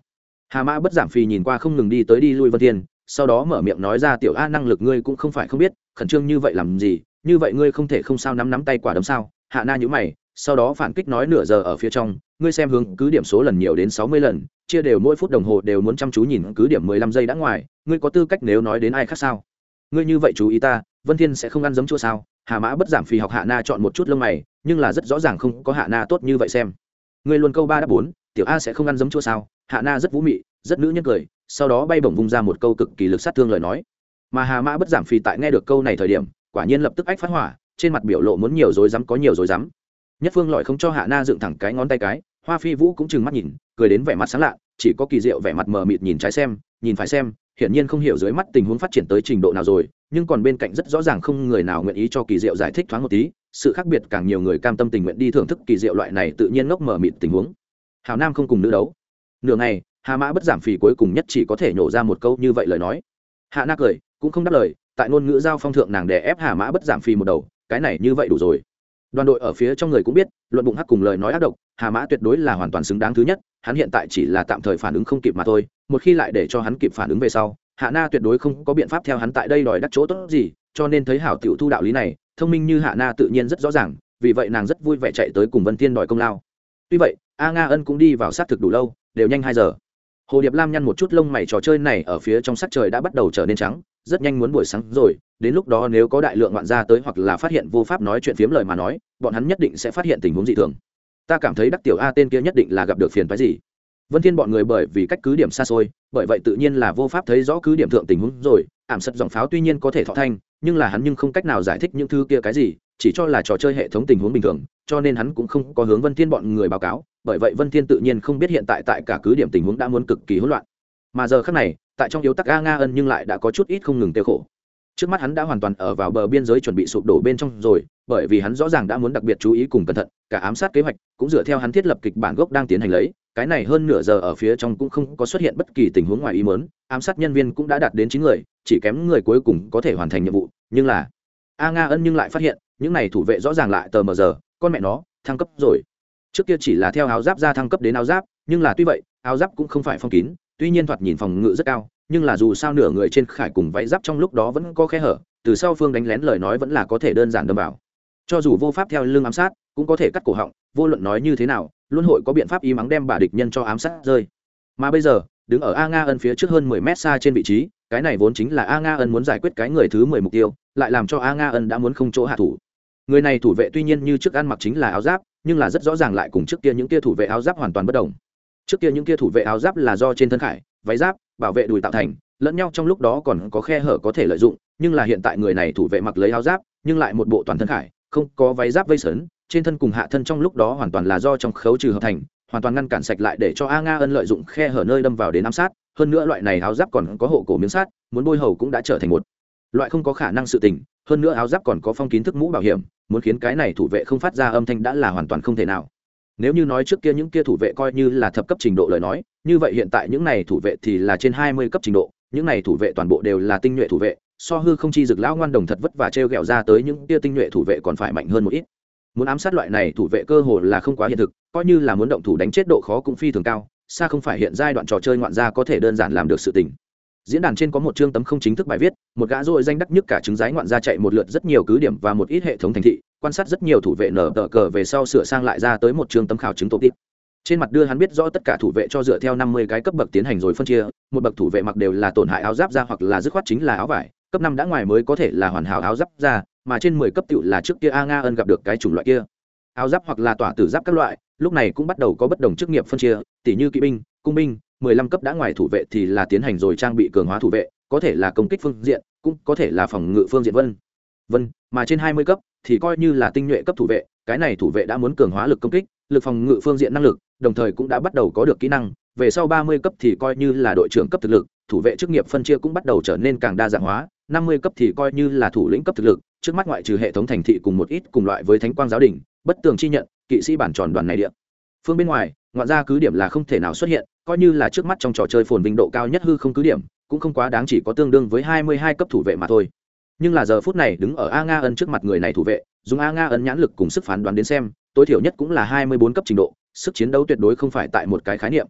Hà Mã Bất Giảm Phì nhìn qua không ngừng đi tới đi lui Vân Thiên, sau đó mở miệng nói ra, tiểu A năng lực ngươi cũng không phải không biết, khẩn trương như vậy làm gì, như vậy ngươi không thể không sao nắm nắm tay quả đấm sao? Hạ Na nhíu mày, sau đó phản kích nói, nửa giờ ở phía trong, ngươi xem hướng cứ điểm số lần nhiều đến sáu mươi lần, chia đều mỗi phút đồng hồ đều muốn chăm chú nhìn cứ điểm mười lăm giây đã ngoài, ngươi có tư cách nếu nói đến ai khác sao? Ngươi như vậy chú ý ta, Vân Thiên sẽ không ăn giấm chua sao? Hà Mã Bất Giảm Phì học Hạ Na chọn một chút lông mày, nhưng là rất rõ ràng không có Hạ Na tốt như vậy xem. Ngươi luôn câu ba đáp bốn, tiểu A sẽ không ăn giấm chua sao? Hạ Na rất vũ mị, rất nữ nhân cười, sau đó bay bổng vung ra một câu cực kỳ lực sát thương lời nói. Mà Hà Mã Bất Giảm Phì tại nghe được câu này thời điểm, quả nhiên lập tức ách phát hỏa, trên mặt biểu lộ muốn nhiều dối dám có nhiều dối dám. Nhất Phương Lọi không cho Hạ Na dựng thẳng cái ngón tay cái, Hoa Phi Vũ cũng trừng mắt nhìn, cười đến vẻ mặt sáng lạ, chỉ có Kỳ Diệu vẻ mặt mờ mịt nhìn trái xem, nhìn phải xem, hiển nhiên không hiểu dưới mắt tình huống phát triển tới trình độ nào rồi, nhưng còn bên cạnh rất rõ ràng không người nào nguyện ý cho Kỳ Diệu giải thích thoáng một tí, sự khác biệt càng nhiều người cam tâm tình nguyện đi thưởng thức Kỳ Diệu loại này tự nhiên ngốc mờ mịt tình huống. Hào Nam không cùng nữ đấu. Nửa ngày, Hà Mã Bất Giảm Phì cuối cùng nhất chỉ có thể nhổ ra một câu như vậy lời nói. Hạ Na cười, cũng không đáp lời, tại ngôn ngữ giao phong thượng nàng đè ép Hà Mã Bất Giảm Phì một đầu, cái này như vậy đủ rồi. Đoàn đội ở phía trong người cũng biết, luận bụng hắc cùng lời nói ác độc, Hà Mã tuyệt đối là hoàn toàn xứng đáng thứ nhất, hắn hiện tại chỉ là tạm thời phản ứng không kịp mà thôi, một khi lại để cho hắn kịp phản ứng về sau, Hạ Na tuyệt đối không có biện pháp theo hắn tại đây đòi đắc chỗ tốt gì, cho nên thấy hảo tiểu thu đạo lý này, thông minh như Hạ Na tự nhiên rất rõ ràng, vì vậy nàng rất vui vẻ chạy tới cùng Vân Thiên đòi công lao. Tuy vậy, A Nga Ân cũng đi vào sát thực đủ lâu, đều nhanh hai giờ. Hồ Điệp Lam nhăn một chút lông mày, trò chơi này ở phía trong sắc trời đã bắt đầu trở nên trắng, rất nhanh muốn buổi sáng rồi, đến lúc đó nếu có đại lượng ngoạn gia tới hoặc là phát hiện vô pháp nói chuyện phiếm lời mà nói, bọn hắn nhất định sẽ phát hiện tình huống dị thường. Ta cảm thấy Đắc Tiểu A tên kia nhất định là gặp được phiền phức gì. Vân Thiên bọn người bởi vì cách cứ điểm xa xôi, bởi vậy tự nhiên là vô pháp thấy rõ cứ điểm thượng tình huống rồi, ảm sật giọng pháo tuy nhiên có thể thọ thanh, nhưng là hắn nhưng không cách nào giải thích những thứ kia cái gì, chỉ cho là trò chơi hệ thống tình huống bình thường, cho nên hắn cũng không có hướng Vân Thiên bọn người báo cáo, bởi vậy Vân Thiên tự nhiên không biết hiện tại tại cả cứ điểm tình huống đã muốn cực kỳ hỗn loạn. Mà giờ khắc này, tại trong yếu tắc A Nga Ân nhưng lại đã có chút ít không ngừng tiêu khổ. Trước mắt hắn đã hoàn toàn ở vào bờ biên giới chuẩn bị sụp đổ bên trong rồi, bởi vì hắn rõ ràng đã muốn đặc biệt chú ý cùng cẩn thận, cả ám sát kế hoạch cũng dựa theo hắn thiết lập kịch bản gốc đang tiến hành lấy, cái này hơn nửa giờ ở phía trong cũng không có xuất hiện bất kỳ tình huống ngoài ý muốn, ám sát nhân viên cũng đã đạt đến chín người, chỉ kém người cuối cùng có thể hoàn thành nhiệm vụ, nhưng là A Nga Ân nhưng lại phát hiện, những này thủ vệ rõ ràng lại tờ mờ giờ, con mẹ nó, thăng cấp rồi. Trước kia chỉ là theo áo giáp ra thăng cấp đến áo giáp, nhưng là tuy vậy, áo giáp cũng không phải phong kín, tuy nhiên thoạt nhìn phòng ngự rất cao, nhưng là dù sao nửa người trên khải cùng váy giáp trong lúc đó vẫn có khe hở, từ sau phương đánh lén lời nói vẫn là có thể đơn giản đâm vào. Cho dù vô pháp theo lưng ám sát, cũng có thể cắt cổ họng, vô luận nói như thế nào, luôn hội có biện pháp y mắng đem bà địch nhân cho ám sát rơi. Mà bây giờ, đứng ở A Nga Ân phía trước hơn mười mét xa trên vị trí, cái này vốn chính là A Nga Ân muốn giải quyết cái người thứ mười mục tiêu, lại làm cho A Nga Ân đã muốn không chỗ hạ thủ. Người này thủ vệ tuy nhiên như trước ăn mặc chính là áo giáp, nhưng là rất rõ ràng lại cùng trước kia những kia thủ vệ áo giáp hoàn toàn bất đồng. Trước kia những kia thủ vệ áo giáp là do trên thân khải, váy giáp, bảo vệ đùi tạo thành, lẫn nhau trong lúc đó còn có khe hở có thể lợi dụng, nhưng là hiện tại người này thủ vệ mặc lấy áo giáp, nhưng lại một bộ toàn thân khải, không có váy giáp vây sấn, trên thân cùng hạ thân trong lúc đó hoàn toàn là do trong khấu trừ hợp thành, hoàn toàn ngăn cản sạch lại để cho A Nga Ân lợi dụng khe hở nơi đâm vào đến ám sát, hơn nữa loại này áo giáp còn có hộ cổ miếng sát, muốn bôi hầu cũng đã trở thành một loại không có khả năng sự tình, hơn nữa áo giáp còn có phong kín thức mũ bảo hiểm, muốn khiến cái này thủ vệ không phát ra âm thanh đã là hoàn toàn không thể nào. Nếu như nói trước kia những kia thủ vệ coi như là thập cấp trình độ lời nói, như vậy hiện tại những này thủ vệ thì là trên hai mươi cấp trình độ, những này thủ vệ toàn bộ đều là tinh nhuệ thủ vệ, so hư không chi dực lão ngoan đồng thật vất vả trêu ghẹo ra tới những kia tinh nhuệ thủ vệ còn phải mạnh hơn một ít. Muốn ám sát loại này thủ vệ cơ hồ là không quá hiện thực, coi như là muốn động thủ đánh chết độ khó cũng phi thường cao, xa không phải hiện giai đoạn trò chơi ngoạn gia có thể đơn giản làm được sự tình. Diễn đàn trên có một chương tấm không chính thức bài viết, một gã dội danh đắc nhất cả trứng giái ngoạn gia chạy một lượt rất nhiều cứ điểm và một ít hệ thống thành thị, quan sát rất nhiều thủ vệ nở tờ cờ về sau sửa sang lại ra tới một chương tấm khảo chứng tổ tiếp. Trên mặt đưa hắn biết rõ tất cả thủ vệ cho dựa theo năm mươi cái cấp bậc tiến hành rồi phân chia, một bậc thủ vệ mặc đều là tổn hại áo giáp ra hoặc là dứt khoát chính là áo vải, cấp năm đã ngoài mới có thể là hoàn hảo áo giáp ra, mà trên mười cấp tựu là trước kia A Nga Ân gặp được cái chủng loại kia. Áo giáp hoặc là tỏa tử giáp các loại, lúc này cũng bắt đầu có bất đồng chức nghiệp phân chia, tỉ như kỵ binh, cung binh, mười lăm cấp đã ngoài thủ vệ thì là tiến hành rồi trang bị cường hóa thủ vệ, có thể là công kích phương diện, cũng có thể là phòng ngự phương diện vân vân, mà trên hai mươi cấp thì coi như là tinh nhuệ cấp thủ vệ, cái này thủ vệ đã muốn cường hóa lực công kích, lực phòng ngự phương diện năng lực, đồng thời cũng đã bắt đầu có được kỹ năng, về sau ba mươi cấp thì coi như là đội trưởng cấp thực lực, thủ vệ chức nghiệp phân chia cũng bắt đầu trở nên càng đa dạng hóa, năm mươi cấp thì coi như là thủ lĩnh cấp thực lực, trước mắt ngoại trừ hệ thống thành thị cùng một ít cùng loại với thánh quang giáo đình, bất tường chi nhận, kỵ sĩ bản tròn đoàn này địa phương bên ngoài, ngoạn ra cứ điểm là không thể nào xuất hiện, coi như là trước mắt trong trò chơi phồn vinh độ cao nhất hư không cứ điểm, cũng không quá đáng, chỉ có tương đương với hai mươi hai cấp thủ vệ mà thôi. Nhưng là giờ phút này đứng ở A Nga Ân trước mặt người này thủ vệ, dùng A Nga Ân nhãn lực cùng sức phán đoán đến xem, tối thiểu nhất cũng là hai mươi bốn cấp trình độ, sức chiến đấu tuyệt đối không phải tại một cái khái niệm.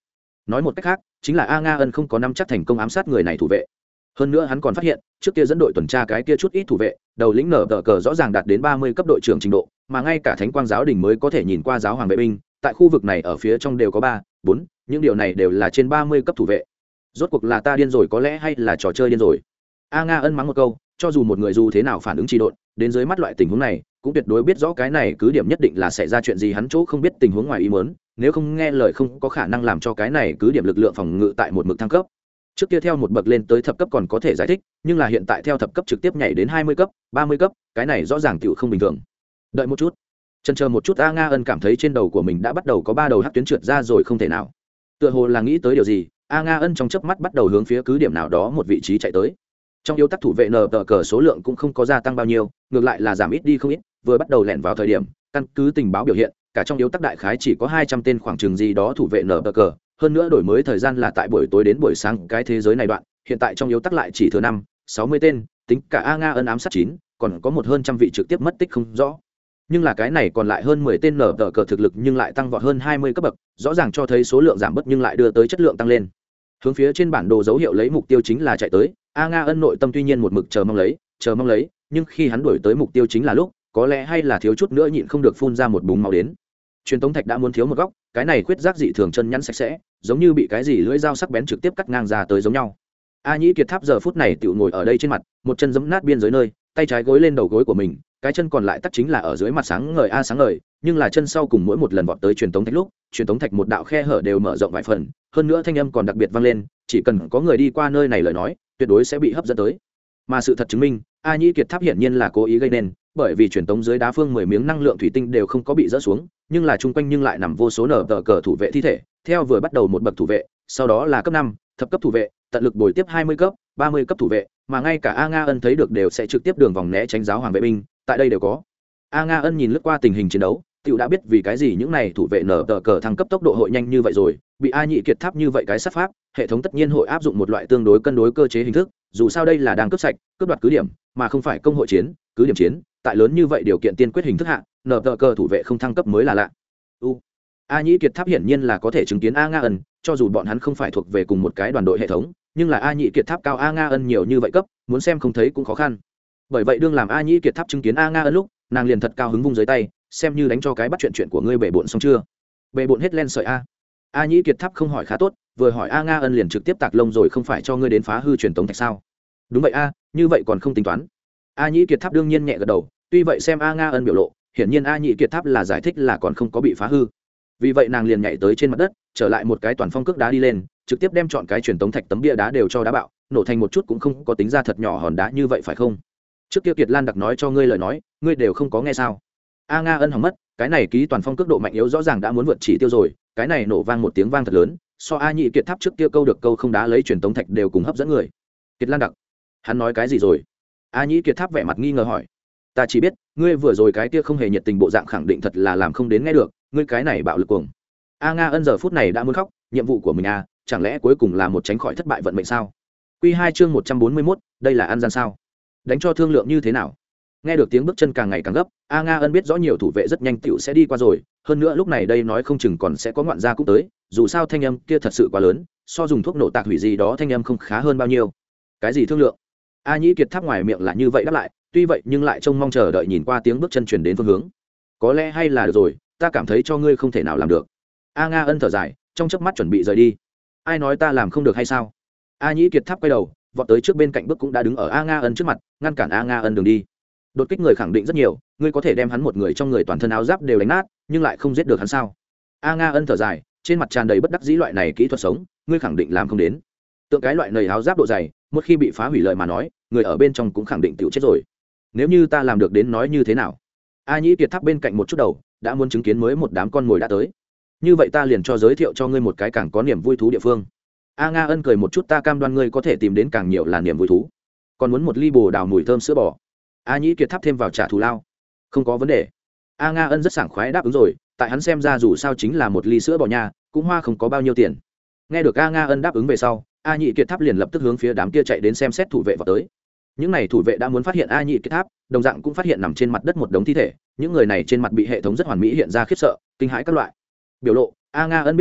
nói một cách khác chính là A Nga Ân không có nắm chắc thành công ám sát người này thủ vệ. Hơn nữa hắn còn phát hiện trước kia dẫn đội tuần tra cái kia chút ít thủ vệ đầu lĩnh nở tờ cờ rõ ràng đạt đến ba mươi cấp đội trưởng trình độ, mà ngay cả thánh quang giáo đình mới có thể nhìn qua giáo hoàng vệ binh tại khu vực này ở phía trong đều có ba bốn, những điều này đều là trên ba mươi cấp thủ vệ. Rốt cuộc là ta điên rồi có lẽ hay là trò chơi điên rồi. A Nga Ân mắng một câu, cho dù một người dù thế nào phản ứng trì độn đến dưới mắt loại tình huống này cũng tuyệt đối biết rõ cái này cứ điểm nhất định là xảy ra chuyện gì, hắn chỗ không biết tình huống ngoài ý muốn, nếu không nghe lời không có khả năng làm cho cái này cứ điểm lực lượng phòng ngự tại một mực thăng cấp. Trước kia theo một bậc lên tới thập cấp còn có thể giải thích, nhưng là hiện tại theo thập cấp trực tiếp nhảy đến hai mươi cấp ba mươi cấp, cái này rõ ràng tiểu không bình thường. Đợi một chút, chần chờ một chút, A Nga Ân cảm thấy trên đầu của mình đã bắt đầu có ba đầu hắc tuyến trượt ra rồi, không thể nào. Tựa hồ là nghĩ tới điều gì, A Nga Ân trong chớp mắt bắt đầu hướng phía cứ điểm nào đó một vị trí chạy tới. Trong yếu tắc thủ vệ nờ tờ cờ số lượng cũng không có gia tăng bao nhiêu, ngược lại là giảm ít đi không ít. Vừa bắt đầu lẻn vào thời điểm, căn cứ tình báo biểu hiện, cả trong yếu tắc đại khái chỉ có hai trăm tên khoảng chừng gì đó thủ vệ nờ tờ cờ. Hơn nữa đổi mới thời gian là tại buổi tối đến buổi sáng cái thế giới này đoạn, hiện tại trong yếu tắc lại chỉ thừa năm sáu mươi tên, tính cả A Nga Ân ám sát chín, còn có một hơn trăm vị trực tiếp mất tích không rõ. Nhưng là cái này còn lại hơn mười tên nở tờ cờ thực lực nhưng lại tăng vọt hơn hai mươi cấp bậc, rõ ràng cho thấy số lượng giảm bớt nhưng lại đưa tới chất lượng tăng lên. Hướng phía trên bản đồ dấu hiệu lấy mục tiêu chính là chạy tới, A Nga Ân nội tâm tuy nhiên một mực chờ mong lấy, chờ mong lấy, nhưng khi hắn đuổi tới mục tiêu chính là lúc, có lẽ hay là thiếu chút nữa nhịn không được phun ra một búng máu đến. Truyền tống thạch đã muốn thiếu một góc, cái này khuyết giác dị thường chân nhẵn sạch sẽ, giống như bị cái gì lưỡi dao sắc bén trực tiếp cắt ngang ra tới giống nhau. A Nhĩ Kiệt Tháp giờ phút này tiểu ngồi ở đây trên mặt, một chân giẫm nát biên giới nơi, tay trái gối lên đầu gối của mình, cái chân còn lại tắc chính là ở dưới mặt sáng ngời a sáng ngời, nhưng là chân sau cùng mỗi một lần vọt tới truyền tống thạch lúc, truyền tống thạch một đạo khe hở đều mở rộng vài phần, hơn nữa thanh âm còn đặc biệt vang lên, chỉ cần có người đi qua nơi này lời nói, tuyệt đối sẽ bị hấp dẫn tới. Mà sự thật chứng minh, A Nhĩ Kiệt Tháp hiển nhiên là cố ý gây nên, bởi vì truyền tống dưới đá phương mười miếng năng lượng thủy tinh đều không có bị rỡ xuống, nhưng là chung quanh nhưng lại nằm vô số nở tờ cờ thủ vệ thi thể, theo vừa bắt đầu một bậc thủ vệ, sau đó là cấp năm, thập cấp thủ vệ, tận lực bồi tiếp hai mươi cấp, ba mươi cấp thủ vệ, mà ngay cả A Nga Ân thấy được đều sẽ trực tiếp đường vòng né tránh giáo hoàng vệ binh, tại đây đều có. A Nga Ân nhìn lướt qua tình hình chiến đấu, tiểu đã biết vì cái gì những này thủ vệ nở tờ cờ thăng cấp tốc độ hội nhanh như vậy rồi, bị A Nhĩ Kiệt Tháp như vậy cái sát pháp, hệ thống tất nhiên hội áp dụng một loại tương đối cân đối cơ chế hình thức, dù sao đây là đang cướp sạch, cướp đoạt cứ điểm, mà không phải công hội chiến, cứ điểm chiến, tại lớn như vậy điều kiện tiên quyết hình thức hạ, nở tờ cờ thủ vệ không thăng cấp mới là lạ. U A Nhĩ Kiệt Tháp hiển nhiên là có thể chứng kiến A Nga Ân, cho dù bọn hắn không phải thuộc về cùng một cái đoàn đội hệ thống, nhưng là A Nhĩ Kiệt Tháp cao A Nga Ân nhiều như vậy cấp, muốn xem không thấy cũng khó khăn. Bởi vậy đương làm A Nhĩ Kiệt Tháp chứng kiến A Nga Ân lúc, nàng liền thật cao hứng vung dưới tay, xem như đánh cho cái bắt chuyện chuyện của ngươi bể bộn xong chưa? Bể bộn hết len sợi a. A Nhĩ Kiệt Tháp không hỏi khá tốt, vừa hỏi A Nga Ân liền trực tiếp tạc lông rồi, không phải cho ngươi đến phá hư truyền tống thạch sao? Đúng vậy a, như vậy còn không tính toán. A Nhĩ Kiệt Tháp đương nhiên nhẹ gật đầu, tuy vậy xem A Nga Ân biểu lộ, hiển nhiên A Nhĩ Kiệt Tháp là giải thích là còn không có bị phá hư. Vì vậy nàng liền nhảy tới trên mặt đất, trở lại một cái toàn phong cước đá đi lên, trực tiếp đem chọn cái truyền tống thạch tấm bia đá đều cho đá bạo, nổ thành một chút cũng không có tính ra thật nhỏ hòn đá như vậy phải không? Trước kia Kiệt Lan đặc nói cho ngươi lời nói, ngươi đều không có nghe sao? A Nga Ân hỏng mất, cái này ký toàn phong cước độ mạnh yếu rõ ràng đã muốn vượt chỉ tiêu rồi, cái này nổ vang một tiếng vang thật lớn, so A Nhĩ Kiệt Tháp trước kia câu được câu không đá lấy truyền tống thạch đều cùng hấp dẫn người. Kiệt Lan đặc, hắn nói cái gì rồi? A Nhĩ Kiệt Tháp vẻ mặt nghi ngờ hỏi. Ta chỉ biết, ngươi vừa rồi cái kia không hề nhiệt tình bộ dạng khẳng định thật là làm không đến nghe được, ngươi cái này bạo lực cuồng. A Nga Ân giờ phút này đã muốn khóc, nhiệm vụ của mình à, chẳng lẽ cuối cùng là một tránh khỏi thất bại vận mệnh sao? Quy hai chương một trăm bốn mươi mốt, đây là ăn gian sao? Đánh cho thương lượng như thế nào? Nghe được tiếng bước chân càng ngày càng gấp, A Nga Ân biết rõ nhiều thủ vệ rất nhanh tiểu sẽ đi qua rồi, hơn nữa lúc này đây nói không chừng còn sẽ có ngoạn gia cũng tới, dù sao thanh âm kia thật sự quá lớn, so dùng thuốc nổ tạc hủy gì đó thanh âm không khá hơn bao nhiêu. Cái gì thương lượng? A Nhĩ Kiệt Tháp ngoài miệng là như vậy đáp lại, tuy vậy nhưng lại trông mong chờ đợi nhìn qua tiếng bước chân truyền đến phương hướng. Có lẽ hay là được rồi, ta cảm thấy cho ngươi không thể nào làm được. A Nga Ân thở dài, trong chớp mắt chuẩn bị rời đi. Ai nói ta làm không được hay sao? A Nhĩ Kiệt Tháp quay đầu, vọt tới trước bên cạnh bước cũng đã đứng ở A Nga Ân trước mặt, ngăn cản A Nga Ân đường đi. Đột kích người khẳng định rất nhiều, ngươi có thể đem hắn một người trong người toàn thân áo giáp đều đánh nát, nhưng lại không giết được hắn sao? A Nga Ân thở dài, trên mặt tràn đầy bất đắc dĩ, loại này kỹ thuật sống, ngươi khẳng định làm không đến. Tượng cái loại nầy áo giáp độ dày, một khi bị phá hủy lời mà nói, người ở bên trong cũng khẳng định tiểu chết rồi. Nếu như ta làm được đến nói như thế nào? A Nhĩ Kiệt Tháp bên cạnh một chút đầu, đã muốn chứng kiến mới một đám con mồi đã tới. Như vậy ta liền cho giới thiệu cho ngươi một cái càng có niềm vui thú địa phương. A Nga Ân cười một chút, ta cam đoan ngươi có thể tìm đến càng nhiều là niềm vui thú. Còn muốn một ly bồ đào mùi thơm sữa bò. A Nhĩ Kiệt Tháp thêm vào trả thù lao. Không có vấn đề. A Nga Ân rất sảng khoái đáp ứng rồi, tại hắn xem ra dù sao chính là một ly sữa bò nha, cũng hoa không có bao nhiêu tiền. Nghe được A Nga Ân đáp ứng về sau, A Nhĩ Kiệt Tháp liền lập tức hướng phía đám kia chạy đến xem xét thủ vệ vào tới. Những này thủ vệ đã muốn phát hiện A Nhĩ Kiệt Tháp, đồng dạng cũng phát hiện nằm trên mặt đất một đống thi thể, những người này trên mặt bị hệ thống rất hoàn mỹ hiện ra khiếp sợ, kinh hãi các loại biểu lộ. A Nga Ân biết rõ,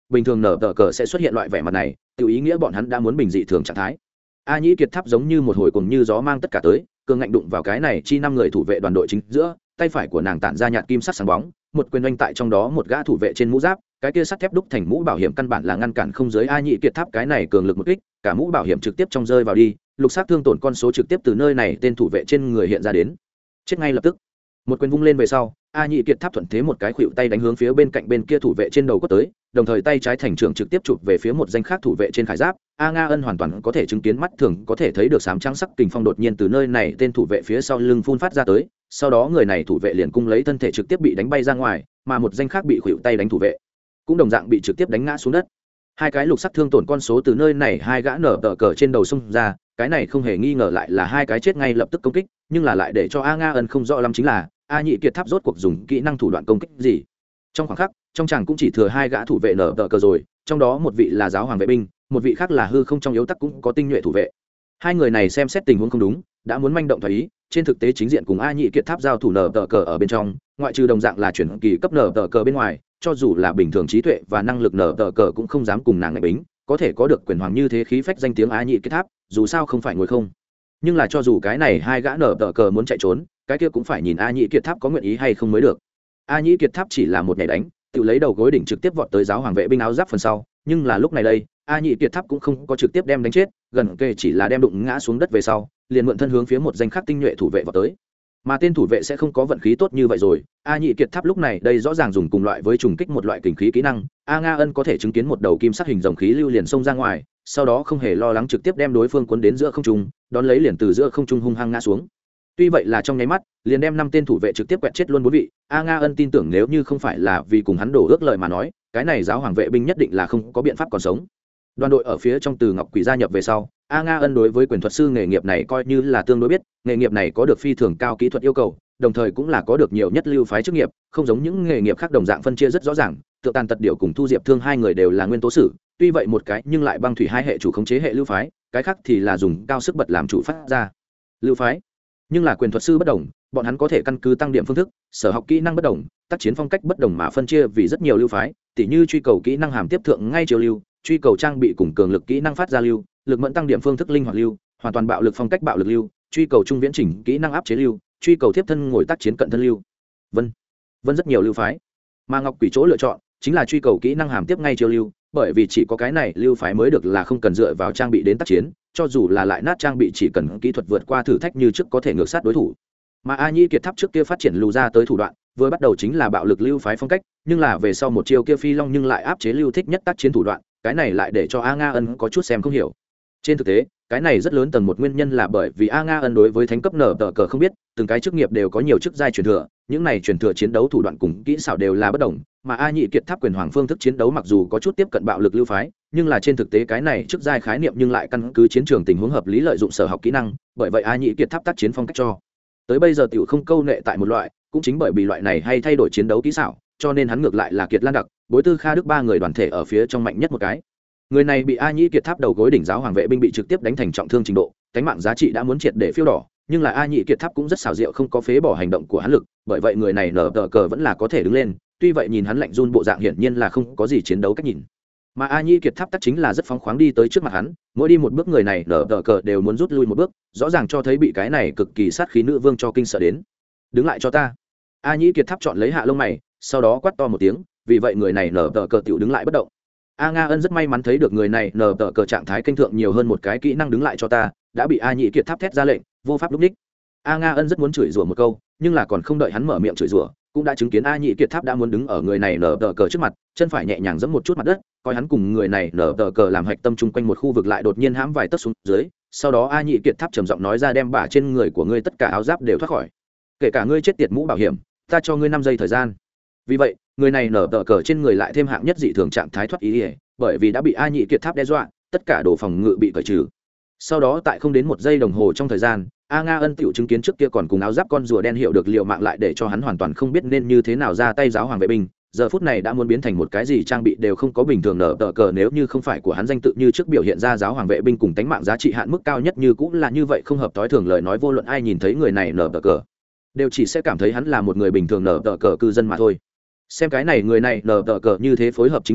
bình thường nở tờ cờ sẽ xuất hiện loại vẻ mặt này tự ý nghĩa bọn hắn đã muốn bình dị thường trạng thái. A Nhĩ Kiệt Tháp giống như một hồi cùng như gió mang tất cả tới, cường ngạnh đụng vào cái này chi năm người thủ vệ đoàn đội chính giữa, tay phải của nàng tản ra nhạt kim sắc sáng bóng, một quyền oanh tại trong đó một gã thủ vệ trên mũ giáp, cái kia sắt thép đúc thành mũ bảo hiểm căn bản là ngăn cản không giới A Nhĩ Kiệt Tháp cái này cường lực một kích, cả mũ bảo hiểm trực tiếp trong rơi vào đi, lục sắc thương tổn con số trực tiếp từ nơi này tên thủ vệ trên người hiện ra đến, chết ngay lập tức. Một quyền vung lên về sau, A Nhĩ Kiệt Tháp thuận thế một cái khuỵu tay đánh hướng phía bên cạnh bên kia thủ vệ trên đầu quất tới, đồng thời tay trái thành trưởng trực tiếp chụp về phía một danh khác thủ vệ trên khải giáp. A Nga Ân hoàn toàn có thể chứng kiến mắt thường có thể thấy được sám trắng sắc kình phong đột nhiên từ nơi này tên thủ vệ phía sau lưng phun phát ra tới, sau đó người này thủ vệ liền cung lấy thân thể trực tiếp bị đánh bay ra ngoài, mà một danh khác bị khuỵu tay đánh thủ vệ cũng đồng dạng bị trực tiếp đánh ngã xuống đất. Hai cái lục sắc thương tổn con số từ nơi này hai gã nở tờ cờ trên đầu xông ra, cái này không hề nghi ngờ lại là hai cái chết ngay lập tức công kích, nhưng là lại để cho A Nga Ân không rõ lắm chính là A Nhĩ Kiệt Tháp rốt cuộc dùng kỹ năng thủ đoạn công kích gì. Trong khoảng khắc, trong chàng cũng chỉ thừa hai gã thủ vệ nở tờ cờ rồi, trong đó một vị là giáo hoàng vệ binh, một vị khác là hư không trong yếu tắc cũng có tinh nhuệ thủ vệ. Hai người này xem xét tình huống không đúng, đã muốn manh động thoái ý, trên thực tế chính diện cùng A Nhĩ Kiệt Tháp giao thủ nở tờ cờ ở bên trong, ngoại trừ đồng dạng là chuyển kỳ cấp nở tờ cờ bên ngoài, cho dù là bình thường trí tuệ và năng lực nở tờ cờ cũng không dám cùng nàng ngạch bính, có thể có được quyền hoàng như thế khí phách danh tiếng A Nhĩ Kiệt Tháp, dù sao không phải ngồi không. Nhưng là cho dù cái này hai gã nở tờ cờ muốn chạy trốn, cái kia cũng phải nhìn A Nhĩ Kiệt Tháp có nguyện ý hay không mới được. A Nhĩ Kiệt Tháp chỉ là một nhảy đánh, tự lấy đầu gối đỉnh trực tiếp vọt tới giáo hoàng vệ binh áo giáp phần sau, nhưng là lúc này đây, A Nhĩ Kiệt Tháp cũng không có trực tiếp đem đánh chết, gần kề chỉ là đem đụng ngã xuống đất về sau, liền mượn thân hướng phía một danh khắc tinh nhuệ thủ vệ vọt tới. Mà tên thủ vệ sẽ không có vận khí tốt như vậy rồi, A Nhĩ Kiệt Tháp lúc này đây rõ ràng dùng cùng loại với trùng kích một loại kình khí kỹ năng, A Nga Ân có thể chứng kiến một đầu kim sắc hình rồng khí lưu liền xông ra ngoài, sau đó không hề lo lắng trực tiếp đem đối phương cuốn đến giữa không trung, đón lấy liền từ giữa không trung hung hăng ngã xuống. Tuy vậy là trong nháy mắt, liền đem năm tên thủ vệ trực tiếp quẹt chết luôn bốn vị. A Nga Ân tin tưởng nếu như không phải là vì cùng hắn đổ ước lời mà nói, cái này giáo hoàng vệ binh nhất định là không có biện pháp còn sống. Đoàn đội ở phía trong từ Ngọc Quỷ gia nhập về sau, A Nga Ân đối với quyền thuật sư nghề nghiệp này coi như là tương đối biết, nghề nghiệp này có được phi thường cao kỹ thuật yêu cầu, đồng thời cũng là có được nhiều nhất lưu phái chức nghiệp, không giống những nghề nghiệp khác đồng dạng phân chia rất rõ ràng, Tượng Tàn Tật Điểu cùng Thu Diệp Thương hai người đều là nguyên tố sử, tuy vậy một cái nhưng lại băng thủy hai hệ chủ khống chế hệ lưu phái, cái khác thì là dùng cao sức bật làm chủ phát ra lưu phái. Nhưng là quyền thuật sư bất đồng, bọn hắn có thể căn cứ tăng điểm phương thức, sở học kỹ năng bất đồng, tác chiến phong cách bất đồng mà phân chia vì rất nhiều lưu phái, tỉ như truy cầu kỹ năng hàm tiếp thượng ngay chiều lưu, truy cầu trang bị cùng cường lực kỹ năng phát ra lưu, lực mẫn tăng điểm phương thức linh hoạt lưu, hoàn toàn bạo lực phong cách bạo lực lưu, truy cầu trung viễn chỉnh kỹ năng áp chế lưu, truy cầu tiếp thân ngồi tác chiến cận thân lưu, vân vân rất nhiều lưu phái. Mà Ngọc Quỷ chỗ lựa chọn chính là truy cầu kỹ năng hàm tiếp ngay chiều lưu, bởi vì chỉ có cái này lưu phái mới được là không cần dựa vào trang bị đến tác chiến, cho dù là lại nát trang bị chỉ cần kỹ thuật vượt qua thử thách như trước có thể ngược sát đối thủ. Mà A Nhĩ Kiệt Tháp trước kia phát triển lù ra tới thủ đoạn, vừa bắt đầu chính là bạo lực lưu phái phong cách, nhưng là về sau một chiêu kia phi long nhưng lại áp chế lưu thích nhất tác chiến thủ đoạn, cái này lại để cho A Nga Ân có chút xem không hiểu. Trên thực tế, cái này rất lớn tầng một nguyên nhân là bởi vì A Nga Ân đối với thánh cấp nở tờ cờ không biết, từng cái chức nghiệp đều có nhiều chức giai truyền thừa, những này truyền thừa chiến đấu thủ đoạn cùng kỹ xảo đều là bất đồng, mà A Nhĩ Kiệt Tháp quyền hoàng phương thức chiến đấu mặc dù có chút tiếp cận bạo lực lưu phái, nhưng là trên thực tế cái này chức giai khái niệm nhưng lại căn cứ chiến trường tình huống hợp lý lợi dụng sở học kỹ năng, bởi vậy A Nhĩ Kiệt Tháp tác chiến phong cách cho tới bây giờ tiểu không câu nệ tại một loại, cũng chính bởi vì loại này hay thay đổi chiến đấu kỹ xảo, cho nên hắn ngược lại là Kiệt Lan Đặc, Bối Tư Kha Đức ba người đoàn thể ở phía trong mạnh nhất một cái. Người này bị A Nhĩ Kiệt Tháp đầu gối đỉnh giáo hoàng vệ binh bị trực tiếp đánh thành trọng thương trình độ, cánh mạng giá trị đã muốn triệt để phiêu đỏ, nhưng là A Nhĩ Kiệt Tháp cũng rất xảo diệu không có phế bỏ hành động của hắn lực, bởi vậy người này nở tờ cờ vẫn là có thể đứng lên, tuy vậy nhìn hắn lạnh run bộ dạng hiển nhiên là không có gì chiến đấu cách nhìn. Mà A Nhĩ Kiệt Tháp tắc chính là rất phóng khoáng đi tới trước mặt hắn, mỗi đi một bước người này nở tờ cờ đều muốn rút lui một bước, rõ ràng cho thấy bị cái này cực kỳ sát khí nữ vương cho kinh sợ đến. Đứng lại cho ta. A Nhĩ Kiệt Tháp chọn lấy hạ lông mày, sau đó quát to một tiếng, vì vậy người này nở tờ cờ tiểu đứng lại bất động. A Nga Ân rất may mắn thấy được người này nở tờ cờ trạng thái kinh thượng nhiều hơn một cái kỹ năng đứng lại cho ta, đã bị A Nhĩ Kiệt Tháp thét ra lệnh, vô pháp lúc ních. A Nga Ân rất muốn chửi rủa một câu, nhưng là còn không đợi hắn mở miệng chửi rủa, cũng đã chứng kiến A Nhĩ Kiệt Tháp đã muốn đứng ở người này nở tờ cờ trước mặt, chân phải nhẹ nhàng giẫm một chút mặt đất, coi hắn cùng người này nở tờ cờ làm hạch tâm chung quanh một khu vực lại đột nhiên hãm vài tấc xuống dưới, sau đó A Nhĩ Kiệt Tháp trầm giọng nói ra đem bả trên người của ngươi tất cả áo giáp đều thoát khỏi, kể cả ngươi chết tiệt mũ bảo hiểm, ta cho ngươi năm giây thời gian. Vì vậy, người này nở tờ cờ trên người lại thêm hạng nhất dị thường trạng thái thoát ý, bởi vì đã bị A Nhĩ Kiệt Tháp đe dọa, tất cả đồ phòng ngự bị cởi trừ. Sau đó tại không đến một giây đồng hồ trong thời gian, A Nga Ân tiểu chứng kiến trước kia còn cùng áo giáp con rùa đen hiểu được liều mạng lại để cho hắn hoàn toàn không biết nên như thế nào ra tay giáo hoàng vệ binh, giờ phút này đã muốn biến thành một cái gì trang bị đều không có bình thường nở tờ cờ, nếu như không phải của hắn danh tự như trước biểu hiện ra giáo hoàng vệ binh cùng tánh mạng giá trị hạn mức cao nhất như cũng là như vậy không hợp tối thường lời nói vô luận ai nhìn thấy người này nở tờ cờ đều chỉ sẽ cảm thấy hắn là một người bình thường nở tờ cờ cư dân mà thôi. Xem cái này người này nở tờ cờ như thế phối hợp chính mình,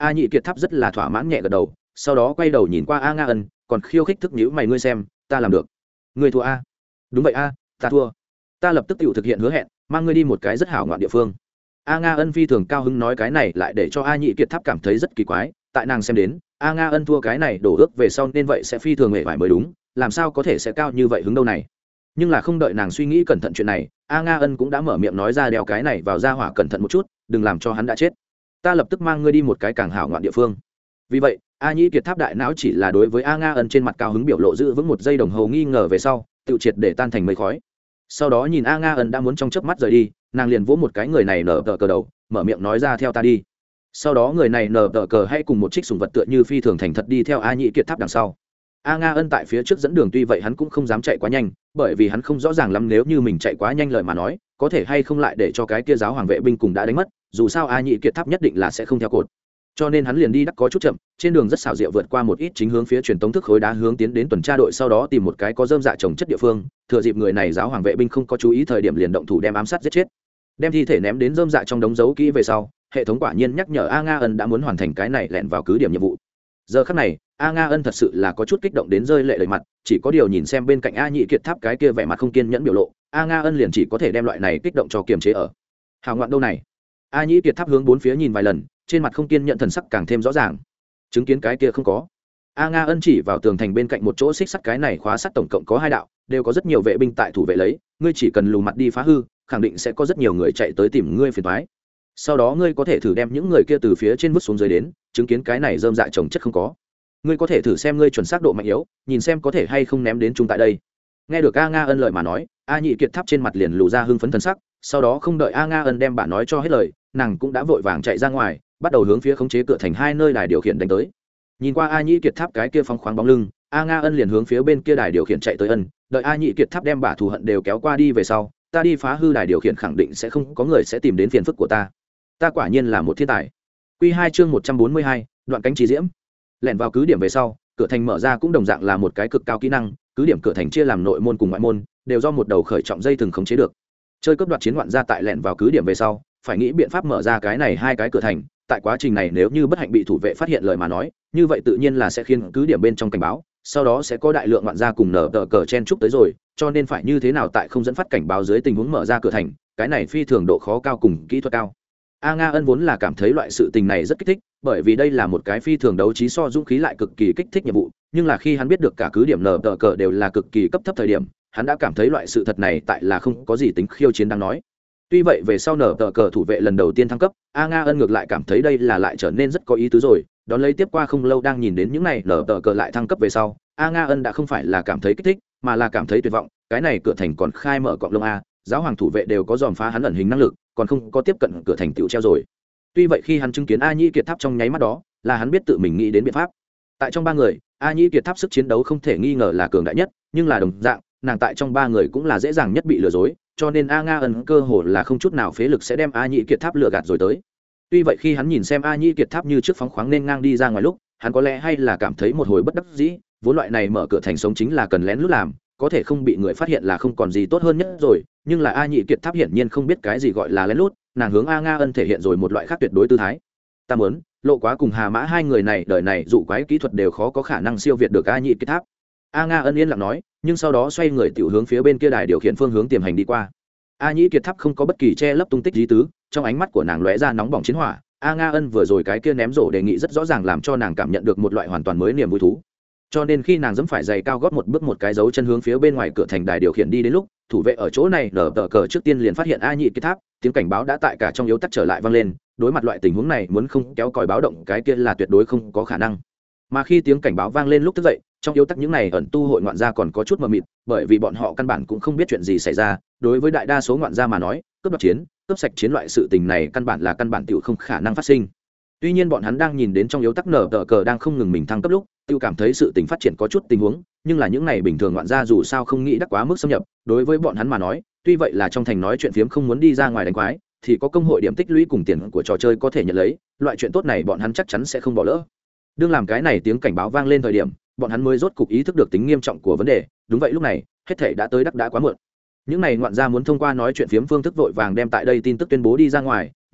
A Nhị Kiệt Tháp rất là thỏa mãn nhẹ gật đầu, sau đó quay đầu nhìn qua A Nga Ân, còn khiêu khích thức nhíu mày, ngươi xem ta làm được. Ngươi thua a? Đúng vậy a, ta thua. Ta lập tức tự thực hiện hứa hẹn, mang ngươi đi một cái rất hảo ngoạn địa phương. A Nga Ân phi thường cao hứng nói cái này lại để cho A Nhị Kiệt Tháp cảm thấy rất kỳ quái, tại nàng xem đến A Nga Ân thua cái này đổ ước về sau nên vậy sẽ phi thường mệt mỏi mới đúng, làm sao có thể sẽ cao như vậy hứng đâu này. Nhưng là không đợi nàng suy nghĩ cẩn thận chuyện này, A Nga Ân cũng đã mở miệng nói ra, đeo cái này vào ra hỏa cẩn thận một chút, đừng làm cho hắn đã chết. Ta lập tức mang ngươi đi một cái càng hảo ngoạn địa phương. Vì vậy A Nhĩ Kiệt Tháp đại não chỉ là đối với A Nga Ân trên mặt cao hứng biểu lộ giữ vững một giây đồng hồ nghi ngờ về sau tự triệt để tan thành mây khói. Sau đó nhìn A Nga Ân đã muốn trong chớp mắt rời đi, nàng liền vỗ một cái người này nở tờ cờ đầu, mở miệng nói ra theo ta đi. Sau đó người này nở tờ cờ hay cùng một trích sùng vật tựa như phi thường thành thật đi theo A Nhĩ Kiệt Tháp đằng sau. A Nga Ân tại phía trước dẫn đường, tuy vậy hắn cũng không dám chạy quá nhanh, bởi vì hắn không rõ ràng lắm nếu như mình chạy quá nhanh lời mà nói có thể hay không lại để cho cái kia giáo hoàng vệ binh cùng đã đánh mất, dù sao A Nhĩ Kiệt Tháp nhất định là sẽ không theo cột, cho nên hắn liền đi đắc có chút chậm, trên đường rất xảo diệu vượt qua một ít chính hướng phía truyền tống thức khối đá hướng tiến đến tuần tra đội, sau đó tìm một cái có rơm dạ trồng chất địa phương, thừa dịp người này giáo hoàng vệ binh không có chú ý thời điểm liền động thủ đem ám sát giết chết, đem thi thể ném đến rơm dạ trong đống dấu kỹ về sau, hệ thống quả nhiên nhắc nhở A Nga Ân đã muốn hoàn thành cái này lẻn vào cứ điểm nhiệm vụ. Giờ khắc này A Nga Ân thật sự là có chút kích động đến rơi lệ đầy mặt, chỉ có điều nhìn xem bên cạnh A Nhĩ Kiệt Tháp cái kia vẻ mặt không kiên nhẫn biểu lộ, A Nga Ân liền chỉ có thể đem loại này kích động cho kiềm chế ở. Hào ngoạn đâu này? A Nhĩ Kiệt Tháp hướng bốn phía nhìn vài lần, trên mặt không kiên nhận thần sắc càng thêm rõ ràng. Chứng kiến cái kia không có. A Nga Ân chỉ vào tường thành bên cạnh một chỗ xích sắt, cái này khóa sắt tổng cộng có hai đạo, đều có rất nhiều vệ binh tại thủ vệ lấy, ngươi chỉ cần lù mặt đi phá hư, khẳng định sẽ có rất nhiều người chạy tới tìm ngươi phiền toái. Sau đó ngươi có thể thử đem những người kia từ phía trên vứt xuống dưới đến, chứng kiến cái này rơm dạ trồng chất không có. Ngươi có thể thử xem ngươi chuẩn xác độ mạnh yếu, nhìn xem có thể hay không ném đến chúng tại đây. Nghe được A Nga Ân lời mà nói, A Nhĩ Kiệt Tháp trên mặt liền lù ra hưng phấn thần sắc, sau đó không đợi A Nga Ân đem bạn nói cho hết lời, nàng cũng đã vội vàng chạy ra ngoài, bắt đầu hướng phía khống chế cửa thành hai nơi đài điều khiển đánh tới. Nhìn qua A Nhĩ Kiệt Tháp cái kia phóng khoáng bóng lưng, A Nga Ân liền hướng phía bên kia đài điều khiển chạy tới. Ân, đợi A Nhĩ Kiệt Tháp đem bả thù hận đều kéo qua đi về sau, ta đi phá hư đài điều khiển khẳng định sẽ không có người sẽ tìm đến phiền phức của ta. Ta quả nhiên là một thiên tài. Quy hai chương một trăm bốn mươi hai, đoạn cánh chỉ diễm. Lẻn vào cứ điểm về sau, cửa thành mở ra cũng đồng dạng là một cái cực cao kỹ năng, cứ điểm cửa thành chia làm nội môn cùng ngoại môn, đều do một đầu khởi trọng dây thừng khống chế được. Chơi cướp đoạt chiến ngoạn gia tại lẻn vào cứ điểm về sau, phải nghĩ biện pháp mở ra cái này hai cái cửa thành, tại quá trình này nếu như bất hạnh bị thủ vệ phát hiện lời mà nói, như vậy tự nhiên là sẽ khiến cứ điểm bên trong cảnh báo, sau đó sẽ có đại lượng ngoạn gia cùng nở tờ cờ chen chúc tới rồi, cho nên phải như thế nào tại không dẫn phát cảnh báo dưới tình huống mở ra cửa thành, cái này phi thường độ khó cao cùng kỹ thuật cao. A Nga Ân vốn là cảm thấy loại sự tình này rất kích thích, bởi vì đây là một cái phi thường đấu trí so dũng khí lại cực kỳ kích thích nhiệm vụ, nhưng là khi hắn biết được cả cứ điểm nở tờ cờ đều là cực kỳ cấp thấp thời điểm, hắn đã cảm thấy loại sự thật này tại là không có gì tính khiêu chiến đáng nói. Tuy vậy về sau nở tờ cờ thủ vệ lần đầu tiên thăng cấp, A Nga Ân ngược lại cảm thấy đây là lại trở nên rất có ý tứ rồi, đón lấy tiếp qua không lâu đang nhìn đến những này nở tờ cờ lại thăng cấp về sau, A Nga Ân đã không phải là cảm thấy kích thích, mà là cảm thấy tuyệt vọng, cái này cửa thành còn khai mở cọng lông a, giáo hoàng thủ vệ đều có dòm phá hắn ẩn hình năng lực, còn không có tiếp cận cửa thành tiểu treo rồi. Tuy vậy khi hắn chứng kiến A Nhĩ Kiệt Tháp trong nháy mắt đó, là hắn biết tự mình nghĩ đến biện pháp. Tại trong ba người, A Nhĩ Kiệt Tháp sức chiến đấu không thể nghi ngờ là cường đại nhất, nhưng là đồng dạng, nàng tại trong ba người cũng là dễ dàng nhất bị lừa dối, cho nên A Nga Ân cơ hồ là không chút nào phế lực sẽ đem A Nhĩ Kiệt Tháp lừa gạt rồi tới. Tuy vậy khi hắn nhìn xem A Nhĩ Kiệt Tháp như trước phóng khoáng nên ngang đi ra ngoài lúc, hắn có lẽ hay là cảm thấy một hồi bất đắc dĩ, vốn loại này mở cửa thành sống chính là cần lén lút làm, có thể không bị người phát hiện là không còn gì tốt hơn nhất rồi, nhưng là A Nhĩ Kiệt Tháp hiển nhiên không biết cái gì gọi là lén lút, nàng hướng A Nga Ân thể hiện rồi một loại khác tuyệt đối tư thái. Ta muốn, Lộ Quá cùng Hà Mã hai người này đời này dụ quái kỹ thuật đều khó có khả năng siêu việt được A Nhĩ Kiệt Tháp. A Nga Ân yên lặng nói, nhưng sau đó xoay người tiểu hướng phía bên kia đài điều khiển phương hướng tiềm hành đi qua. A Nhĩ Kiệt Tháp không có bất kỳ che lấp tung tích lý tứ, trong ánh mắt của nàng lóe ra nóng bỏng chiến hỏa. A Nga Ân vừa rồi cái kia ném rổ đề nghị rất rõ ràng làm cho nàng cảm nhận được một loại hoàn toàn mới niềm vui thú. Cho nên khi nàng dẫm phải giày cao gót một bước một cái dấu chân hướng phía bên ngoài cửa thành đài điều khiển đi đến lúc, thủ vệ ở chỗ này nở tờ cờ trước tiên liền phát hiện A Nhĩ Kiệt Tháp, tiếng cảnh báo đã tại cả trong yếu tắc trở lại vang lên, đối mặt loại tình huống này muốn không kéo còi báo động cái kia là tuyệt đối không có khả năng. Mà khi tiếng cảnh báo vang lên lúc thức dậy, trong yếu tắc những này ẩn tu hội ngoạn gia còn có chút mờ mịt, bởi vì bọn họ căn bản cũng không biết chuyện gì xảy ra, đối với đại đa số ngoạn gia mà nói, cướp đoạt chiến, cướp sạch chiến loại sự tình này căn bản là căn bản tiểu không khả năng phát sinh. Tuy nhiên bọn hắn đang nhìn đến trong yếu tắc nở tờ cờ đang không ngừng mình thăng cấp lúc, tiêu cảm thấy sự tình phát triển có chút tình huống, nhưng là những này bình thường ngoạn gia dù sao không nghĩ đắc quá mức xâm nhập, đối với bọn hắn mà nói, tuy vậy là trong thành nói chuyện phiếm không muốn đi ra ngoài đánh quái, thì có công hội điểm tích lũy cùng tiền của trò chơi có thể nhận lấy, loại chuyện tốt này bọn hắn chắc chắn sẽ không bỏ lỡ. Đương làm cái này tiếng cảnh báo vang lên thời điểm, bọn hắn mới rốt cục ý thức được tính nghiêm trọng của vấn đề, đúng vậy lúc này, hết thảy đã tới đắc đã quá muộn. Những này ngoạn gia muốn thông qua nói chuyện phiếm phương thức vội vàng đem tại đây tin tức tuyên bố đi ra ngoài,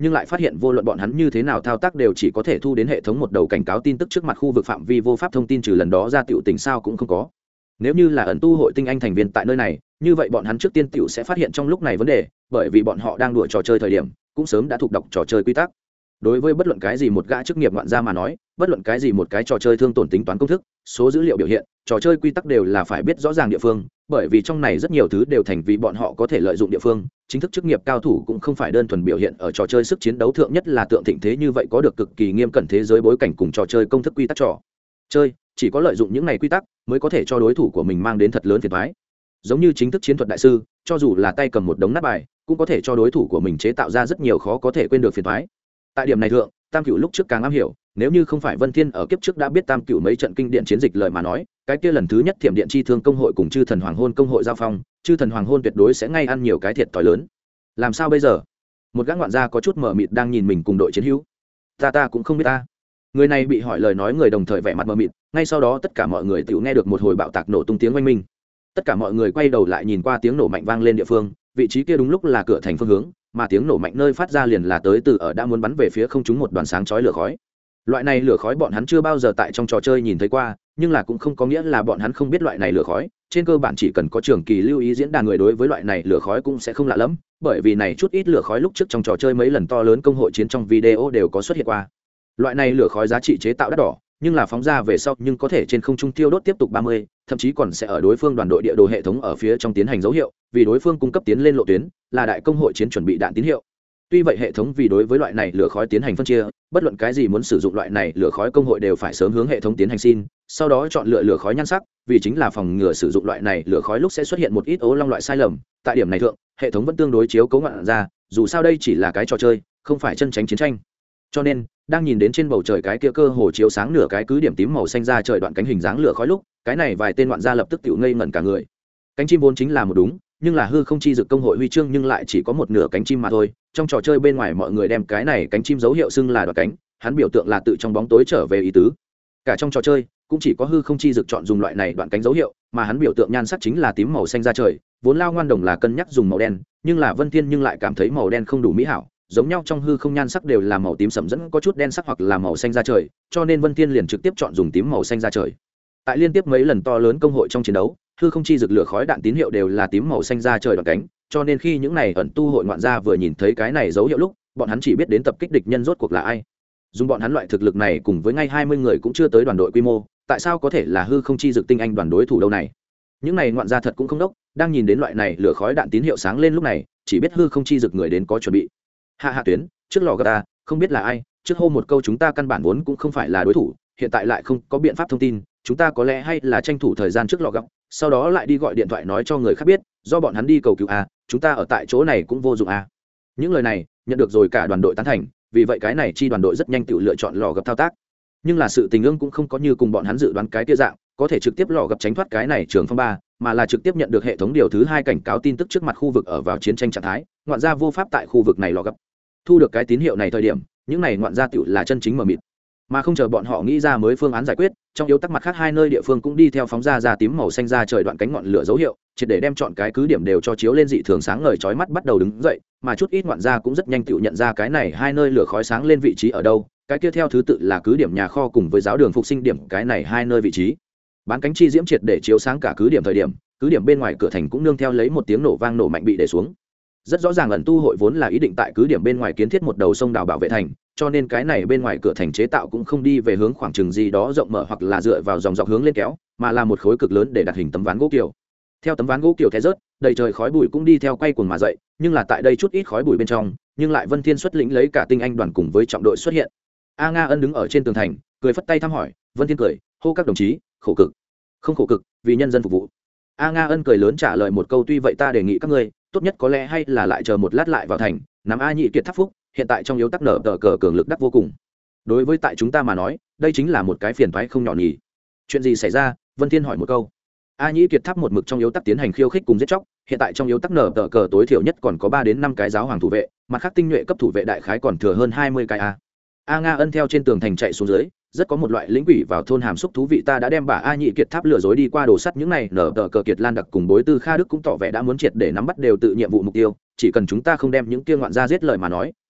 nhưng lại phát hiện vô luận bọn hắn như thế nào thao tác đều chỉ có thể thu đến hệ thống một đầu cảnh cáo tin tức trước mặt khu vực phạm vi vô pháp thông tin, trừ lần đó ra tiểu tình sao cũng không có. Nếu như là ẩn tu hội tinh anh thành viên tại nơi này, như vậy bọn hắn trước tiên tiểu sẽ phát hiện trong lúc này vấn đề, bởi vì bọn họ đang đùa trò chơi thời điểm cũng sớm đã thuộc đọc trò chơi quy tắc. Đối với bất luận cái gì một gã chức nghiệp ngoạn gia mà nói, bất luận cái gì một cái trò chơi thương tổn tính toán công thức, số dữ liệu biểu hiện, trò chơi quy tắc đều là phải biết rõ ràng địa phương, bởi vì trong này rất nhiều thứ đều thành vì bọn họ có thể lợi dụng địa phương. Chính thức chức nghiệp cao thủ cũng không phải đơn thuần biểu hiện ở trò chơi sức chiến đấu thượng, nhất là tượng thịnh thế như vậy có được cực kỳ nghiêm cẩn thế giới bối cảnh cùng trò chơi công thức quy tắc trò chơi, chỉ có lợi dụng những này quy tắc mới có thể cho đối thủ của mình mang đến thật lớn phiền toái. Giống như chính thức chiến thuật đại sư, cho dù là tay cầm một đống nát bài, cũng có thể cho đối thủ của mình chế tạo ra rất nhiều khó có thể quên được phiền toái. Tại điểm này thượng, Tam Cửu lúc trước càng am hiểu, nếu như không phải Vân Thiên ở kiếp trước đã biết Tam Cửu mấy trận kinh điện chiến dịch lời mà nói, cái kia lần thứ nhất Thiểm Điện Chi Thương công hội cùng Chư Thần Hoàng Hôn công hội giao phong, Chư Thần Hoàng Hôn tuyệt đối sẽ ngay ăn nhiều cái thiệt thòi lớn. Làm sao bây giờ? Một gã ngoạn gia có chút mờ mịt đang nhìn mình cùng đội chiến hữu. Ta ta cũng không biết ta. Người này bị hỏi lời nói người đồng thời vẻ mặt mờ mịt, ngay sau đó tất cả mọi người tiểu nghe được một hồi bạo tạc nổ tung tiếng oanh minh. Tất cả mọi người quay đầu lại nhìn qua tiếng nổ mạnh vang lên địa phương, vị trí kia đúng lúc là cửa thành phương hướng, mà tiếng nổ mạnh nơi phát ra liền là tới từ ở đã muốn bắn về phía không trung một đoàn sáng chói lửa khói. Loại này lửa khói bọn hắn chưa bao giờ tại trong trò chơi nhìn thấy qua, nhưng là cũng không có nghĩa là bọn hắn không biết loại này lửa khói. Trên cơ bản chỉ cần có trường kỳ lưu ý diễn đàn người đối với loại này lửa khói cũng sẽ không lạ lẫm, bởi vì này chút ít lửa khói lúc trước trong trò chơi mấy lần to lớn công hội chiến trong video đều có xuất hiện qua. Loại này lửa khói giá trị chế tạo đắt đỏ, nhưng là phóng ra về sau nhưng có thể trên không trung tiêu đốt tiếp tục ba mươi, thậm chí còn sẽ ở đối phương đoàn đội địa đồ hệ thống ở phía trong tiến hành dấu hiệu, vì đối phương cung cấp tiến lên lộ tuyến, là đại công hội chiến chuẩn bị đạn tín hiệu. Tuy vậy hệ thống vì đối với loại này lửa khói tiến hành phân chia, bất luận cái gì muốn sử dụng loại này lửa khói công hội đều phải sớm hướng hệ thống tiến hành xin, sau đó chọn lựa lửa khói nhan sắc, vì chính là phòng ngừa sử dụng loại này lửa khói lúc sẽ xuất hiện một ít ố long loại sai lầm. Tại điểm này thượng, hệ thống vẫn tương đối chiếu cố ngoạn ra, dù sao đây chỉ là cái trò chơi, không phải chân chính chiến tranh. Cho nên, đang nhìn đến trên bầu trời cái kia cơ hồ chiếu sáng nửa cái cứ điểm tím màu xanh ra trời đoạn cánh hình dáng lửa khói lúc, cái này vài tên ngoạn gia lập tức tiểu ngây ngẩn cả người. Cánh chim vốn chính là một đúng, nhưng là hư không chi dực công hội huy chương nhưng lại chỉ có một nửa cánh chim mà thôi. Trong trò chơi bên ngoài mọi người đem cái này cánh chim dấu hiệu xưng là đoạn cánh, hắn biểu tượng là tự trong bóng tối trở về ý tứ. Cả trong trò chơi cũng chỉ có hư không chi dực chọn dùng loại này đoạn cánh dấu hiệu, mà hắn biểu tượng nhan sắc chính là tím màu xanh ra trời. Vốn Lao Ngoan Đồng là cân nhắc dùng màu đen, nhưng là Vân Thiên nhưng lại cảm thấy màu đen không đủ mỹ hảo. Giống nhau trong hư không nhan sắc đều là màu tím sẫm dẫn có chút đen sắc hoặc là màu xanh da trời, cho nên Vân Thiên liền trực tiếp chọn dùng tím màu xanh da trời. Tại liên tiếp mấy lần to lớn công hội trong chiến đấu, hư không chi rực lửa khói đạn tín hiệu đều là tím màu xanh da trời đoạn cánh, cho nên khi những này ẩn tu hội ngoạn gia vừa nhìn thấy cái này dấu hiệu lúc, bọn hắn chỉ biết đến tập kích địch nhân rốt cuộc là ai. Dùng bọn hắn loại thực lực này cùng với ngay hai mươi người cũng chưa tới đoàn đội quy mô, tại sao có thể là hư không chi rực tinh anh đoàn đối thủ đâu này? Những này ngoạn gia thật cũng không đốc, đang nhìn đến loại này lửa khói đạn tín hiệu sáng lên lúc này, chỉ biết hư không chi rực người đến có chuẩn bị. Hạ hạ tuyến trước lò gà ta không biết là ai trước hô một câu chúng ta căn bản vốn cũng không phải là đối thủ, hiện tại lại không có biện pháp thông tin, chúng ta có lẽ hay là tranh thủ thời gian trước lò gặp, sau đó lại đi gọi điện thoại nói cho người khác biết, do bọn hắn đi cầu cứu a, chúng ta ở tại chỗ này cũng vô dụng a. Những lời này nhận được rồi cả đoàn đội tán thành, vì vậy cái này chi đoàn đội rất nhanh tự lựa chọn lò gặp thao tác. Nhưng là sự tình ương cũng không có như cùng bọn hắn dự đoán cái kia dạng, có thể trực tiếp lò gặp tránh thoát cái này trường phong ba, mà là trực tiếp nhận được hệ thống điều thứ hai cảnh cáo tin tức trước mặt khu vực ở vào chiến tranh trạng thái, ngoạn gia vô pháp tại khu vực này lò gặp. Thu được cái tín hiệu này thời điểm, những này ngoạn gia tựu là chân chính mờ mịt, mà không chờ bọn họ nghĩ ra mới phương án giải quyết, trong yếu tắc mặt khác hai nơi địa phương cũng đi theo phóng ra ra tím màu xanh ra trời đoạn cánh ngọn lửa dấu hiệu, triệt để đem chọn cái cứ điểm đều cho chiếu lên dị thường sáng ngời chói mắt bắt đầu đứng dậy, mà chút ít ngoạn gia cũng rất nhanh tựu nhận ra cái này hai nơi lửa khói sáng lên vị trí ở đâu, cái kia theo thứ tự là cứ điểm nhà kho cùng với giáo đường phục sinh điểm, cái này hai nơi vị trí. Bán cánh chi diễm triệt để chiếu sáng cả cứ điểm thời điểm, cứ điểm bên ngoài cửa thành cũng nương theo lấy một tiếng nổ vang nổ mạnh bị để xuống. Rất rõ ràng ẩn tu hội vốn là ý định tại cứ điểm bên ngoài kiến thiết một đầu sông đào bảo vệ thành, cho nên cái này bên ngoài cửa thành chế tạo cũng không đi về hướng khoảng chừng gì đó rộng mở hoặc là dựa vào dòng dọc hướng lên kéo, mà là một khối cực lớn để đặt hình tấm ván gỗ kiều. Theo tấm ván gỗ kiều té rớt, đầy trời khói bụi cũng đi theo quay cuồng mà dậy, nhưng là tại đây chút ít khói bụi bên trong, nhưng lại Vân Thiên xuất lĩnh lấy cả tinh anh đoàn cùng với trọng đội xuất hiện. A Nga Ân đứng ở trên tường thành, cười phất tay thăm hỏi, Vân Thiên cười, hô các đồng chí, khổ cực. Không khổ cực, vì nhân dân phục vụ. A Nga Ân cười lớn trả lời một câu, tuy vậy ta đề nghị các ngươi tốt nhất có lẽ hay là lại chờ một lát lại vào thành, nắm A Nhị Kiệt tháp phúc, hiện tại trong yếu tắc nở tờ cờ cường lực đắc vô cùng. Đối với tại chúng ta mà nói, đây chính là một cái phiền toái không nhỏ nhỉ. Chuyện gì xảy ra? Vân Thiên hỏi một câu. A Nhị Kiệt tháp một mực trong yếu tắc tiến hành khiêu khích cùng giết chóc, hiện tại trong yếu tắc nở tờ cờ tối thiểu nhất còn có ba đến năm cái giáo hoàng thủ vệ, mặt khác tinh nhuệ cấp thủ vệ đại khái còn thừa hơn hai mươi cái a. A Nga Ân theo trên tường thành chạy xuống dưới, rất có một loại lĩnh quỷ vào thôn hàm xúc thú vị. Ta đã đem bà A Nhị Kiệt tháp lừa dối đi qua đồ sắt những này, nở tờ cờ Kiệt Lan đặc cùng bối tư Kha Đức cũng tỏ vẻ đã muốn triệt để nắm bắt đều tự nhiệm vụ mục tiêu, chỉ cần chúng ta không đem những kia ngoạn gia giết lời mà nói,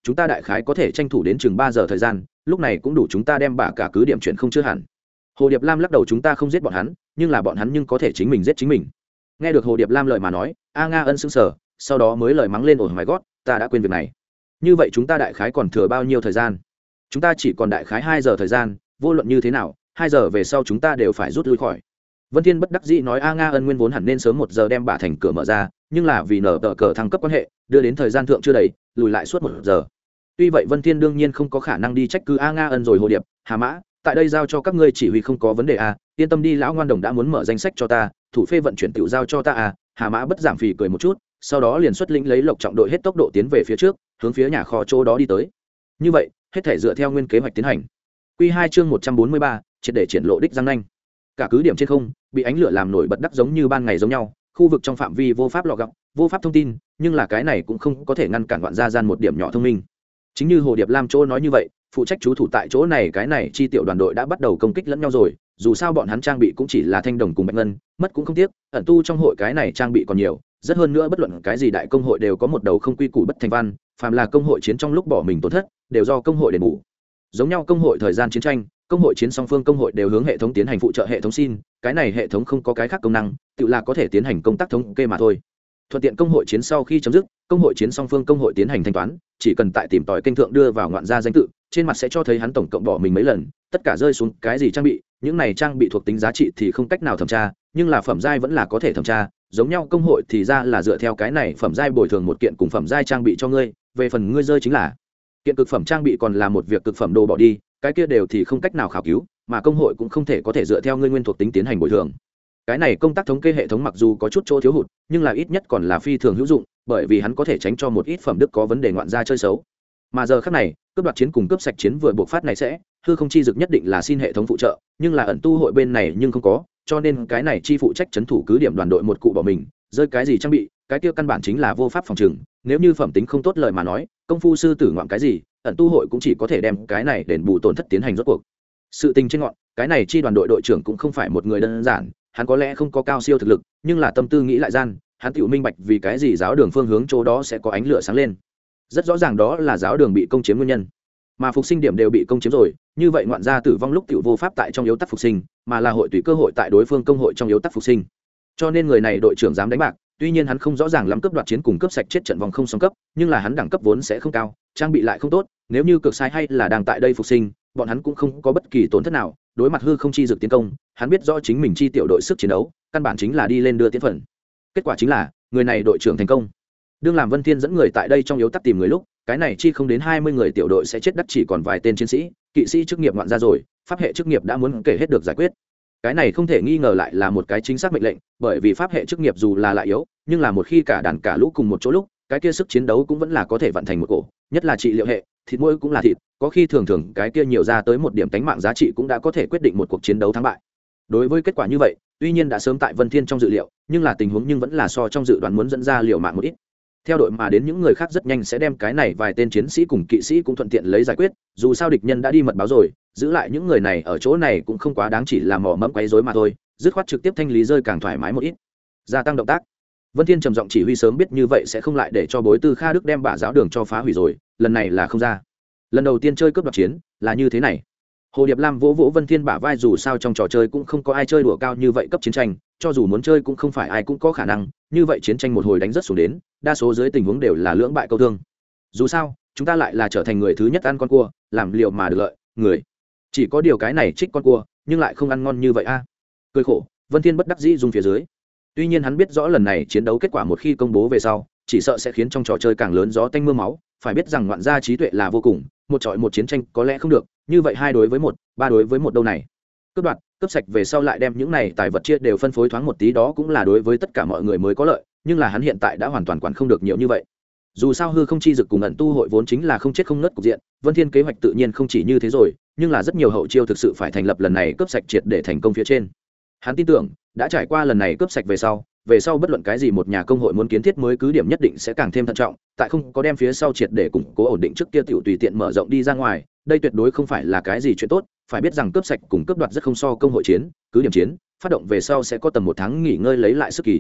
chúng ta đại khái có thể tranh thủ đến chừng ba giờ thời gian, lúc này cũng đủ chúng ta đem bả cả cứ điểm chuyển không chưa hẳn. Hồ Điệp Lam lắc đầu, chúng ta không giết bọn hắn, nhưng là bọn hắn nhưng có thể chính mình giết chính mình. Nghe được Hồ Điệp Lam lời mà nói, A Nga Ân sững sờ, sau đó mới lời mắng lên, ôi my god, ta đã quên việc này. Như vậy chúng ta đại khái còn thừa bao nhiêu thời gian? Chúng ta chỉ còn đại khái hai giờ thời gian, vô luận như thế nào, hai giờ về sau chúng ta đều phải rút lui khỏi. Vân Thiên bất đắc dĩ nói, A Nga Ân nguyên vốn hẳn nên sớm một giờ đem bả thành cửa mở ra, nhưng là vì nở tờ cờ thăng cấp quan hệ, đưa đến thời gian thượng chưa đầy, lùi lại suốt một giờ. Tuy vậy Vân Thiên đương nhiên không có khả năng đi trách cứ A Nga Ân rồi. Hồ Điệp, Hà Mã, tại đây giao cho các ngươi chỉ huy không có vấn đề a, yên tâm đi, lão ngoan đồng đã muốn mở danh sách cho ta, thủ phê vận chuyển tiểu giao cho ta a. Hà Mã bất giảm phì cười một chút, sau đó liền xuất lĩnh lấy Lộc Trọng đội hết tốc độ tiến về phía trước, hướng phía nhà kho chỗ đó đi tới. Như vậy, hết thể dựa theo nguyên kế hoạch tiến hành. Quy hai chương một trăm bốn mươi ba, triệt để triển lộ đích răng nanh. Cả cứ điểm trên không bị ánh lửa làm nổi bật đắc giống như ban ngày giống nhau, khu vực trong phạm vi vô pháp lọ gọc, vô pháp thông tin, nhưng là cái này cũng không có thể ngăn cản Ngoạn Gia gian một điểm nhỏ thông minh. Chính như Hồ Điệp Lam chỗ nói như vậy, phụ trách chú thủ tại chỗ này cái này chi tiểu đoàn đội đã bắt đầu công kích lẫn nhau rồi, dù sao bọn hắn trang bị cũng chỉ là thanh đồng cùng bạch ngân, mất cũng không tiếc, ẩn tu trong hội cái này trang bị còn nhiều, rất hơn nữa bất luận cái gì đại công hội đều có một đầu không quy củ bất thành văn, phàm là công hội chiến trong lúc bỏ mình tổn thất, đều do công hội đền bù. Giống nhau công hội thời gian chiến tranh, công hội chiến song phương công hội đều hướng hệ thống tiến hành phụ trợ hệ thống xin, cái này hệ thống không có cái khác công năng, tự là có thể tiến hành công tác thống kê mà thôi. Thuận tiện công hội chiến sau khi chấm dứt, công hội chiến song phương công hội tiến hành thanh toán, chỉ cần tại tìm tòi kênh thượng đưa vào Ngoạn Gia danh tự, trên mặt sẽ cho thấy hắn tổng cộng bỏ mình mấy lần, tất cả rơi xuống cái gì trang bị, những này trang bị thuộc tính giá trị thì không cách nào thẩm tra, nhưng là phẩm giai vẫn là có thể thẩm tra. Giống nhau công hội thì ra là dựa theo cái này phẩm giai bồi thường một kiện cùng phẩm giai trang bị cho ngươi, về phần ngươi rơi chính là kiện cực phẩm trang bị còn là một việc cực phẩm đồ bỏ đi, cái kia đều thì không cách nào khảo cứu, mà công hội cũng không thể có thể dựa theo ngươi nguyên thuộc tính tiến hành bồi thường. Cái này công tác thống kê hệ thống mặc dù có chút chỗ thiếu hụt, nhưng là ít nhất còn là phi thường hữu dụng, bởi vì hắn có thể tránh cho một ít phẩm đức có vấn đề Ngoạn Gia chơi xấu. Mà giờ khắc này, cướp đoạt chiến cùng cướp sạch chiến vừa buộc phát này sẽ, hư không chi dực nhất định là xin hệ thống phụ trợ, nhưng là ẩn tu hội bên này nhưng không có, cho nên cái này chi phụ trách trấn thủ cứ điểm đoàn đội một cụ bỏ mình, rơi cái gì trang bị, cái kia căn bản chính là vô pháp phòng trừng, nếu như phẩm tính không tốt lời mà nói, công phu sư tử ngoạn cái gì, ẩn tu hội cũng chỉ có thể đem cái này đền bù tổn thất tiến hành rốt cuộc. Sự tình trên ngọn, cái này chi đoàn đội đội trưởng cũng không phải một người đơn giản, hắn có lẽ không có cao siêu thực lực, nhưng là tâm tư nghĩ lại gian, hắn tự minh bạch vì cái gì giáo đường phương hướng chỗ đó sẽ có ánh lửa sáng lên. Rất rõ ràng đó là giáo đường bị công chiếm nguyên nhân, mà phục sinh điểm đều bị công chiếm rồi, như vậy Ngoạn Gia tử vong lúc tiểu vô pháp tại trong yếu tắc phục sinh, mà là hội tùy cơ hội tại đối phương công hội trong yếu tắc phục sinh. Cho nên người này đội trưởng dám đánh bạc, tuy nhiên hắn không rõ ràng lắm cướp đoạt chiến cùng cướp sạch chết trận vòng không song cấp, nhưng là hắn đẳng cấp vốn sẽ không cao, trang bị lại không tốt, nếu như cược sai hay là đang tại đây phục sinh, bọn hắn cũng không có bất kỳ tổn thất nào. Đối mặt hư không chi dược tiến công, hắn biết rõ chính mình chi tiểu đội sức chiến đấu, căn bản chính là đi lên đưa tiến phần. Kết quả chính là, người này đội trưởng thành công. Đương làm Vân Thiên dẫn người tại đây trong yếu tắc tìm người lúc, cái này chi không đến hai mươi người tiểu đội sẽ chết đắc chỉ còn vài tên chiến sĩ, kỵ sĩ chức nghiệp Ngoạn Gia rồi, pháp hệ chức nghiệp đã muốn kể hết được giải quyết. Cái này không thể nghi ngờ lại là một cái chính xác mệnh lệnh, bởi vì pháp hệ chức nghiệp dù là lại yếu, nhưng là một khi cả đàn cả lũ cùng một chỗ lúc, cái kia sức chiến đấu cũng vẫn là có thể vận thành một cổ, nhất là trị liệu hệ, thịt mũi cũng là thịt, có khi thường thường cái kia nhiều ra tới một điểm tánh mạng giá trị cũng đã có thể quyết định một cuộc chiến đấu thắng bại. Đối với kết quả như vậy, tuy nhiên đã sớm tại Vân Thiên trong dự liệu, nhưng là tình huống nhưng vẫn là so trong dự đoán muốn dẫn ra liều mạng một ít. Theo đội mà đến những người khác rất nhanh sẽ đem cái này vài tên chiến sĩ cùng kỵ sĩ cũng thuận tiện lấy giải quyết, dù sao địch nhân đã đi mật báo rồi, giữ lại những người này ở chỗ này cũng không quá đáng, chỉ là mò mẫm quấy rối mà thôi, dứt khoát trực tiếp thanh lý rơi càng thoải mái một ít. Gia tăng động tác. Vân Thiên trầm giọng chỉ huy, sớm biết như vậy sẽ không lại để cho Bối Tư Kha Đức đem bả giáo đường cho phá hủy rồi, lần này là không ra. Lần đầu tiên chơi cướp đoạt chiến là như thế này. Hồ Điệp Lam vỗ vỗ Vân Thiên bả vai, dù sao trong trò chơi cũng không có ai chơi đùa cao như vậy cấp chiến tranh, cho dù muốn chơi cũng không phải ai cũng có khả năng, như vậy chiến tranh một hồi đánh rất xuống đến, đa số dưới tình huống đều là lưỡng bại câu thương. Dù sao, chúng ta lại là trở thành người thứ nhất ăn con cua, làm liệu mà được lợi, người. Chỉ có điều cái này trích con cua, nhưng lại không ăn ngon như vậy a. À. Cười khổ, Vân Thiên bất đắc dĩ dùng phía dưới. Tuy nhiên hắn biết rõ lần này chiến đấu kết quả một khi công bố về sau, chỉ sợ sẽ khiến trong trò chơi càng lớn gió tanh mưa máu, phải biết rằng Ngoạn Gia trí tuệ là vô cùng, một trọi một chiến tranh có lẽ không được, như vậy hai đối với một, ba đối với một đâu này. Cướp đoạt, cướp sạch về sau lại đem những này tài vật chia đều phân phối thoáng một tí, đó cũng là đối với tất cả mọi người mới có lợi, nhưng là hắn hiện tại đã hoàn toàn quản không được nhiều như vậy. Dù sao hư không chi dực cùng ẩn tu hội vốn chính là không chết không nứt cục diện, Vân Thiên kế hoạch tự nhiên không chỉ như thế rồi, nhưng là rất nhiều hậu chiêu thực sự phải thành lập lần này cướp sạch triệt để thành công phía trên. Hắn tin tưởng, đã trải qua lần này cướp sạch về sau, về sau bất luận cái gì một nhà công hội muốn kiến thiết mới cứ điểm nhất định sẽ càng thêm thận trọng, tại không có đem phía sau triệt để củng cố ổn định trước kia tiểu tùy tiện mở rộng đi ra ngoài, đây tuyệt đối không phải là cái gì chuyện tốt. Phải biết rằng cướp sạch cùng cướp đoạt rất không so công hội chiến, cứ điểm chiến phát động về sau sẽ có tầm một tháng nghỉ ngơi lấy lại sức kỳ.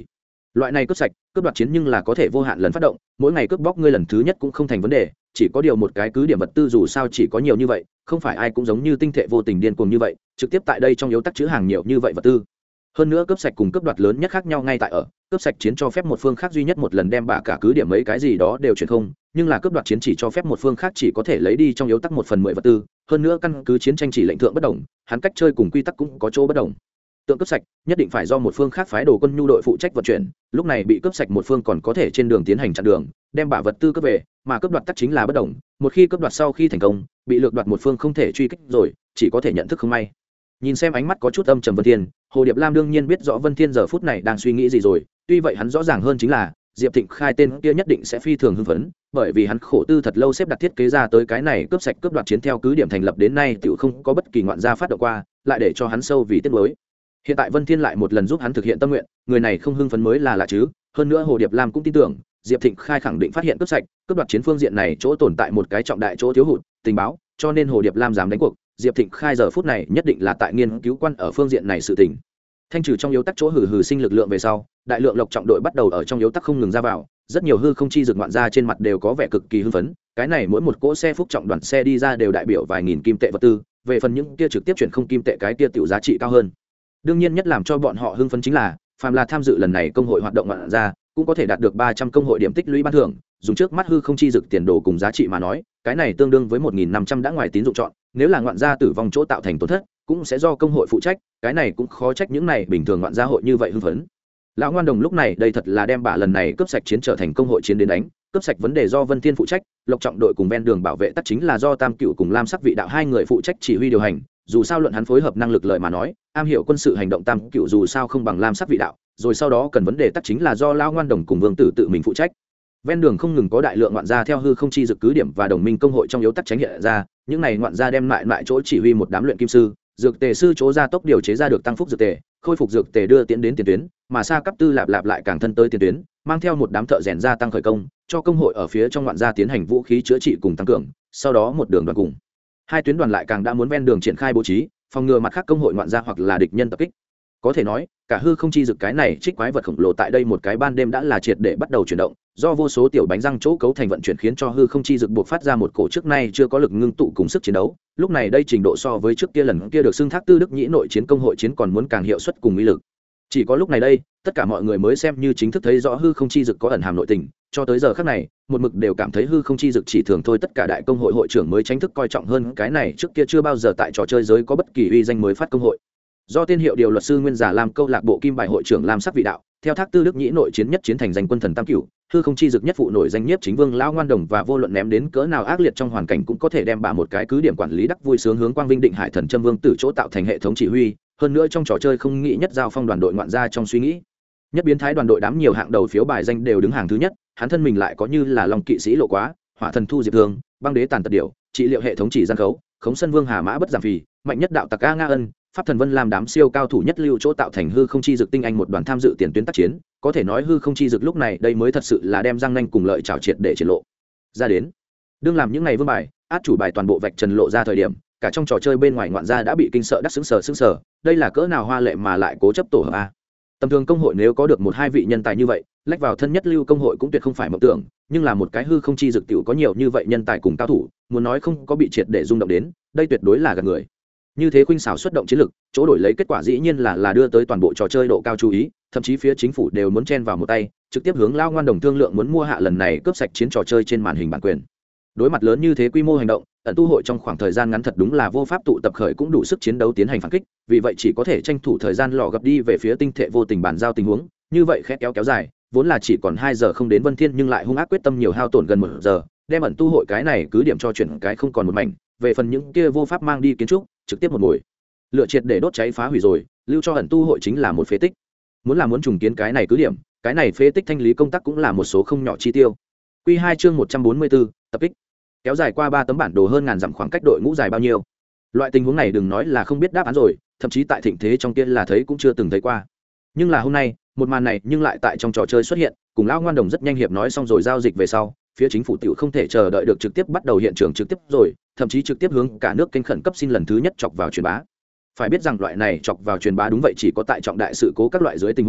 Loại này cướp sạch cướp đoạt chiến nhưng là có thể vô hạn lần phát động, mỗi ngày cướp bóc ngươi lần thứ nhất cũng không thành vấn đề, chỉ có điều một cái cứ điểm vật tư dù sao chỉ có nhiều như vậy, không phải ai cũng giống như tinh thệ vô tình điên cuồng như vậy trực tiếp tại đây trong yếu tắc chữ hàng nhiều như vậy vật tư. Hơn nữa cướp sạch cùng cướp đoạt lớn nhất khác nhau ngay tại ở cướp sạch chiến cho phép một phương khác duy nhất một lần đem bả cả cứ điểm mấy cái gì đó đều chuyển không, nhưng là cướp đoạt chiến chỉ cho phép một phương khác chỉ có thể lấy đi trong yếu tắc một phần mười vật tư. Hơn nữa căn cứ chiến tranh chỉ lệnh thượng bất đồng, hắn cách chơi cùng quy tắc cũng có chỗ bất đồng. Tượng cướp sạch nhất định phải do một phương khác phái đồ quân nhu đội phụ trách vận chuyển, lúc này bị cướp sạch một phương còn có thể trên đường tiến hành chặn đường đem bả vật tư cướp về, mà cướp đoạt tắc chính là bất đồng, một khi cướp đoạt sau khi thành công bị lược đoạt một phương không thể truy kích rồi, chỉ có thể nhận thức không may. Nhìn xem ánh mắt có chút âm trầm Vân Thiên, Hồ Điệp Lam đương nhiên biết rõ Vân Thiên giờ phút này đang suy nghĩ gì rồi, tuy vậy hắn rõ ràng hơn chính là Diệp Thịnh Khai tên kia nhất định sẽ phi thường hưng phấn, bởi vì hắn khổ tư thật lâu xếp đặt thiết kế ra tới cái này cướp sạch cướp đoạt chiến theo cứ điểm thành lập đến nay tiểu không có bất kỳ ngoạn gia phát động qua, lại để cho hắn sâu vì tiếc nuối. Hiện tại Vân Thiên lại một lần giúp hắn thực hiện tâm nguyện, người này không hưng phấn mới là lạ chứ. Hơn nữa Hồ Điệp Lam cũng tin tưởng Diệp Thịnh Khai khẳng định phát hiện cướp sạch cướp đoạt chiến phương diện này chỗ tồn tại một cái trọng đại chỗ thiếu hụt tình báo, cho nên Hồ Điệp Lam dám đánh cuộc Diệp Thịnh Khai giờ phút này nhất định là tại nghiên cứu quan ở phương diện này sự tình. Thanh trừ trong yếu tắc chỗ hừ hừ sinh lực lượng về sau, đại lượng lộc trọng đội bắt đầu ở trong yếu tắc không ngừng ra vào, rất nhiều hư không chi dược ngoạn ra trên mặt đều có vẻ cực kỳ hưng phấn, cái này mỗi một cỗ xe phúc trọng đoàn xe đi ra đều đại biểu vài nghìn kim tệ vật tư, về phần những kia trực tiếp chuyển không kim tệ cái kia tiểu giá trị cao hơn. Đương nhiên nhất làm cho bọn họ hưng phấn chính là phàm là tham dự lần này công hội hoạt động ngoạn ra cũng có thể đạt được ba trăm công hội điểm tích lũy ban thưởng, dùng trước mắt hư không chi dược tiền đồ cùng giá trị mà nói, cái này tương đương với một nghìn năm trăm đã ngoài tín dụng chọn, nếu là ngoạn gia tử vong chỗ tạo thành tổn thất, cũng sẽ do công hội phụ trách, cái này cũng khó trách những này bình thường ngoạn gia hội như vậy hưng phấn. Lão Ngoan Đồng lúc này đây thật là đem bả lần này cướp sạch chiến trở thành công hội chiến đến đánh, cướp sạch vấn đề do Vân Thiên phụ trách, Lộc Trọng đội cùng ven đường bảo vệ tất chính là do Tam Cựu cùng Lam Sắc Vị đạo hai người phụ trách chỉ huy điều hành, dù sao luận hắn phối hợp năng lực lợi mà nói, am hiểu quân sự hành động Tam Cựu dù sao không bằng Lam Sắc Vị đạo, rồi sau đó cần vấn đề tất chính là do Lão Ngoan Đồng cùng Vương Tử tự mình phụ trách. Ven đường không ngừng có đại lượng ngoạn gia theo hư không chi dược cứ điểm và đồng minh công hội trong yếu tắc tránh hiện ra, những này ngoạn gia đem lại lại chỗ chỉ huy một đám luyện kim sư, dược tề sư chỗ gia tốc điều chế ra được tăng phúc dược tề, khôi phục dược tề đưa tiến đến tiền tuyến, mà Sa Cấp Tư lạp lạp lại càng thân tới tiền tuyến, mang theo một đám thợ rèn gia tăng khởi công, cho công hội ở phía trong ngoạn gia tiến hành vũ khí chữa trị cùng tăng cường, sau đó một đường đoàn cùng hai tuyến đoàn lại càng đã muốn ven đường triển khai bố trí, phòng ngừa mặt khác công hội ngoạn gia hoặc là địch nhân tập kích. Có thể nói, cả hư không chi dược cái này trích quái vật khổng lồ tại đây một cái ban đêm đã là triệt để bắt đầu chuyển động, do vô số tiểu bánh răng chỗ cấu thành vận chuyển khiến cho hư không chi dược buộc phát ra một cổ trước nay chưa có lực ngưng tụ cùng sức chiến đấu. Lúc này đây trình độ so với trước kia lần kia được xưng thác tư đức nhĩ nội chiến công hội chiến còn muốn càng hiệu suất cùng uy lực. Chỉ có lúc này đây, tất cả mọi người mới xem như chính thức thấy rõ hư không chi dược có ẩn hàm nội tình, cho tới giờ khắc này, một mực đều cảm thấy hư không chi dược chỉ thường thôi, tất cả đại công hội hội trưởng mới chính thức coi trọng hơn cái này, trước kia chưa bao giờ tại trò chơi giới có bất kỳ uy danh mới phát công hội. Do tên hiệu điều luật sư nguyên giả làm câu lạc bộ kim bài hội trưởng Lam Sắc Vị đạo, theo thác tư đức nhĩ nội chiến nhất chiến thành danh quân thần Tam Cửu, hư không chi dược nhất phụ nổi danh nhiếp chính vương Lão Ngoan Đồng và vô luận ném đến cỡ nào ác liệt trong hoàn cảnh cũng có thể đem bả một cái cứ điểm quản lý đắc vui sướng hướng quang vinh định hải thần châm vương tử chỗ tạo thành hệ thống chỉ huy, hơn nữa trong trò chơi không nghĩ nhất giao phong đoàn đội ngoạn gia trong suy nghĩ nhất biến thái đoàn đội đám nhiều hạng đầu phiếu bài danh đều đứng hàng thứ nhất, hắn thân mình lại có như là long kỵ sĩ lộ quá, hỏa thần thu diệp thương, băng đế tàn tật điểu, trị liệu hệ thống chỉ gian khấu, khống sân vương hà mã bất giảm phì, mạnh nhất đạo tặc a nga ân, pháp thần vân làm đám siêu cao thủ nhất lưu chỗ tạo thành hư không chi dược tinh anh một đoàn tham dự tiền tuyến tác chiến, có thể nói hư không chi dược lúc này đây mới thật sự là đem răng nanh cùng lợi trảo triệt để triển lộ ra đến. Đương làm những ngày vương bài át chủ bài toàn bộ vạch trần lộ ra thời điểm, cả trong trò chơi bên ngoài ngoạn gia đã bị kinh sợ đắc sững sờ sững sờ, đây là cỡ nào hoa lệ mà lại cố chấp tổ hợp a. Tầm thường công hội nếu có được một hai vị nhân tài như vậy, lách vào thân nhất lưu công hội cũng tuyệt không phải mộng tưởng, nhưng là một cái hư không chi dược tiểu có nhiều như vậy nhân tài cùng cao thủ, muốn nói không có bị triệt để rung động đến, đây tuyệt đối là gạt người. Như thế khuynh xảo xuất động chiến lực, chỗ đổi lấy kết quả dĩ nhiên là là đưa tới toàn bộ trò chơi độ cao chú ý, thậm chí phía chính phủ đều muốn chen vào một tay, trực tiếp hướng Lão Ngoan Đồng thương lượng muốn mua hạ lần này cướp sạch chiến trò chơi trên màn hình bản quyền. Đối mặt lớn như thế quy mô hành động, ẩn tu hội trong khoảng thời gian ngắn thật đúng là vô pháp tụ tập khởi cũng đủ sức chiến đấu tiến hành phản kích, vì vậy chỉ có thể tranh thủ thời gian lò gập đi về phía tinh thệ vô tình bàn giao tình huống, như vậy khẽ kéo kéo dài, vốn là chỉ còn hai giờ không đến Vân Thiên nhưng lại hung ác quyết tâm nhiều hao tổn gần một giờ, đem ẩn tu hội cái này cứ điểm cho chuyển cái không còn một mảnh, về phần những kia vô pháp mang đi kiến trúc, trực tiếp một mồi lựa triệt để đốt cháy phá hủy rồi, lưu cho ẩn tu hội chính là một phế tích. Muốn là muốn trùng kiến cái này cứ điểm, cái này phế tích thanh lý công tác cũng là một số không nhỏ chi tiêu. Quy hai chương một trăm bốn mươi tư, tập kích. Kéo dài qua ba tấm bản đồ hơn ngàn dặm khoảng cách đội ngũ dài bao nhiêu. Loại tình huống này đừng nói là không biết đáp án rồi, thậm chí tại thịnh thế trong kia là thấy cũng chưa từng thấy qua. Nhưng là hôm nay, một màn này nhưng lại tại trong trò chơi xuất hiện, cùng Lão Ngoan Đồng rất nhanh hiệp nói xong rồi giao dịch về sau, phía chính phủ tiểu không thể chờ đợi được trực tiếp bắt đầu hiện trường trực tiếp rồi, thậm chí trực tiếp hướng cả nước kênh khẩn cấp xin lần thứ nhất chọc vào truyền bá. Phải biết rằng loại này chọc vào truyền bá đúng vậy chỉ có tại trọng đại sự cố các loại dưới tình huống,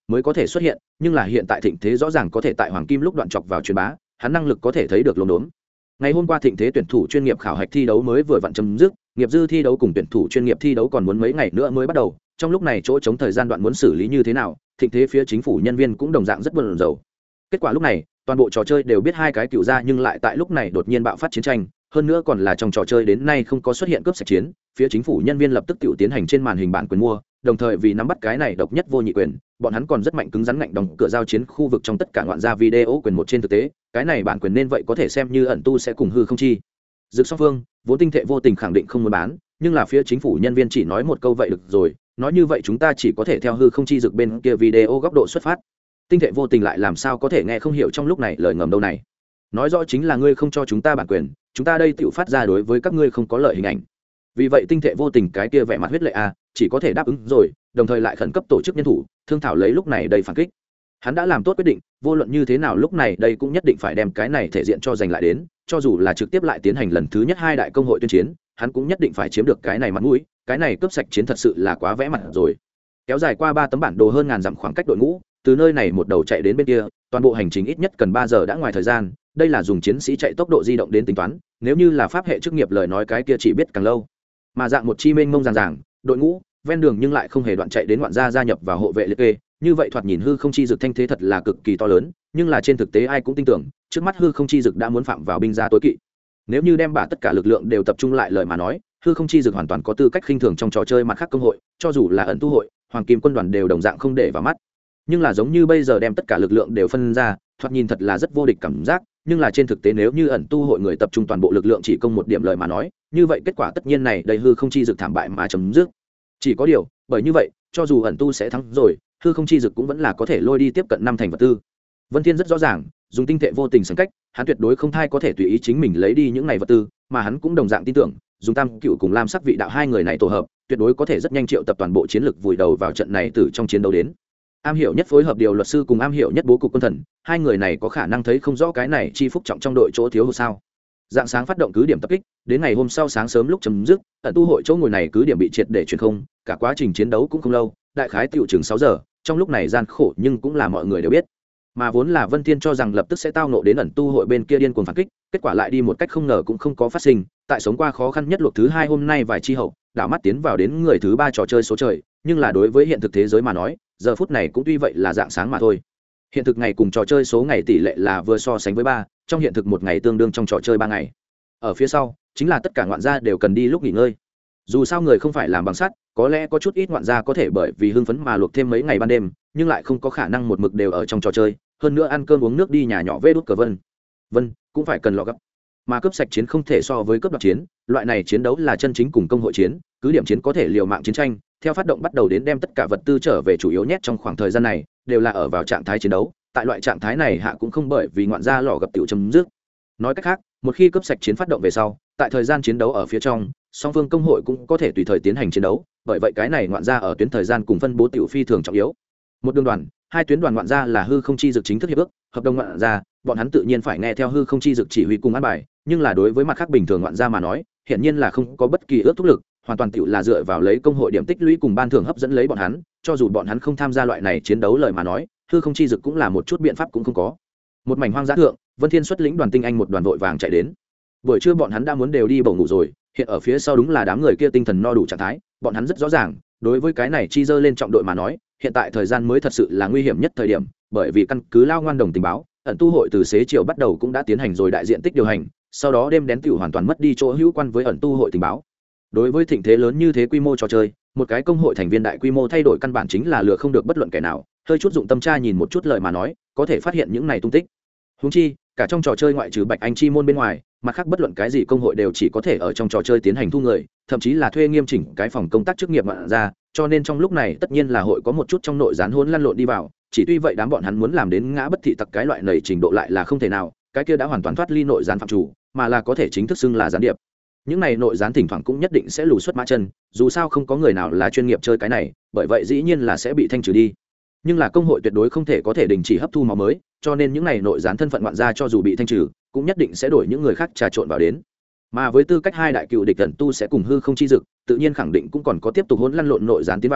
mới có thể xuất hiện, nhưng là hiện tại thịnh thế rõ ràng có thể tại hoàng kim lúc đoạn chọc vào truyền bá, hắn năng lực có thể thấy được lốm đốm. Ngày hôm qua thịnh thế tuyển thủ chuyên nghiệp khảo hạch thi đấu mới vừa vặn chấm dứt, nghiệp dư thi đấu cùng tuyển thủ chuyên nghiệp thi đấu còn muốn mấy ngày nữa mới bắt đầu, trong lúc này chỗ chống thời gian đoạn muốn xử lý như thế nào, thịnh thế phía chính phủ nhân viên cũng đồng dạng rất buồn rầu. Kết quả lúc này, toàn bộ trò chơi đều biết hai cái cựu ra, nhưng lại tại lúc này đột nhiên bạo phát chiến tranh, hơn nữa còn là trong trò chơi đến nay không có xuất hiện cướp sạch chiến, phía chính phủ nhân viên lập tức tự tiến hành trên màn hình bản quyền mua, đồng thời vì nắm bắt cái này độc nhất vô nhị quyền, bọn hắn còn rất mạnh cứng rắn ngạnh đóng cửa giao chiến khu vực trong tất cả ngoạn gia video quyền một trên thực tế, cái này bản quyền nên vậy có thể xem như ẩn tu sẽ cùng hư không chi dực song phương vốn tinh thệ vô tình khẳng định không muốn bán, nhưng là phía chính phủ nhân viên chỉ nói một câu vậy được rồi, nói như vậy chúng ta chỉ có thể theo hư không chi dực bên kia video góc độ xuất phát. Tinh thệ vô tình lại làm sao có thể nghe không hiểu trong lúc này lời ngầm đâu này, nói rõ chính là ngươi không cho chúng ta bản quyền, chúng ta đây tự phát ra đối với các ngươi không có lợi hình ảnh. Vì vậy tinh thệ vô tình cái kia vẻ mặt huyết lệ a chỉ có thể đáp ứng rồi, đồng thời lại khẩn cấp tổ chức nhân thủ thương thảo lấy lúc này đây phản kích. Hắn đã làm tốt quyết định, vô luận như thế nào lúc này đây cũng nhất định phải đem cái này thể diện cho giành lại đến, cho dù là trực tiếp lại tiến hành lần thứ nhất hai đại công hội tuyên chiến, hắn cũng nhất định phải chiếm được cái này mặt mũi, cái này cướp sạch chiến thật sự là quá vẽ mặt rồi. Kéo dài qua ba tấm bản đồ hơn ngàn dặm khoảng cách đội ngũ, từ nơi này một đầu chạy đến bên kia, toàn bộ hành trình ít nhất cần ba giờ đã ngoài thời gian, đây là dùng chiến sĩ chạy tốc độ di động đến tính toán, nếu như là pháp hệ chức nghiệp lời nói cái kia chỉ biết càng lâu. Mà dạng một chi mênh mông ràng ràng, đội ngũ ven đường nhưng lại không hề đoạn chạy đến ngoạn gia gia nhập vào hộ vệ liệt kê, như vậy thoạt nhìn hư không chi dực thanh thế thật là cực kỳ to lớn, nhưng là trên thực tế ai cũng tin tưởng trước mắt hư không chi dực đã muốn phạm vào binh gia tối kỵ. Nếu như đem bả tất cả lực lượng đều tập trung lại lời mà nói, hư không chi dực hoàn toàn có tư cách khinh thường trong trò chơi mặt khác công hội, cho dù là ẩn tu hội, hoàng kim quân đoàn đều đồng dạng không để vào mắt. Nhưng là giống như bây giờ đem tất cả lực lượng đều phân ra, thoạt nhìn thật là rất vô địch cảm giác, nhưng là trên thực tế nếu như ẩn tu hội người tập trung toàn bộ lực lượng chỉ công một điểm lời mà nói, như vậy kết quả tất nhiên này đầy hư không chi dực thảm bại mà chấm dứt. Chỉ có điều, bởi như vậy, cho dù ẩn tu sẽ thắng rồi, hư không chi dực cũng vẫn là có thể lôi đi tiếp cận năm thành vật tư. Vân Thiên rất rõ ràng, dùng tinh tệ vô tình sẵn cách, hắn tuyệt đối không thai có thể tùy ý chính mình lấy đi những này vật tư, mà hắn cũng đồng dạng tin tưởng, dùng tam cựu cùng lam sắc vị đạo hai người này tổ hợp, tuyệt đối có thể rất nhanh triệu tập toàn bộ chiến lực vùi đầu vào trận này từ trong chiến đấu đến. Am hiểu nhất phối hợp điều luật sư cùng am hiểu nhất bố cục quân thần, hai người này có khả năng thấy không rõ cái này chi phúc trọng trong đội chỗ thiếu hụt sao. Dạng sáng phát động cứ điểm tập kích, đến ngày hôm sau sáng sớm lúc chấm dứt, ẩn tu hội chỗ ngồi này cứ điểm bị triệt để chuyển không, cả quá trình chiến đấu cũng không lâu, đại khái tiểu chừng sáu giờ, trong lúc này gian khổ nhưng cũng là mọi người đều biết. Mà vốn là Vân Thiên cho rằng lập tức sẽ tao nộ đến ẩn tu hội bên kia điên cuồng phản kích, kết quả lại đi một cách không ngờ cũng không có phát sinh, tại sống qua khó khăn nhất luộc thứ hai hôm nay vài chi hậu, đảo mắt tiến vào đến người thứ ba trò chơi số trời, nhưng là đối với hiện thực thế giới mà nói, giờ phút này cũng tuy vậy là dạng sáng mà thôi. Hiện thực ngày cùng trò chơi số ngày tỷ lệ là vừa so sánh với ba, trong hiện thực một ngày tương đương trong trò chơi ba ngày. Ở phía sau, chính là tất cả ngoạn gia đều cần đi lúc nghỉ ngơi. Dù sao người không phải làm bằng sắt, có lẽ có chút ít ngoạn gia có thể bởi vì hưng phấn mà luộc thêm mấy ngày ban đêm, nhưng lại không có khả năng một mực đều ở trong trò chơi, hơn nữa ăn cơm uống nước đi nhà nhỏ vê đút cờ vân. Vân, cũng phải cần lọ gấp. Mà cướp sạch chiến không thể so với cướp đoạt chiến, loại này chiến đấu là chân chính cùng công hội chiến, cứ điểm chiến có thể liều mạng chiến tranh, theo phát động bắt đầu đến đem tất cả vật tư trở về chủ yếu nhét trong khoảng thời gian này, đều là ở vào trạng thái chiến đấu, tại loại trạng thái này hạ cũng không bởi vì ngoạn gia lò gặp tiểu chấm dứt. Nói cách khác, một khi cướp sạch chiến phát động về sau, tại thời gian chiến đấu ở phía trong, song phương công hội cũng có thể tùy thời tiến hành chiến đấu, bởi vậy cái này ngoạn gia ở tuyến thời gian cùng phân bố tiểu phi thường trọng yếu. Một đường đoàn, hai tuyến đoàn ngoạn gia là hư không chi dực chính thức hiệp ước, hợp đồng ngoạn gia, bọn hắn tự nhiên phải nghe theo hư không chi dực chỉ huy cùng an bài, nhưng là đối với mặt khác bình thường ngoạn gia mà nói, hiện nhiên là không có bất kỳ ước thúc lực, hoàn toàn tiểu là dựa vào lấy công hội điểm tích lũy cùng ban thưởng hấp dẫn lấy bọn hắn, cho dù bọn hắn không tham gia loại này chiến đấu lời mà nói, hư không chi dực cũng là một chút biện pháp cũng không có. Một mảnh hoang dã thượng, Vân Thiên xuất lĩnh đoàn tinh anh một đoàn vội vàng chạy đến. Buổi trưa bọn hắn đã muốn đều đi bầu ngủ rồi, hiện ở phía sau đúng là đám người kia tinh thần no đủ trạng thái, bọn hắn rất rõ ràng, đối với cái này chi dơ lên trọng đội mà nói, hiện tại thời gian mới thật sự là nguy hiểm nhất thời điểm, bởi vì căn cứ lao ngoan đồng tình báo, ẩn tu hội từ xế chiều bắt đầu cũng đã tiến hành rồi đại diện tích điều hành, sau đó đêm đến tiểu hoàn toàn mất đi chỗ hữu quan với ẩn tu hội tình báo. Đối với thịnh thế lớn như thế quy mô trò chơi, một cái công hội thành viên đại quy mô thay đổi căn bản chính là lừa không được bất luận kẻ nào, hơi chút dụng tâm tra nhìn một chút lời mà nói, có thể phát hiện những này tung tích. Huống chi, cả trong trò chơi ngoại trừ Bạch Anh chi môn bên ngoài, mặt khác bất luận cái gì công hội đều chỉ có thể ở trong trò chơi tiến hành thu người, thậm chí là thuê nghiêm chỉnh cái phòng công tác chức nghiệp ngoạn ra, cho nên trong lúc này tất nhiên là hội có một chút trong nội gián hỗn lăn lộn đi vào, chỉ tuy vậy đám bọn hắn muốn làm đến ngã bất thị tặc cái loại này trình độ lại là không thể nào, cái kia đã hoàn toàn thoát ly nội gián phạm chủ, mà là có thể chính thức xưng là gián điệp. Những này nội gián thỉnh thoảng cũng nhất định sẽ lù xuất mã chân, dù sao không có người nào là chuyên nghiệp chơi cái này, bởi vậy dĩ nhiên là sẽ bị thanh trừ đi. Nhưng là công hội tuyệt đối không thể có thể đình chỉ hấp thu máu mới, cho nên những này nội gián thân phận ngoạn gia cho dù bị thanh trừ, cũng nhất định sẽ đổi những người khác trà trộn vào đến. Mà với tư cách hai đại cựu địch tần tu sẽ cùng hư không chi dực, tự nhiên khẳng định cũng còn có tiếp tục hỗn lăn lộn nội gián tiến vào,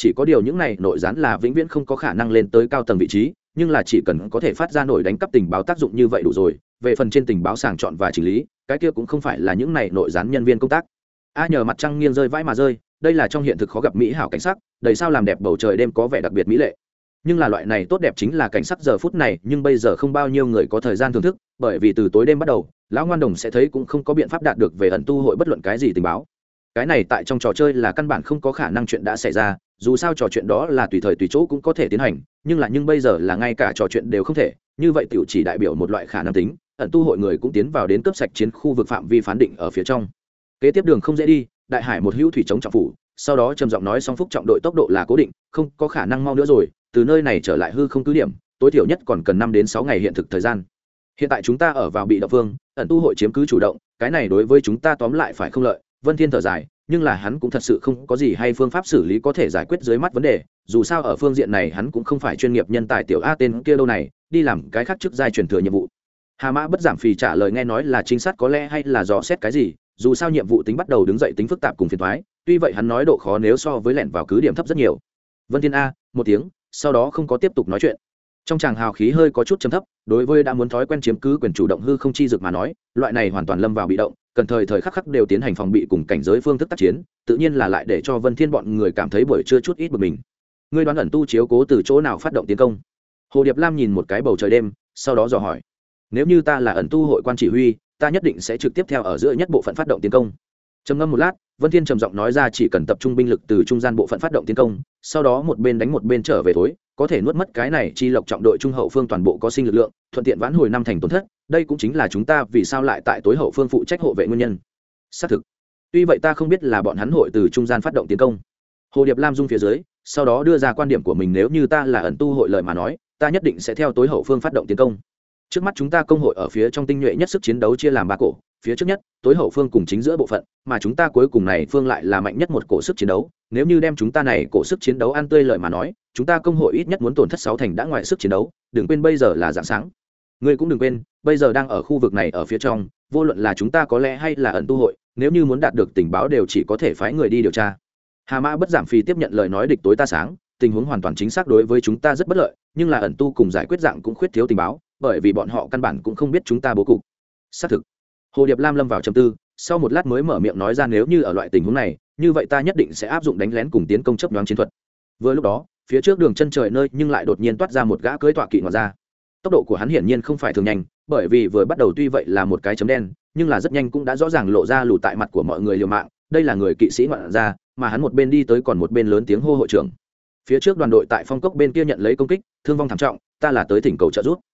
chỉ có điều những này nội gián là vĩnh viễn không có khả năng lên tới cao tầng vị trí, nhưng là chỉ cần có thể phát ra nổi đánh cắp tình báo tác dụng như vậy đủ rồi. Về phần trên tình báo sàng chọn và chỉnh lý, cái kia cũng không phải là những này nội gián nhân viên công tác. A nhờ mặt trăng nghiêng rơi vãi mà rơi, đây là trong hiện thực khó gặp mỹ hảo cảnh sắc, đầy sao làm đẹp bầu trời đêm có vẻ đặc biệt mỹ lệ. Nhưng là loại này tốt đẹp chính là cảnh sắc giờ phút này, nhưng bây giờ không bao nhiêu người có thời gian thưởng thức, bởi vì từ tối đêm bắt đầu, lão ngoan đồng sẽ thấy cũng không có biện pháp đạt được về ẩn tu hội bất luận cái gì tình báo. Cái này tại trong trò chơi là căn bản không có khả năng chuyện đã xảy ra, dù sao trò chuyện đó là tùy thời tùy chỗ cũng có thể tiến hành, nhưng là nhưng bây giờ là ngay cả trò chuyện đều không thể, như vậy tiểu chỉ đại biểu một loại khả năng tính, ẩn tu hội người cũng tiến vào đến cấp sạch chiến khu vực phạm vi phán định ở phía trong. Kế tiếp đường không dễ đi, đại hải một hữu thủy chống trọng phủ, sau đó trầm giọng nói song phúc trọng đội tốc độ là cố định, không có khả năng mau nữa rồi, từ nơi này trở lại hư không cứ điểm, tối thiểu nhất còn cần năm đến sáu ngày hiện thực thời gian. Hiện tại chúng ta ở vào bị động phương, ẩn tu hội chiếm cứ chủ động, cái này đối với chúng ta tóm lại phải không lợi. Vân Thiên thở dài, nhưng là hắn cũng thật sự không có gì hay phương pháp xử lý có thể giải quyết dưới mắt vấn đề, dù sao ở phương diện này hắn cũng không phải chuyên nghiệp nhân tài tiểu A tên kia đâu này, đi làm cái khác trước giai truyền thừa nhiệm vụ. Hà Mã bất giảm phì trả lời nghe nói là chính xác có lẽ hay là dò xét cái gì, dù sao nhiệm vụ tính bắt đầu đứng dậy tính phức tạp cùng phiền toái, tuy vậy hắn nói độ khó nếu so với lẻn vào cứ điểm thấp rất nhiều. Vân Thiên a, một tiếng, sau đó không có tiếp tục nói chuyện. Trong tràng hào khí hơi có chút trầm thấp, đối với đã muốn thói quen chiếm cứ quyền chủ động hư không chi dược mà nói, loại này hoàn toàn lâm vào bị động, cần thời thời khắc khắc đều tiến hành phòng bị cùng cảnh giới phương thức tác chiến, tự nhiên là lại để cho Vân Thiên bọn người cảm thấy buổi trưa chút ít bực mình. Ngươi đoán ẩn tu chiếu cố từ chỗ nào phát động tiến công? Hồ Điệp Lam nhìn một cái bầu trời đêm, sau đó dò hỏi. Nếu như ta là ẩn tu hội quan chỉ huy, ta nhất định sẽ trực tiếp theo ở giữa nhất bộ phận phát động tiến công. Trầm ngâm một lát, Vân Thiên trầm giọng nói ra chỉ cần tập trung binh lực từ trung gian bộ phận phát động tiến công, sau đó một bên đánh một bên trở về tối, có thể nuốt mất cái này chi lộc trọng đội trung hậu phương toàn bộ có sinh lực lượng, thuận tiện vãn hồi năm thành tổn thất, đây cũng chính là chúng ta vì sao lại tại tối hậu phương phụ trách hộ vệ nguyên nhân. Xác thực. Tuy vậy ta không biết là bọn hắn hội từ trung gian phát động tiến công. Hồ Điệp Lam dung phía dưới, sau đó đưa ra quan điểm của mình nếu như ta là ẩn tu hội lời mà nói, ta nhất định sẽ theo tối hậu phương phát động tiến công. Trước mắt chúng ta công hội ở phía trong tinh nhuệ nhất sức chiến đấu chia làm ba cổ, phía trước nhất, tối hậu phương cùng chính giữa bộ phận, mà chúng ta cuối cùng này phương lại là mạnh nhất một cổ sức chiến đấu, nếu như đem chúng ta này cổ sức chiến đấu ăn tươi lợi mà nói, chúng ta công hội ít nhất muốn tổn thất sáu thành đã ngoài sức chiến đấu, đừng quên bây giờ là rạng sáng. Ngươi cũng đừng quên, bây giờ đang ở khu vực này ở phía trong, vô luận là chúng ta có lẽ hay là ẩn tu hội, nếu như muốn đạt được tình báo đều chỉ có thể phái người đi điều tra. Hà Mã bất giảm phì tiếp nhận lời nói địch tối ta sáng, tình huống hoàn toàn chính xác đối với chúng ta rất bất lợi, nhưng là ẩn tu cùng giải quyết dạng cũng khuyết thiếu tình báo, bởi vì bọn họ căn bản cũng không biết chúng ta bố cục. Xác thực. Hồ Điệp Lam lâm vào trầm tư, sau một lát mới mở miệng nói ra nếu như ở loại tình huống này, như vậy ta nhất định sẽ áp dụng đánh lén cùng tiến công chấp nhoáng chiến thuật. Vừa lúc đó, phía trước đường chân trời nơi nhưng lại đột nhiên toát ra một gã cưỡi tọa kỵ ngoại ra. Tốc độ của hắn hiển nhiên không phải thường nhanh, bởi vì vừa bắt đầu tuy vậy là một cái chấm đen, nhưng là rất nhanh cũng đã rõ ràng lộ ra lù tại mặt của mọi người liều mạng, đây là người kỵ sĩ ngoại ra, mà hắn một bên đi tới còn một bên lớn tiếng hô hội trưởng. Phía trước đoàn đội tại phong cốc bên kia nhận lấy công kích, thương vong thảm trọng, ta là tới thỉnh cầu trợ giúp.